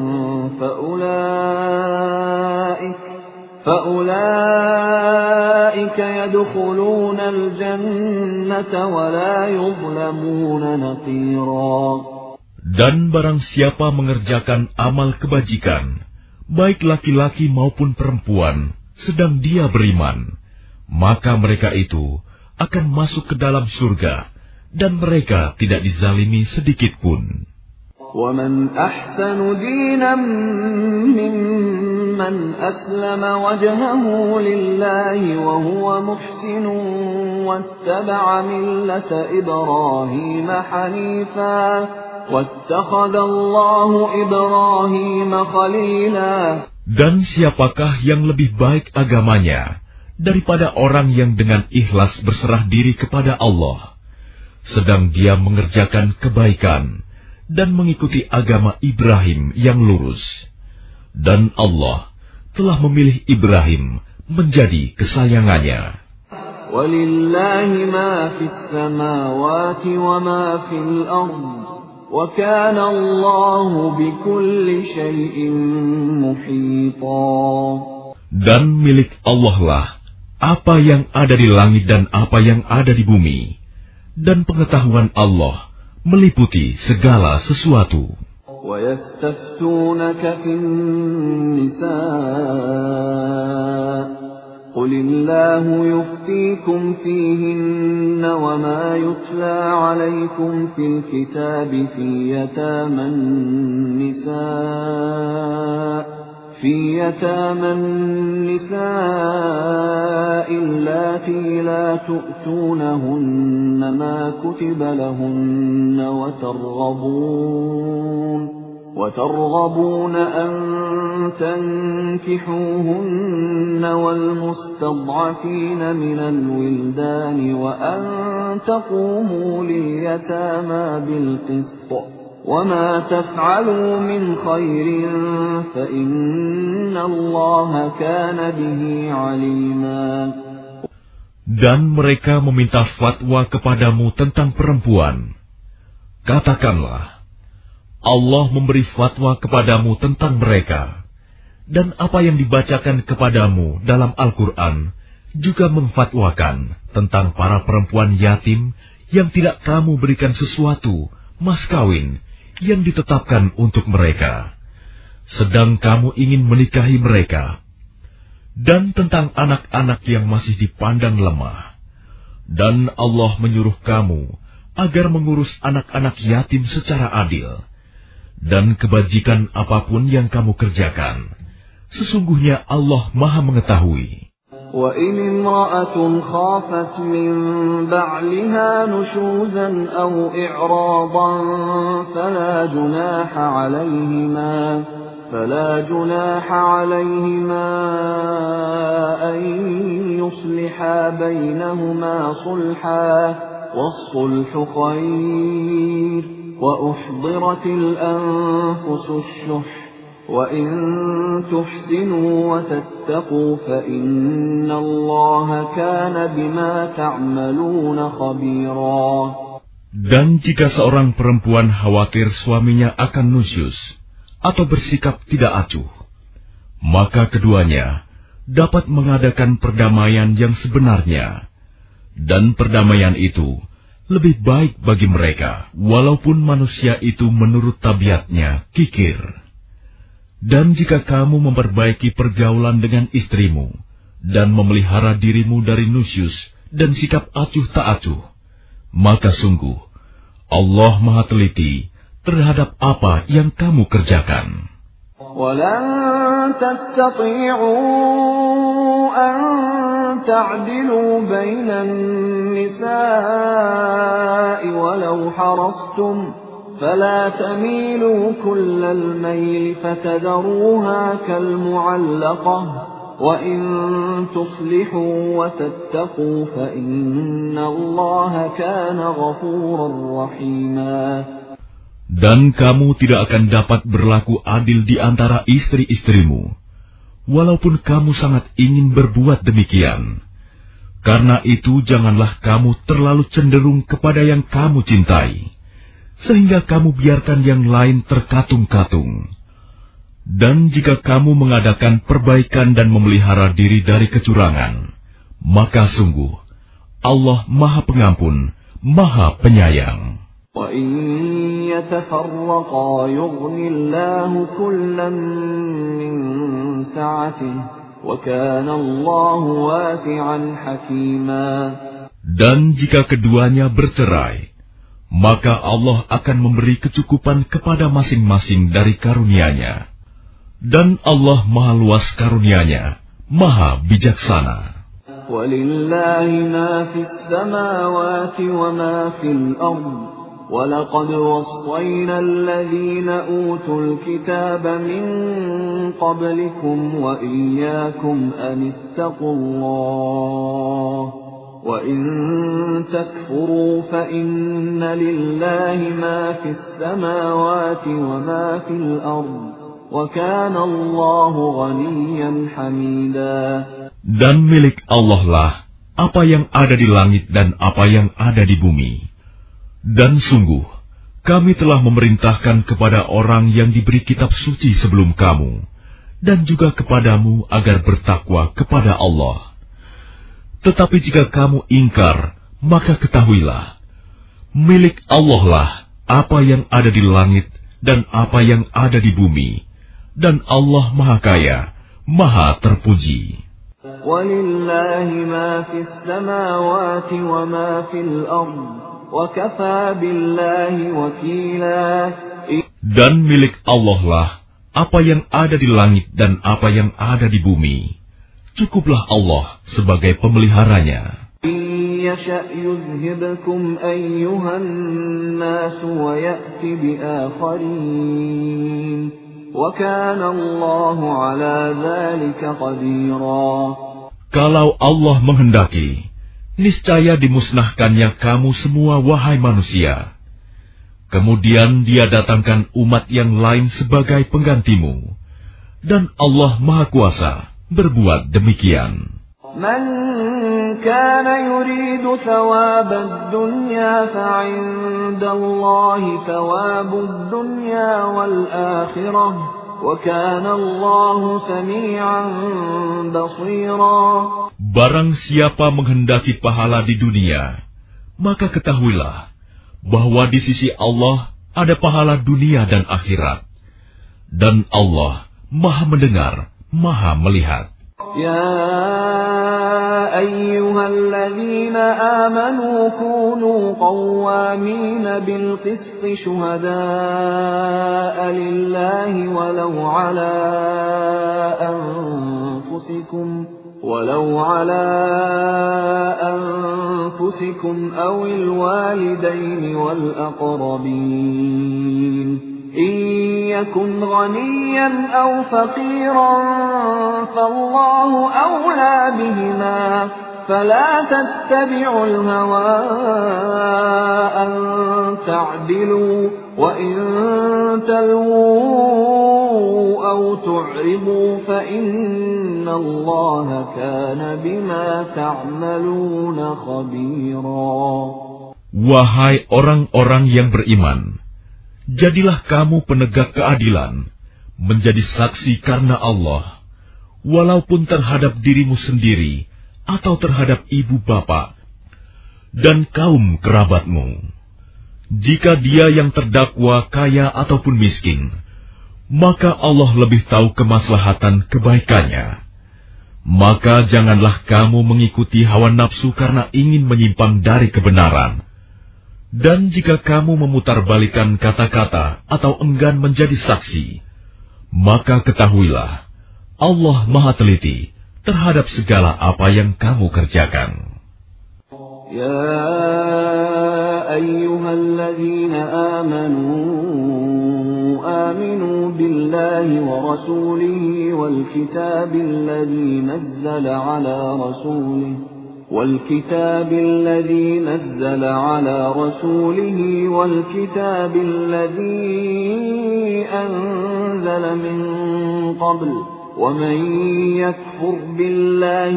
Speaker 1: فَأُولَئِكَ فَأُولَئِكَ يَدْخُلُونَ الْجَنَّةَ وَلَا يُظْلَمُونَ نَقِيرًا.
Speaker 2: Dan barang siapa mengerjakan amal kebajikan, baik laki-laki maupun perempuan, sedang dia beriman, maka mereka itu akan masuk ke dalam surga, dan mereka tidak dizalimi sedikit pun.
Speaker 1: وَمَنْ أَحْسَنُ دِينًا مِّمَّنْ أَسْلَمَ وَجْهَهُ لِلَّهِ وَهُوَ مُحْسِنٌ وَاتَّبَعَ مِلَّةَ إِبْرَاهِيمَ حَنِيفًا وَاتَّخَذَ اللَّهُ إِبْرَاهِيمَ خَلِيلًا.
Speaker 2: Dan siapakah yang lebih baik agamanya daripada orang yang dengan ikhlas berserah diri kepada Allah, sedang dia mengerjakan kebaikan dan mengikuti agama Ibrahim yang lurus. Dan Allah telah memilih Ibrahim menjadi kesayangannya.
Speaker 1: وَلِلَّهِ مَا فِي السَّمَاوَاتِ وَمَا فِي الْأَرْضِ وَكَانَ اللَّهُ بِكُلِّ شَيْءٍ مُحِيطًا.
Speaker 2: Dan milik Allah lah apa yang ada di langit dan apa yang ada di bumi, dan pengetahuan Allah meliputi segala sesuatu.
Speaker 1: وَيَسْتَفْتُونَكَ فِي النِّسَاءِ قُلِ اللَّهُ يُفْتِيكُمْ فِيهِنَّ وَمَا يُتْلَى عَلَيْكُمْ فِي الْكِتَابِ فِي يَتَامَى النِّسَاءِ في يتامى النساء اللاتي لا تؤتونهن ما كتب لهن وترغبون وترغبون أن تنكحوهن والمستضعفين من الولدان وأن تقوموا لليتامى بالقسط وَمَا تَفْعَلُوا مِنْ خَيْرٍ فَإِنَّ اللَّهَ كَانَ بِهِ عَلِيمًا.
Speaker 2: Dan mereka meminta fatwa kepadamu tentang perempuan. Katakanlah, Allah memberi fatwa kepadamu tentang mereka, dan apa yang dibacakan kepadamu dalam Al-Quran juga memfatwakan tentang para perempuan yatim yang tidak kamu berikan sesuatu mas kawin yang ditetapkan untuk mereka, sedang kamu ingin menikahi mereka, dan tentang anak-anak yang masih dipandang lemah. Dan Allah menyuruh kamu agar mengurus anak-anak yatim secara adil. Dan kebajikan apapun yang kamu kerjakan, sesungguhnya Allah Maha mengetahui.
Speaker 1: وَإِنِ امْرَأَةٌ خَافَتْ مِنْ بَعْلِهَا نُشُوزًا أَوْ إِعْرَاضًا فَلَا جُنَاحَ عَلَيْهِمَا فَلَا جُنَاحَ عَلَيْهِمَا أَنْ يُصْلِحَا بَيْنَهُمَا صُلْحًا وَالصُّلْحُ خَيْرٌ وَأُحْضِرَتِ الْأَنْفُسُ الشُّحَّ وَإِنْ تُحْسِنُوا وَتَتَّقُوا فَإِنَّ اللَّهَ كَانَ بِمَا تَعْمَلُونَ خَبِيرًا.
Speaker 2: Dan jika seorang perempuan khawatir suaminya akan nusyus atau bersikap tidak acuh, maka keduanya dapat mengadakan perdamaian yang sebenarnya, dan perdamaian itu lebih baik bagi mereka, walaupun manusia itu menurut tabiatnya kikir. Dan jika kamu memperbaiki pergaulan dengan istrimu, dan memelihara dirimu dari nusyus dan sikap acuh tak acuh, maka sungguh Allah Maha teliti terhadap apa yang kamu kerjakan.
Speaker 1: وَلَن تَسْتَطِيعُوا أَن تَعْدِلُوا بَيْنَ النِّسَاءِ وَلَوْ حَرَصْتُمْ فَلَا تَمِيلُوا كُلَّ الْمَيْلِ فَتَذَرُوهَا كَالْمُعَلَّقَةِ وَإِن تُصْلِحُوا وَتَتَّقُوا فَإِنَّ اللَّهَ كَانَ غَفُورًا رَّحِيمًا.
Speaker 2: Dan kamu tidak akan dapat berlaku adil di antara istri-istrimu, walaupun kamu sangat ingin berbuat demikian. Karena itu janganlah kamu terlalu cenderung kepada yang kamu cintai, sehingga kamu biarkan yang lain terkatung-katung. Dan jika kamu mengadakan perbaikan dan memelihara diri dari kecurangan, maka sungguh Allah Maha Pengampun, Maha Penyayang.
Speaker 1: وَإِن يَتَفَرَّقَا يُغْنِ اللَّهُ كُلًّا مِّن سَعَتِهِ وَكَانَ اللَّهُ وَاسِعًا حَكِيمًا.
Speaker 2: Dan jika keduanya bercerai, maka Allah akan memberi kecukupan kepada masing-masing dari karunia-Nya. Dan Allah Maha luas karunia-Nya, Maha bijaksana.
Speaker 1: وَلِلَّهِ مَا فِي السَّمَاوَاتِ وَمَا فِي الْأَرْضِ وَلَقَدْ وَصَّيْنَا الَّذِينَ أُوتُوا الْكِتَابَ مِنْ قَبْلِكُمْ وَإِيَّاكُمْ أَنِ اتَّقُوا اللَّهَ وَإِنْ تَكْفُرُوا فَإِنَّ لِلَّهِ مَا فِي السَّمَاوَاتِ وَمَا فِي الْأَرْضِ وَكَانَ اللَّهُ غَنِيًّا حَمِيدًا.
Speaker 2: Dan milik Allah lah apa yang ada di langit dan apa yang ada di bumi. Dan sungguh, kami telah memerintahkan kepada orang yang diberi kitab suci sebelum kamu, dan juga kepadamu agar bertakwa kepada Allah. Tetapi jika kamu ingkar, maka ketahuilah, milik Allah lah apa yang ada di langit dan apa yang ada di bumi, dan Allah Maha Kaya, Maha Terpuji.
Speaker 1: وَلِلَّهِ مَا فِي السَّمَاوَاتِ وَمَا فِي الْأَرْضِ وَكَفَى بِاللَّهِ وَكِيلًا.
Speaker 2: Dan milik Allah lah apa yang ada di langit dan apa yang ada di bumi. Cukuplah Allah sebagai pemeliharanya.
Speaker 1: إِن يَشَأْ يُذْهِبْكُمْ أَيُّهَا النَّاسُ وَيَأْتِ بِآخَرِينَ وَكَانَ اللَّهُ عَلَى ذَلِكَ قَدِيرًا.
Speaker 2: Kalau Allah menghendaki, niscaya dimusnahkannya kamu semua wahai manusia. Kemudian Dia datangkan umat yang lain sebagai penggantimu. Dan Allah Maha Kuasa berbuat demikian.
Speaker 1: مَنْ كَانَ يُرِيدُ ثَوَابَ الدُّنْيَا فَعِندَ اللَّهِ ثَوَابُ الدُّنْيَا وَالْآخِرَةِ وَكَانَ اللَّهُ سَمِيعًا بَصِيرًا.
Speaker 2: Barang siapa menghendaki pahala di dunia, maka ketahuilah bahwa di sisi Allah ada pahala dunia dan akhirat. Dan Allah Maha mendengar, Maha melihat.
Speaker 1: Ya ayyuhalladzina amanu kunu qawwamina bil qisti syuhada'a lillahi walau ala anfusikum ولو على أنفسكم أو الوالدين والأقربين إن يكن غنيا أو فقيرا فالله أولى بهما فلا تتبعوا الهوى أن تعدلوا وإن تلووا أو تعرضوا فإن الله كان بما تعملون خبيرا.
Speaker 2: Wahai orang-orang yang beriman, jadilah kamu penegak keadilan, menjadi saksi karena Allah, walaupun terhadap dirimu sendiri atau terhadap ibu bapa dan kaum kerabatmu. Jika dia yang terdakwa kaya ataupun miskin, maka Allah lebih tahu kemaslahatan kebaikannya. Maka janganlah kamu mengikuti hawa nafsu karena ingin menyimpang dari kebenaran. Dan jika kamu memutarbalikkan kata-kata atau enggan menjadi saksi, maka ketahuilah Allah Maha teliti terhadap segala apa yang kamu kerjakan.
Speaker 1: Ya ayyuhalladzina amanu aminu billahi wa rasulihi wal kitabil ladzi nazzala ala rasulihi والكتاب الذي نزل على رسوله والكتاب الذي أنزل من قبل ومن يكفر بالله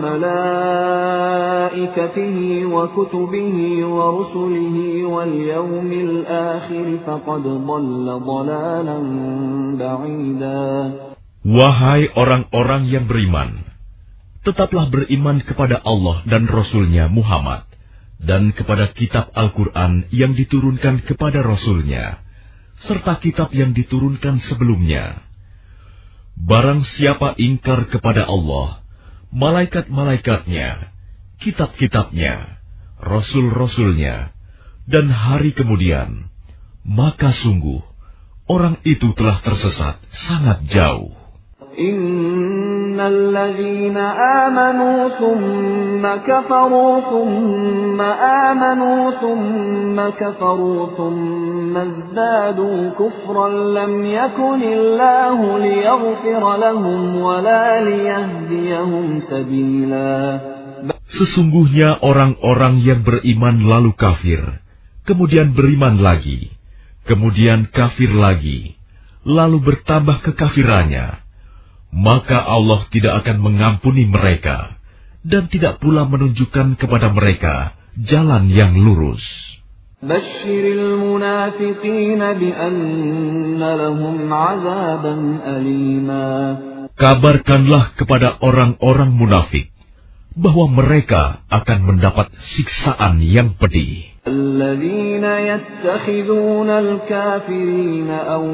Speaker 1: وملائكته وكتبه ورسله واليوم الآخر فقد ضل ضلالا بعيدا.
Speaker 2: Wahai orang-orang yang beriman, tetaplah beriman kepada Allah dan Rasul-Nya Muhammad, dan kepada kitab Al-Quran yang diturunkan kepada Rasul-Nya, serta kitab yang diturunkan sebelumnya. Barang siapa ingkar kepada Allah, malaikat-malaikatnya, kitab-kitabnya, Rasul-Rasul-Nya, dan hari kemudian, maka sungguh, orang itu telah tersesat sangat jauh.
Speaker 1: Innal ladzina amanu thumma kafaru thumma amanu thumma kafaru thumma izdadu kufran lam yakunillahu liyaghfira lahum wa la liyahdiyahum sabila.
Speaker 2: Sesungguhnya orang-orang yang beriman lalu kafir, kemudian beriman lagi, kemudian kafir lagi, lalu bertambah kekafirannya, maka Allah tidak akan mengampuni mereka dan tidak pula menunjukkan kepada mereka jalan yang lurus.
Speaker 1: Basyiril munafiqina bi anna lahum 'adzaban alima.
Speaker 2: Kabarkanlah kepada orang-orang munafik bahwa mereka akan mendapat siksaan yang pedih.
Speaker 1: الذين يتخذون الكافرين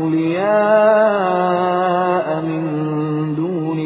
Speaker 1: أولياء من دون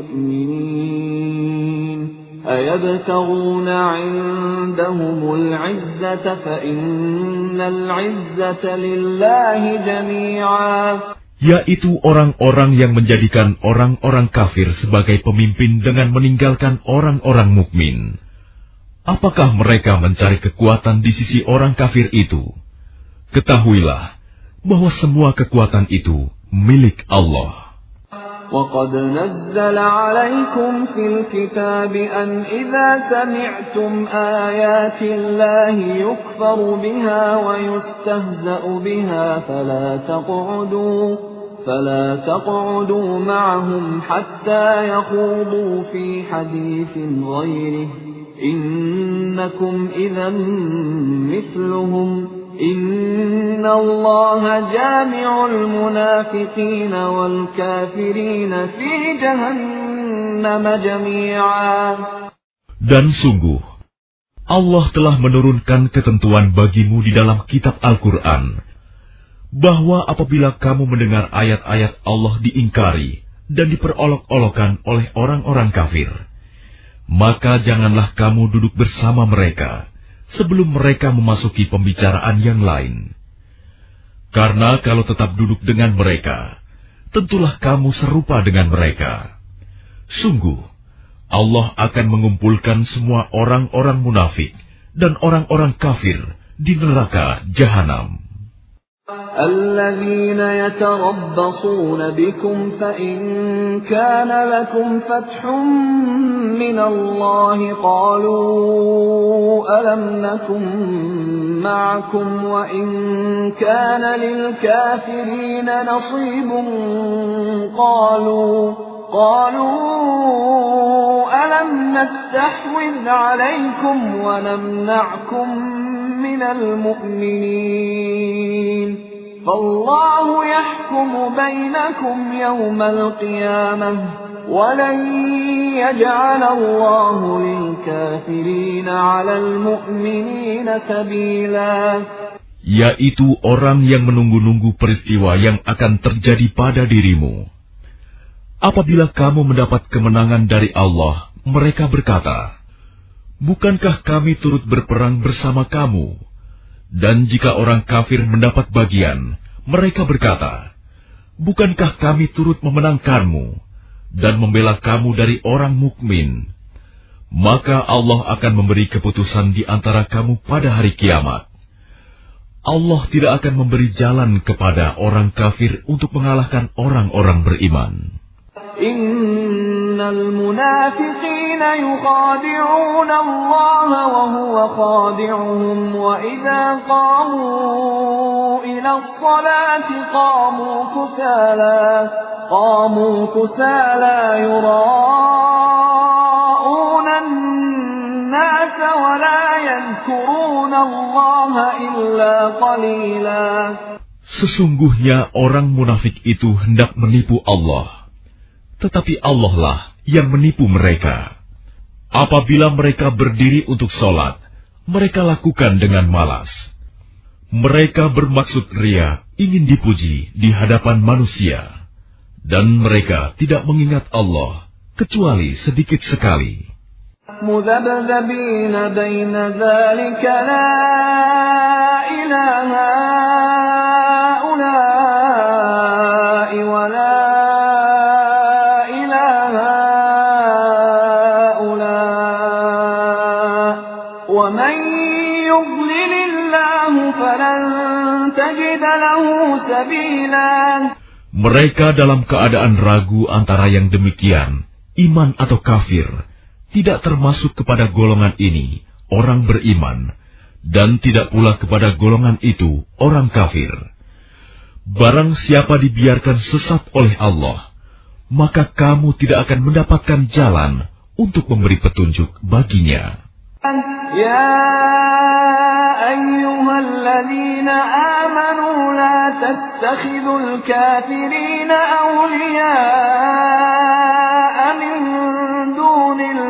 Speaker 1: المؤمنين أيبتغون عندهم العزة فإن العزة لله جميعا.
Speaker 2: Yaitu orang-orang yang menjadikan orang-orang kafir sebagai pemimpin dengan meninggalkan orang-orang mukmin. Apakah mereka mencari kekuatan di sisi orang kafir itu? Ketahuilah bahwa semua kekuatan itu milik Allah.
Speaker 1: وَقَدْ نَزَّلَ عَلَيْكُمْ فِي الْكِتَابِ أَنْ إِذَا سَمِعْتُمْ آيَاتِ اللَّهِ يُكْفَرُ بِهَا وَيُسْتَهْزَأُ بِهَا فَلَا تَقْعُدُوا فَلَا تَقْعُدُوا مَعَهُمْ حَتَّى يَخُوضُوا فِي حَدِيثٍ غَيْرِهِ إنكم إذا مثلهم إن الله جامع المنافقين والكافرين في جهنم جميعا.
Speaker 2: Dan sungguh, Allah telah menurunkan ketentuan bagimu di dalam kitab Al-Quran, bahwa apabila kamu mendengar ayat-ayat Allah diingkari dan diperolok-olokkan oleh orang-orang kafir, maka janganlah kamu duduk bersama mereka sebelum mereka memasuki pembicaraan yang lain. Karena kalau tetap duduk dengan mereka, tentulah kamu serupa dengan mereka. Sungguh, Allah akan mengumpulkan semua orang-orang munafik dan orang-orang kafir di neraka Jahanam.
Speaker 1: الذين يتربصون بكم فإن كان لكم فتح من الله قالوا ألم نكن معكم وإن كان للكافرين نصيب قالوا قالوا ألم نستحوذ عليكم ونمنعكم من المؤمنين فالله يحكم بينكم يوم القيامة ولن يجعل الله للكافرين على المؤمنين سبيلا.
Speaker 2: Yaitu orang yang menunggu-nunggu peristiwa yang akan terjadi pada dirimu. Apabila kamu mendapat kemenangan dari Allah, mereka berkata, bukankah kami turut berperang bersama kamu? Dan jika orang kafir mendapat bagian, mereka berkata, bukankah kami turut memenangkanmu dan membela kamu dari orang mukmin? Maka Allah akan memberi keputusan di antara kamu pada hari kiamat. Allah tidak akan memberi jalan kepada orang kafir untuk mengalahkan orang-orang beriman.
Speaker 1: Innal munafiqina yukhadi'una Allah wa huwa khadi'uhum wa idza qamu ila as-salati qamu kusala qamu kusala yura'una an-nas wa la yadhkuruna Allah illa qalila.
Speaker 2: Sesungguhnya orang munafik itu hendak menipu Allah, tetapi Allah lah yang menipu mereka. Apabila mereka berdiri untuk sholat, mereka lakukan dengan malas. Mereka bermaksud ria, ingin dipuji di hadapan manusia. Dan mereka tidak mengingat Allah, kecuali sedikit sekali.
Speaker 1: Mudhabdhabina baina dzalika la ilaha ula'i wa la
Speaker 2: Mereka dalam keadaan ragu antara yang demikian, iman atau kafir, tidak termasuk kepada golongan ini, orang beriman, dan tidak pula kepada golongan itu, orang kafir. Barang siapa dibiarkan sesat oleh Allah, maka kamu tidak akan mendapatkan jalan untuk memberi petunjuk baginya.
Speaker 1: Ya ayyuhalladzina amanu la tattakhidul kafirina awliya'a min dunil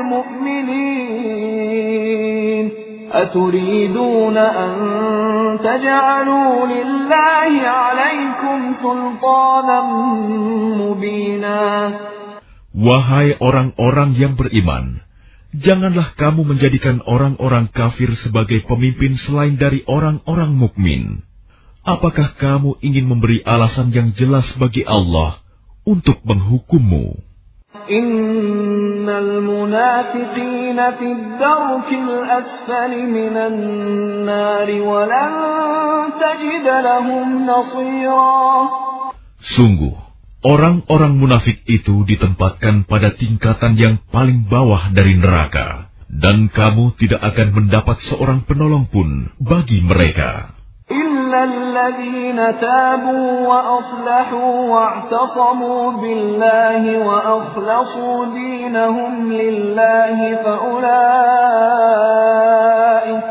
Speaker 1: mu'minin aturiduna an taj'alu lillahi 'alaykum sultanan mubina.
Speaker 2: Wahai orang-orang yang beriman, janganlah kamu menjadikan orang-orang kafir sebagai pemimpin selain dari orang-orang mukmin. Apakah kamu ingin memberi alasan yang jelas bagi Allah untuk menghukummu?
Speaker 1: Innal munafiqina fid darkil asfali minan nari wa lan tajid lahum nasira.
Speaker 2: Sungguh, orang-orang munafik itu ditempatkan pada tingkatan yang paling bawah dari neraka, dan kamu tidak akan mendapat seorang penolong pun bagi mereka.
Speaker 1: إِلَّا الَّذِينَ تَابُوا وَأَصْلَحُوا وَاعْتَصَمُوا بِاللَّهِ وَأَخْلَصُوا دِينَهُمْ لِلَّهِ فَأُولَئِكَ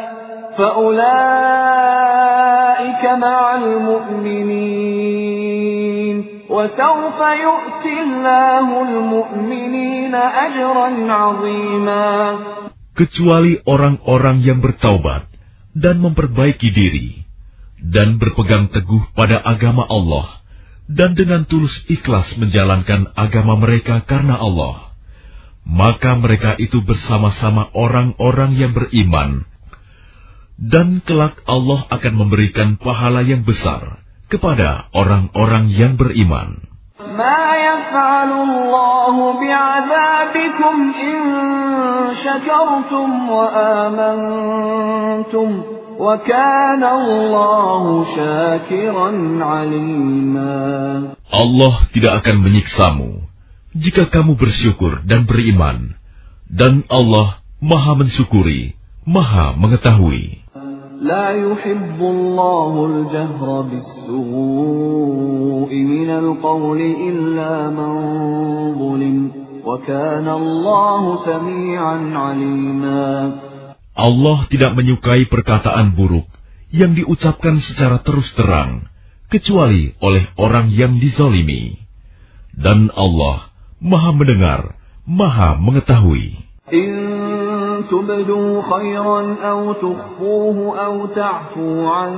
Speaker 1: فَأُولَئِكَ مَعَ الْمُؤْمِنِينَ وَسَوْفَ يُؤْتِي اللَّهُ الْمُؤْمِنِينَ أَجْرًا عَظِيمًا.
Speaker 2: kecuali orang-orang yang bertaubat dan memperbaiki diri, dan berpegang teguh pada agama Allah, dan dengan tulus ikhlas menjalankan agama mereka karena Allah. Maka mereka itu bersama-sama orang-orang yang beriman, dan kelak Allah akan memberikan pahala yang besar kepada orang-orang yang beriman.
Speaker 1: ما يفعل الله بعذابكم إن شكرتم وآمنتم وكان الله شاكرا عليما.
Speaker 2: Allah tidak akan menyiksamu jika kamu bersyukur dan beriman, dan Allah Maha mensyukuri, Maha mengetahui.
Speaker 1: لا يحب الله الجهر بالسوء من القول إلا من ظلم وكان الله سميعا عليما.
Speaker 2: Allah tidak menyukai perkataan buruk yang diucapkan secara terus terang, kecuali oleh orang yang dizalimi. Dan Allah Maha mendengar, Maha mengetahui.
Speaker 1: تبدوا خيرا أو تخفوه أو تعفوا عن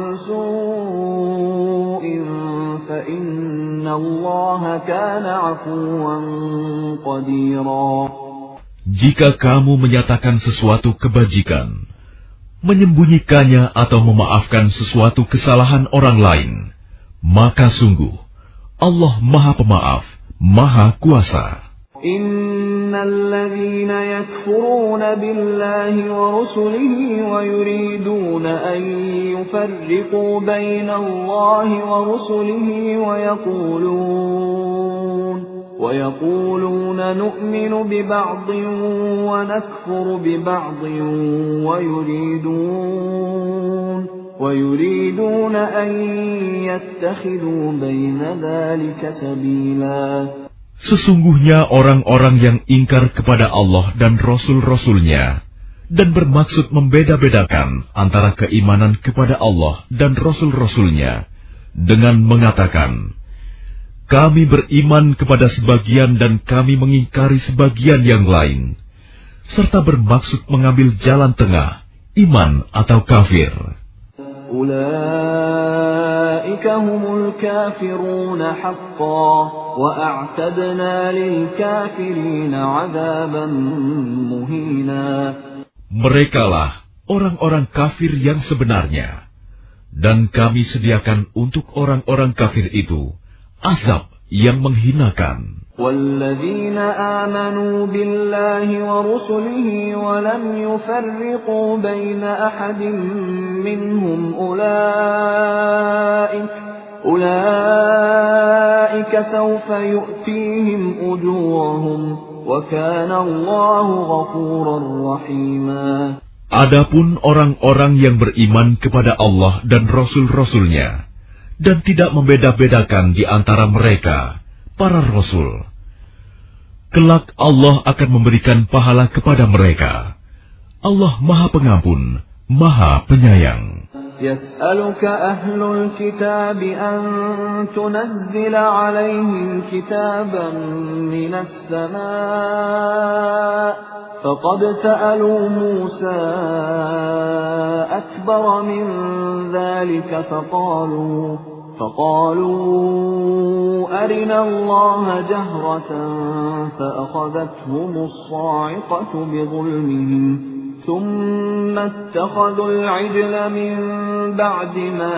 Speaker 1: سوء فإن الله كان عفوا قديرا.
Speaker 2: Jika kamu menyatakan sesuatu kebajikan, menyembunyikannya atau memaafkan sesuatu kesalahan orang lain, maka sungguh Allah Maha Pemaaf, Maha Kuasa.
Speaker 1: إن الذين يكفرون بالله ورسله ويريدون أن يفرقوا بين الله ورسله ويقولون ويقولون نؤمن ببعض ونكفر ببعض ويريدون ويريدون أن يتخذوا بين ذلك سبيلا.
Speaker 2: Sesungguhnya orang-orang yang ingkar kepada Allah dan Rasul-Rasulnya dan bermaksud membeda-bedakan antara keimanan kepada Allah dan Rasul-Rasulnya dengan mengatakan, kami beriman kepada sebagian dan kami mengingkari sebagian yang lain, serta bermaksud mengambil jalan tengah, iman atau kafir.
Speaker 1: أولئك هم الكافرون حقا وأعتدنا للكافرين عذابا مهينا.
Speaker 2: Merekalah orang-orang kafir yang sebenarnya, dan kami sediakan untuk orang-orang kafir itu azab yang menghinakan.
Speaker 1: والذين آمنوا بالله ورسله ولم يفرقوا بين أحد منهم أولئك أولئك سوف يؤتيهم أجورهم وكان الله غفورا رحيما.
Speaker 2: Adapun orang-orang yang beriman kepada Allah dan Rasul-Rasulnya dan tidak membeda-bedakan di antara mereka, para Rasul, kelak Allah akan memberikan pahala kepada mereka. Allah Maha Pengampun, Maha Penyayang.
Speaker 1: يسألك أهل الكتاب أن تنزل عليهم كتابا من السماء فقد سألوا موسى أكبر من ذلك فقالوا فقالوا أرنا الله جهرة فأخذتهم الصاعقة بظلمهم ثم اتخذوا العجل من بعد ما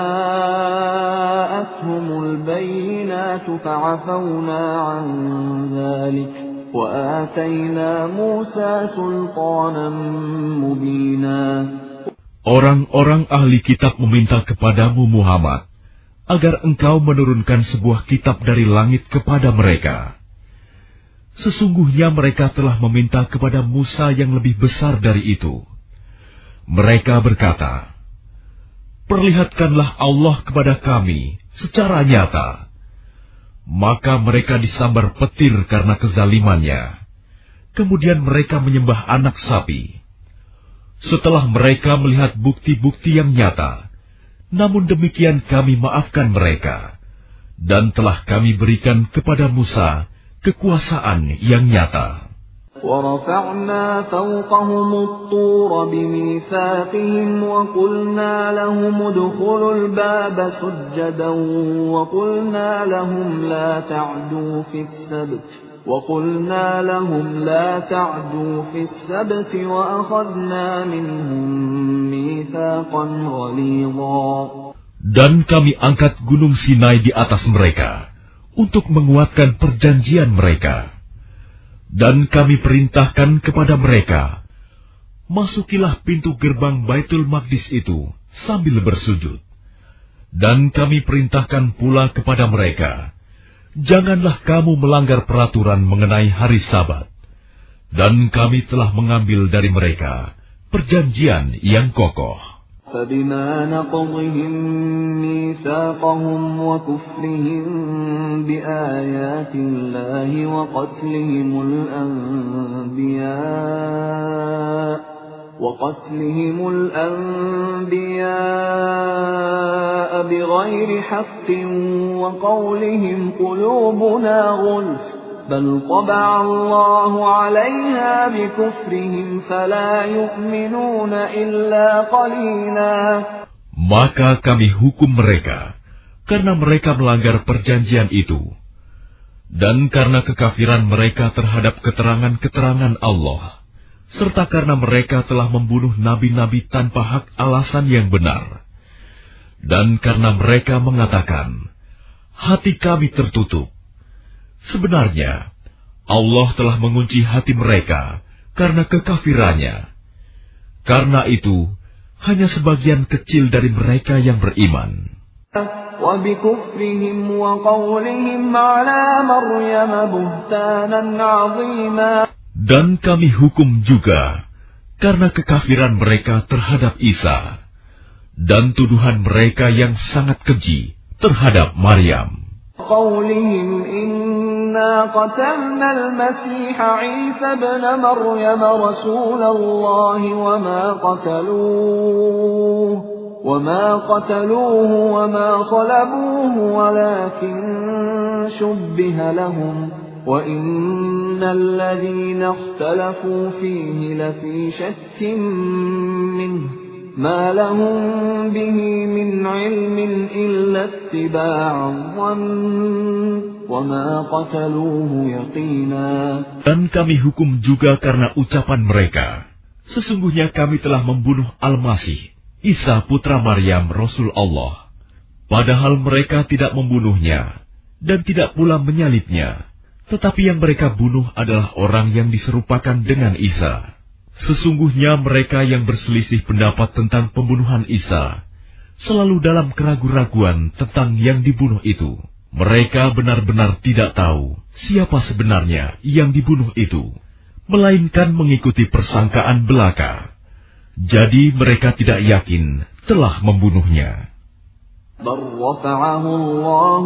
Speaker 1: جاءتهم البينات فعفونا عن ذلك وآتينا موسى سلطانا مبينا.
Speaker 2: Orang-orang ahli kitab meminta kepadamu Muhammad agar engkau menurunkan sebuah kitab dari langit kepada mereka. Sesungguhnya mereka telah meminta kepada Musa yang lebih besar dari itu. Mereka berkata, perlihatkanlah Allah kepada kami secara nyata. Maka mereka disambar petir karena kezalimannya. Kemudian mereka menyembah anak sapi. Setelah mereka melihat bukti-bukti yang nyata, namun demikian kami maafkan mereka, dan telah kami berikan kepada Musa kekuasaan yang nyata.
Speaker 1: وَرَفَعْنَا فَوْقَهُمُ الطُّورَ بِمِيثَاقِهِمْ وَقُلْنَا لَهُمُ ادْخُلُوا الْبَابَ سُجَّدًا وَقُلْنَا لَهُمْ لَا تَعْدُوا فِي السَّبْتِ وَقُلْنَا لَهُمْ لَا تَعْدُوا فِي السَّبْتِ وَأَخَذْنَا مِنْهُمْ مِيثَاقًا غَلِيظًا.
Speaker 2: Dan kami angkat gunung Sinai di atas mereka untuk menguatkan perjanjian mereka. Dan kami perintahkan kepada mereka, masukilah pintu gerbang Baitul Maqdis itu sambil bersujud. Dan kami perintahkan pula kepada mereka, janganlah kamu melanggar peraturan mengenai hari Sabat. Dan kami telah mengambil dari mereka perjanjian yang kokoh.
Speaker 1: فَبِمَا نَقْضِهِمْ مِيثَاقَهُمْ وَكُفْرِهِمْ بِآيَاتِ اللَّهِ وَقَتْلِهِمُ الْأَنْبِيَاءَ وَقَتْلِهِمُ الْأَنْبِيَاءَ بِغَيْرِ حَقٍّ وَقَوْلِهِمْ قُلُوبُنَا غُلْفٌ بَلْ طَبَعَ اللَّهُ عَلَيْهَا بِكُفْرِهِمْ فَلَا يُؤْمِنُونَ إِلَّا قَلِيلًا.
Speaker 2: Maka kami hukum mereka karena mereka melanggar perjanjian itu, dan karena kekafiran mereka terhadap keterangan-keterangan Allah, serta karena mereka telah membunuh nabi-nabi tanpa hak alasan yang benar, dan karena mereka mengatakan, hati kami tertutup. Sebenarnya, Allah telah mengunci hati mereka karena kekafirannya. Karena itu, hanya sebagian kecil dari mereka yang beriman. Dan kami hukum juga karena kekafiran mereka terhadap Isa, dan tuduhan mereka yang sangat keji terhadap Maryam.
Speaker 1: قولهم إنا قتلنا المسيح عيسى ابن مريم رسول الله وما قتلوه وما قتلوه وما صلبوه ولكن شبه لهم وإن الذين اختلفوا فيه لفي شك منه ما لهم به من علم إلا اتباع الظن وما قتلوه يقينا.
Speaker 2: Dan kami hukum juga karena ucapan mereka, sesungguhnya kami telah membunuh Al-Masih, Isa putra Maryam Rasul Allah. Padahal mereka tidak membunuhnya dan tidak pula menyalibnya, tetapi yang mereka bunuh adalah orang yang diserupakan dengan Isa. Sesungguhnya mereka yang berselisih pendapat tentang pembunuhan Isa selalu dalam keraguan-raguan tentang yang dibunuh itu. Mereka benar-benar tidak tahu siapa sebenarnya yang dibunuh itu, melainkan mengikuti persangkaan belaka. Jadi mereka tidak yakin telah membunuhnya.
Speaker 1: بَلْ رَفَعَهُ اللَّهُ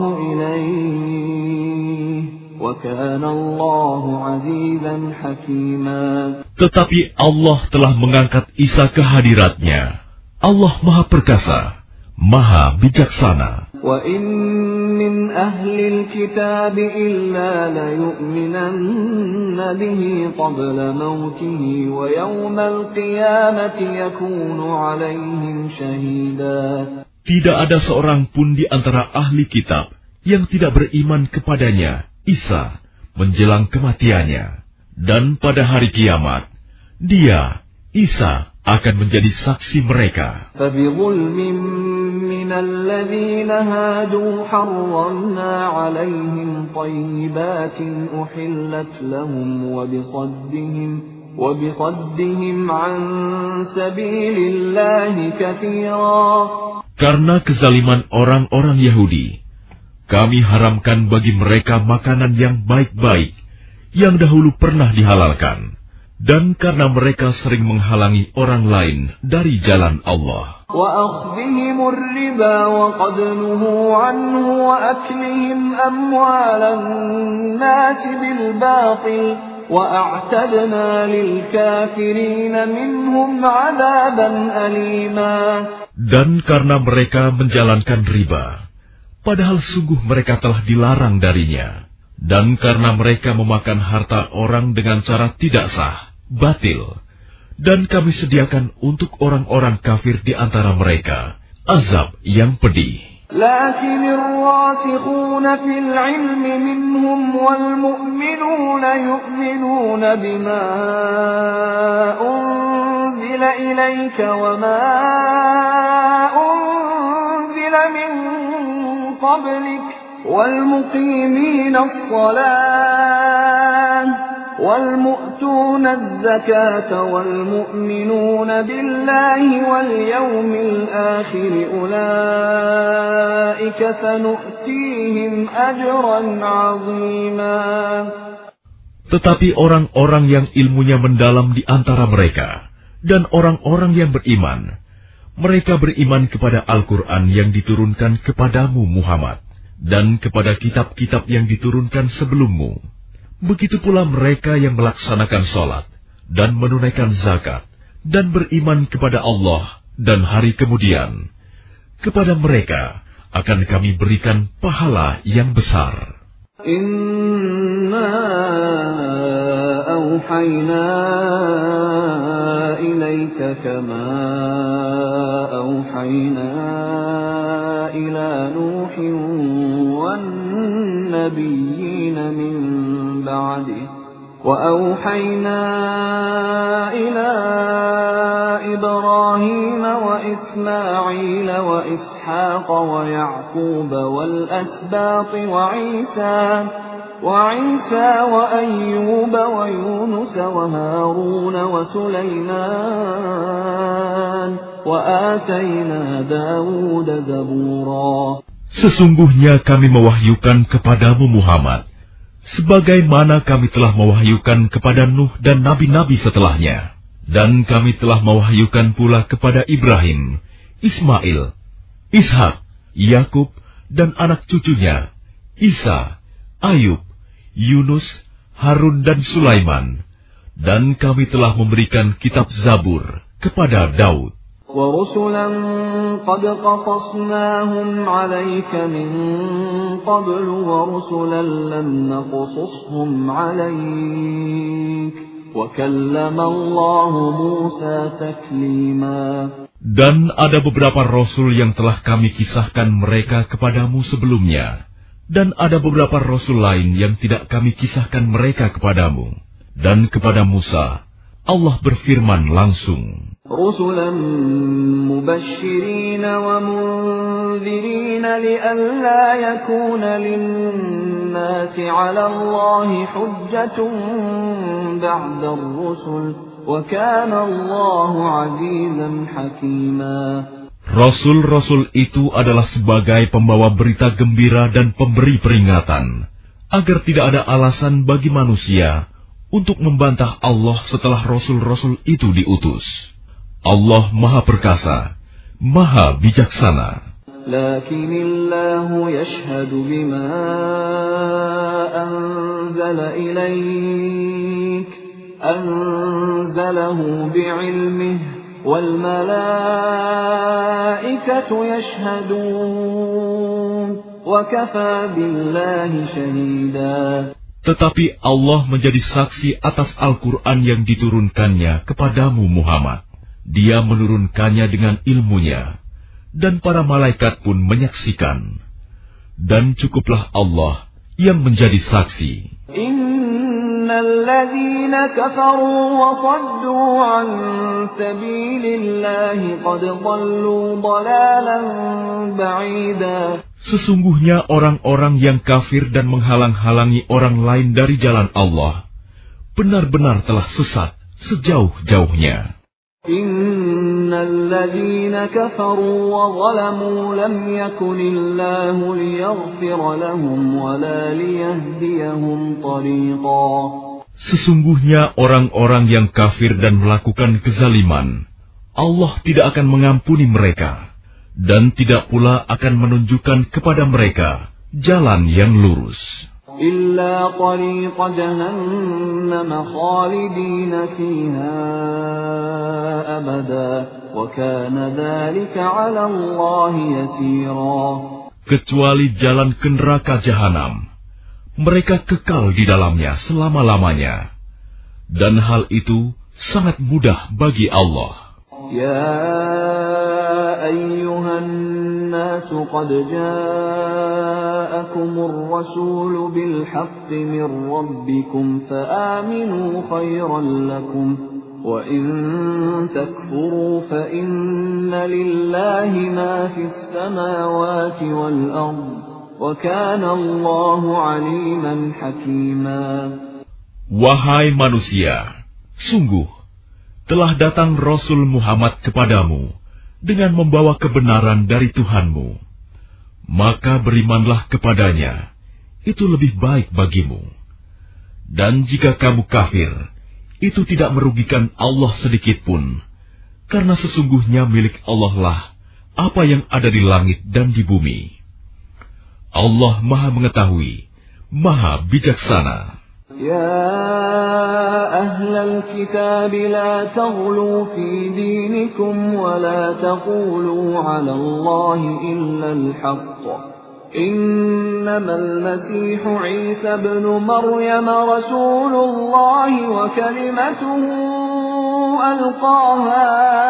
Speaker 1: إِلَيْهِ وَكَانَ اللَّهُ عَزِيزًا حَكِيمًا.
Speaker 2: Tetapi Allah telah mengangkat Isa ke hadiratnya. Allah Maha Perkasa, Maha Bijaksana.
Speaker 1: وَإِن مِّنْ أَهْلِ الْكِتَابِ إِلَّا لَيُؤْمِنَنَّ بِهِ قَبْلَ مَوْتِهِ وَيَوْمَ الْقِيَامَةِ يَكُونُ عَلَيْهِمْ شَهِيدًا.
Speaker 2: Tidak ada seorang pun di antara ahli kitab yang tidak beriman kepadanya, Isa, menjelang kematiannya. Dan pada hari kiamat, dia, Isa, akan menjadi saksi mereka.
Speaker 1: فَبِظُلْمٍ مِّنَ الَّذِينَ هَادُوا حَرَّمْنَا عَلَيْهِمْ طَيِّبَاتٍ أُحِلَّتْ لَهُمْ وَبِصَدِّهِمْ وَبِصَدِّهِمْ عَن سَبِيلِ اللَّهِ كَثِيرًا.
Speaker 2: Karena kezaliman orang-orang Yahudi, kami haramkan bagi mereka makanan yang baik-baik yang dahulu pernah dihalalkan, dan karena mereka sering menghalangi orang lain dari jalan Allah.
Speaker 1: وَأَخْذِهِمُ الرِّبَا وَقَدْ نُهُوا عَنْهُ وَأَكْلِهِمْ أَمْوَالَ النَّاسِ بِالْبَاطِلِ وَأَعْتَدْنَا لِلْكَافِرِينَ مِنْهُمْ عَذَابًا أَلِيمًا.
Speaker 2: Dan karena mereka menjalankan riba, padahal sungguh mereka telah dilarang darinya, Dan karena mereka memakan harta orang dengan cara tidak sah, batil, dan kami sediakan untuk orang-orang kafir di antara mereka azab yang pedih.
Speaker 1: لكن الراسخون في العلم منهم والمؤمنون يؤمنون بما أنزل إليك وما أنزل من قبلك والمقيمين الصلاة والمؤتون الزكاة والمؤمنون بالله واليوم الآخر أولئك سنؤتيهم أجرا عظيما.
Speaker 2: Tetapi orang-orang yang ilmunya mendalam di antara mereka dan orang-orang yang beriman, mereka beriman kepada Al-Quran yang diturunkan kepadamu Muhammad dan kepada kitab-kitab yang diturunkan sebelummu. Begitu pula mereka yang melaksanakan sholat dan menunaikan zakat dan beriman kepada Allah dan hari kemudian. Kepada mereka akan kami berikan pahala yang besar.
Speaker 1: Inna awhayna ilaika kama awhayna ila Nuhin wan nabiyyin min ba'dih wa awhayna ila Ibrahim wa Ismail wa Ishaq wa Ya'qub wal asbaq wa Isa وعيسى وأيوب ويونس وهارون وسليمان وآتينا داود زبورا.
Speaker 2: Sesungguhnya kami mewahyukan kepadamu Muhammad, sebagaimana kami telah mewahyukan kepada Nuh dan nabi-nabi setelahnya. Dan kami telah mewahyukan pula kepada Ibrahim, Ismail, Ishak, Yakub dan anak cucunya, Isa, Ayub, Yunus, Harun dan Sulaiman, dan kami telah memberikan kitab Zabur kepada Daud.
Speaker 1: وَرُسُلًا قَدْ قَصَصْنَاهُمْ عَلَيْكَ مِنْ قَبْلُ وَرُسُلًا لَمْ نَقْصُصْهُمْ عَلَيْكَ وَكَلَّمَ اللَّهُ مُوسَى تَكْلِيمًا.
Speaker 2: Dan ada beberapa rasul yang telah kami kisahkan mereka kepadamu sebelumnya. Dan ada beberapa rasul lain yang tidak kami kisahkan mereka kepadamu. Dan kepada Musa, Allah berfirman langsung.
Speaker 1: رُسُلًا مُبَشِّرِينَ وَمُنذِرِينَ لِئَلَّا يَكُونَ لِلنَّاسِ عَلَى اللَّهِ حُجَّةٌ بَعْدَ الرُّسُلِ وَكَانَ اللَّهُ عَزِيزًا حَكِيمًا.
Speaker 2: Rasul-rasul itu adalah sebagai pembawa berita gembira dan pemberi peringatan, agar tidak ada alasan bagi manusia untuk membantah Allah setelah rasul-rasul itu diutus. Allah Maha Perkasa, Maha Bijaksana.
Speaker 1: Lakinillahu yashhadu bima anzala ilaik, anzalahu bi'ilmihi. وَالْمَلَائِكَةُ يَشْهَدُونَ وَكَفَى بِاللَّهِ شَهِيدًا.
Speaker 2: Tetapi Allah menjadi saksi atas Al-Quran yang diturunkannya kepadamu Muhammad. Dia menurunkannya dengan ilmunya, dan para malaikat pun menyaksikan. Dan cukuplah Allah yang menjadi saksi.
Speaker 1: الذين كفروا وصدوا عن سبيل الله قد ضلوا ضلالا بعيدا.
Speaker 2: Sesungguhnya orang-orang yang kafir dan menghalang-halangi orang lain dari jalan Allah benar-benar telah sesat sejauh-jauhnya.
Speaker 1: Innalladzina kafaru wa zalamu lam yakunillahu liyaghfir lahum wa la liyahdiyahum tariqa.
Speaker 2: Sesungguhnya orang-orang yang kafir dan melakukan kezaliman, Allah tidak akan mengampuni mereka, dan tidak pula akan menunjukkan kepada mereka jalan yang lurus.
Speaker 1: Illa tariqa jahannam khalidina fiha abada, wa kana dhalika 'ala Allah yasira.
Speaker 2: Kecuali jalan ke neraka jahanam, mereka kekal di dalamnya selama-lamanya. Dan hal itu sangat mudah bagi Allah.
Speaker 1: Ya ayyuhan nasu qad ja'akumur rasulu bil haqqi min rabbikum fa'aminu khairan lakum wa in takfuru fa inna lillahi ma fis samawati wal ard wa kana Allahu 'aliman hakima.
Speaker 2: Wahai manusia, sungguh telah datang Rasul Muhammad kepadamu dengan membawa kebenaran dari Tuhanmu. Maka berimanlah kepadanya, itu lebih baik bagimu. Dan jika kamu kafir, itu tidak merugikan Allah sedikit pun, karena sesungguhnya milik Allah lah apa yang ada di langit dan di bumi. Allah Maha Mengetahui, Maha Bijaksana.
Speaker 1: يا أهل الكتاب لا تغلوا في دينكم ولا تقولوا على الله إلا الحق إنما المسيح عيسى ابن مريم رسول الله وكلمته ألقاها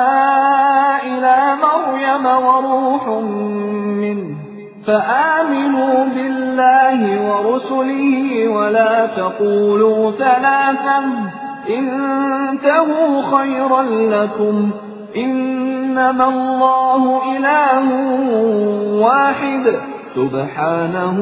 Speaker 1: إلى مريم وروح منه فآمنوا بالله ورسله ولا تقولوا ثلاثا انتهوا خيرا لكم إنما الله إله واحد سبحانه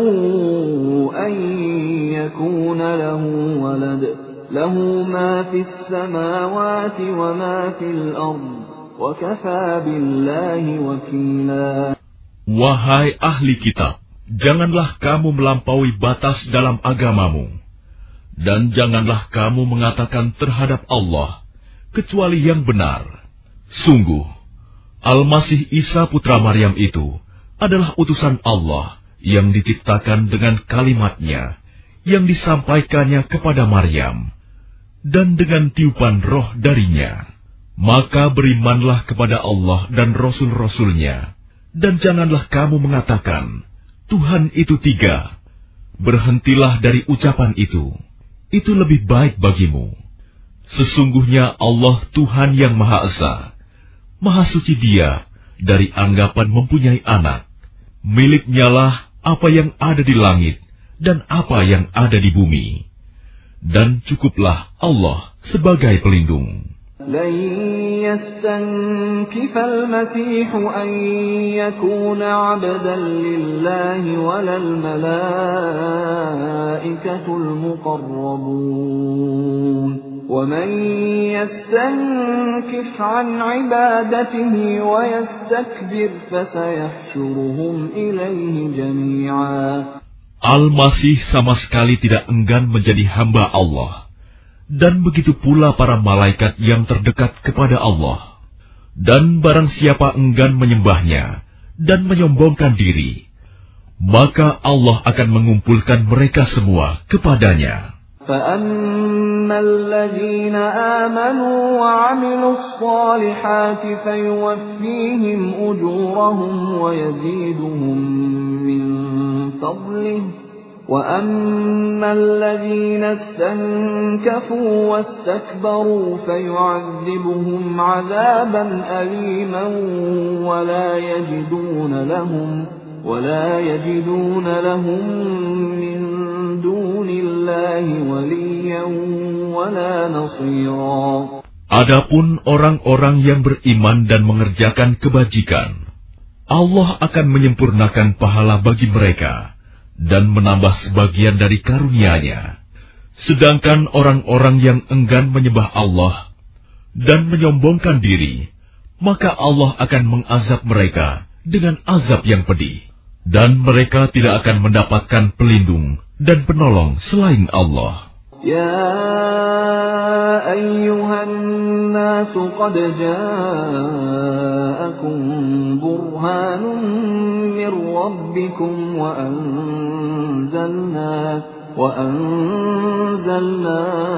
Speaker 1: أن يكون له ولد له ما في السماوات وما في الأرض وكفى بالله وكيلا.
Speaker 2: Wahai ahli kitab, janganlah kamu melampaui batas dalam agamamu, dan janganlah kamu mengatakan terhadap Allah kecuali yang benar. Sungguh, Al-Masih Isa putra Maryam itu adalah utusan Allah yang diciptakan dengan kalimat-Nya yang disampaikannya kepada Maryam, dan dengan tiupan roh darinya. Maka berimanlah kepada Allah dan Rasul-Rasul-Nya. Dan janganlah kamu mengatakan, Tuhan itu tiga. Berhentilah dari ucapan itu. Itu lebih baik bagimu. Sesungguhnya Allah Tuhan yang Maha Esa. Maha suci Dia dari anggapan mempunyai anak. Miliknya lah apa yang ada di langit dan apa yang ada di bumi. Dan cukuplah Allah sebagai pelindung.
Speaker 1: لن يستنكف المسيح أن يكون عبدا لله ولا الملائكة المقربون ومن يستنكف عن عبادته ويستكبر فسيحشرهم إليه جميعا.
Speaker 2: Al-Masih sama sekali tidak enggan menjadi hamba Allah. Dan begitu pula para malaikat yang terdekat kepada Allah. Dan barang siapa enggan menyembahnya dan menyombongkan diri, maka Allah akan mengumpulkan mereka semua kepadanya.
Speaker 1: فَأَمَّا الَّذِينَ آمَنُوا وَعَمِلُوا الصَّالِحَاتِ فَيُوَفِّيهِمْ أُجُورَهُمْ وَيَزِيدُهُمْ مِنْ فَضْلِهِ وَأَمَّا الَّذِينَ اسْتَنكَفُوا وَاسْتَكْبَرُوا فَيُعَذِّبُهُمْ عَذَابًا أَلِيمًا وَلَا يَجِدُونَ لَهُمْ وَلَا يَجِدُونَ لَهُم مِّن دُونِ اللَّهِ وَلِيًّا وَلَا نَصِيرًا.
Speaker 2: Adapun orang-orang yang beriman dan mengerjakan kebajikan, Allah akan menyempurnakan pahala bagi mereka dan menambah sebagian dari karunia-Nya. Sedangkan orang-orang yang enggan menyembah Allah dan menyombongkan diri, maka Allah akan mengazab mereka dengan azab yang pedih, dan mereka tidak akan mendapatkan pelindung dan penolong selain Allah.
Speaker 1: يا أيها الناس قد جاءكم برهان من ربكم وأنزلنا وأنزلنا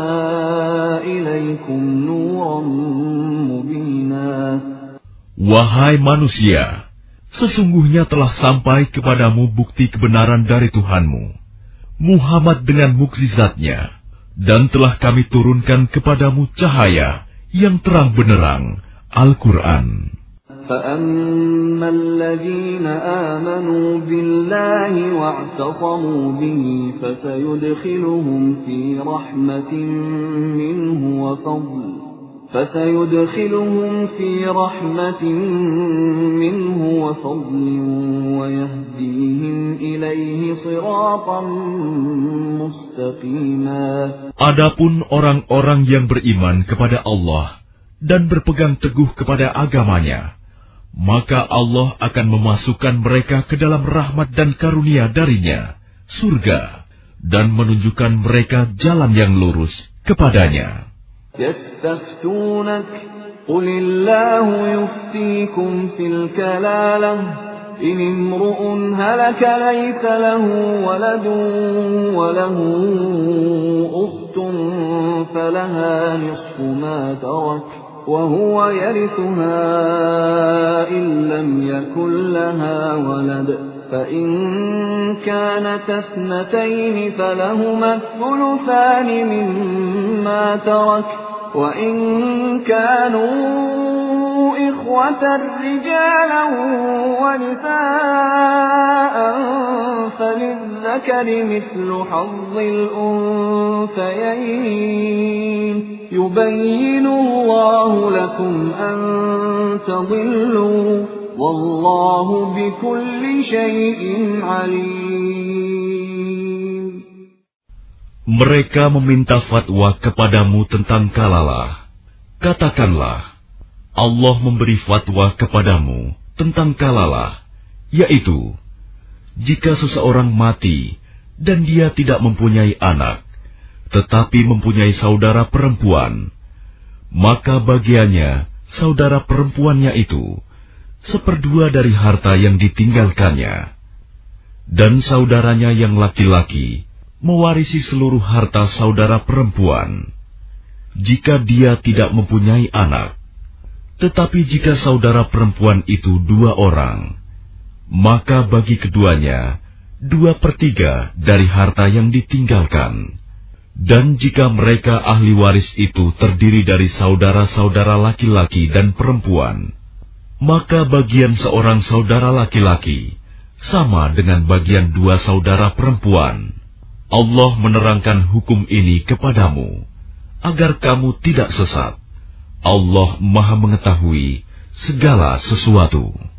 Speaker 1: إليكم نورا مبينا.
Speaker 2: Wahai manusia, sesungguhnya telah sampai kepadamu bukti kebenaran dari Tuhanmu. Muhammad dengan mukjizatnya, dan telah kami turunkan kepadamu cahaya yang terang benderang, Al-Quran.
Speaker 1: فَأَمَّا الَّذِينَ آمَنُوا بِاللَّهِ وَاعْتَصَمُوا بِهِ فَسَيُدْخِلُهُمْ فِي رَحْمَةٍ مِّنْهُ وَفَضْلٍ فَسَيُدْخِلُهُمْ فِي رَحْمَةٍ مِّنْهُ وَفَضْلٍ وَيَهْدِيهِمْ إِلَيْهِ صِرَاطًا مُسْتَقِيمًا.
Speaker 2: Adapun orang-orang yang beriman kepada Allah dan berpegang teguh kepada agamanya, maka Allah akan memasukkan mereka ke dalam rahmat dan karunia darinya, surga, dan menunjukkan mereka jalan yang lurus kepadanya.
Speaker 1: يَسْتَفْتُونَكَ قُلِ اللَّهُ يُفْتِيكُمْ فِي الْكَلَالَةِ إِنِ امْرُؤٌ هَلَكَ لَيْسَ لَهُ وَلَدٌ وَلَهُ أُخْتٌ فَلَهَا نِصْفُ مَا تَرَكَ وَهُوَ يَرِثُهَا إِن لَّمْ يَكُن لَّهَا وَلَدٌ فَإِن كَانَتَا اثْنَتَيْنِ فَلَهُمَا الثُّلُثَانِ مِمَّا تَرَكَ وَإِن كَانُوا إِخْوَةً رِّجَالًا وَنِسَاءً فَلِلذَّكَرِ مِثْلُ حَظِّ الْأُنثَيَيْنِ يُبَيِّنُ اللَّهُ لَكُمْ أَن تَضِلُّوا وَاللَّهُ بِكُلِّ شَيْءٍ عَلِيمٌ.
Speaker 2: Mereka meminta fatwa kepadamu tentang kalalah. Katakanlah, Allah memberi fatwa kepadamu tentang kalalah, yaitu, jika seseorang mati dan dia tidak mempunyai anak, tetapi mempunyai saudara perempuan, maka bagiannya saudara perempuannya itu seperdua dari harta yang ditinggalkannya, dan saudaranya yang laki-laki mewarisi seluruh harta saudara perempuan, jika dia tidak mempunyai anak. Tetapi jika saudara perempuan itu dua orang, maka bagi keduanya dua per tiga dari harta yang ditinggalkan. Dan jika mereka ahli waris itu terdiri dari saudara-saudara laki-laki dan perempuan, maka bagian seorang saudara laki-laki sama dengan bagian dua saudara perempuan. Allah menerangkan hukum ini kepadamu, agar kamu tidak sesat. Allah Maha Mengetahui segala sesuatu.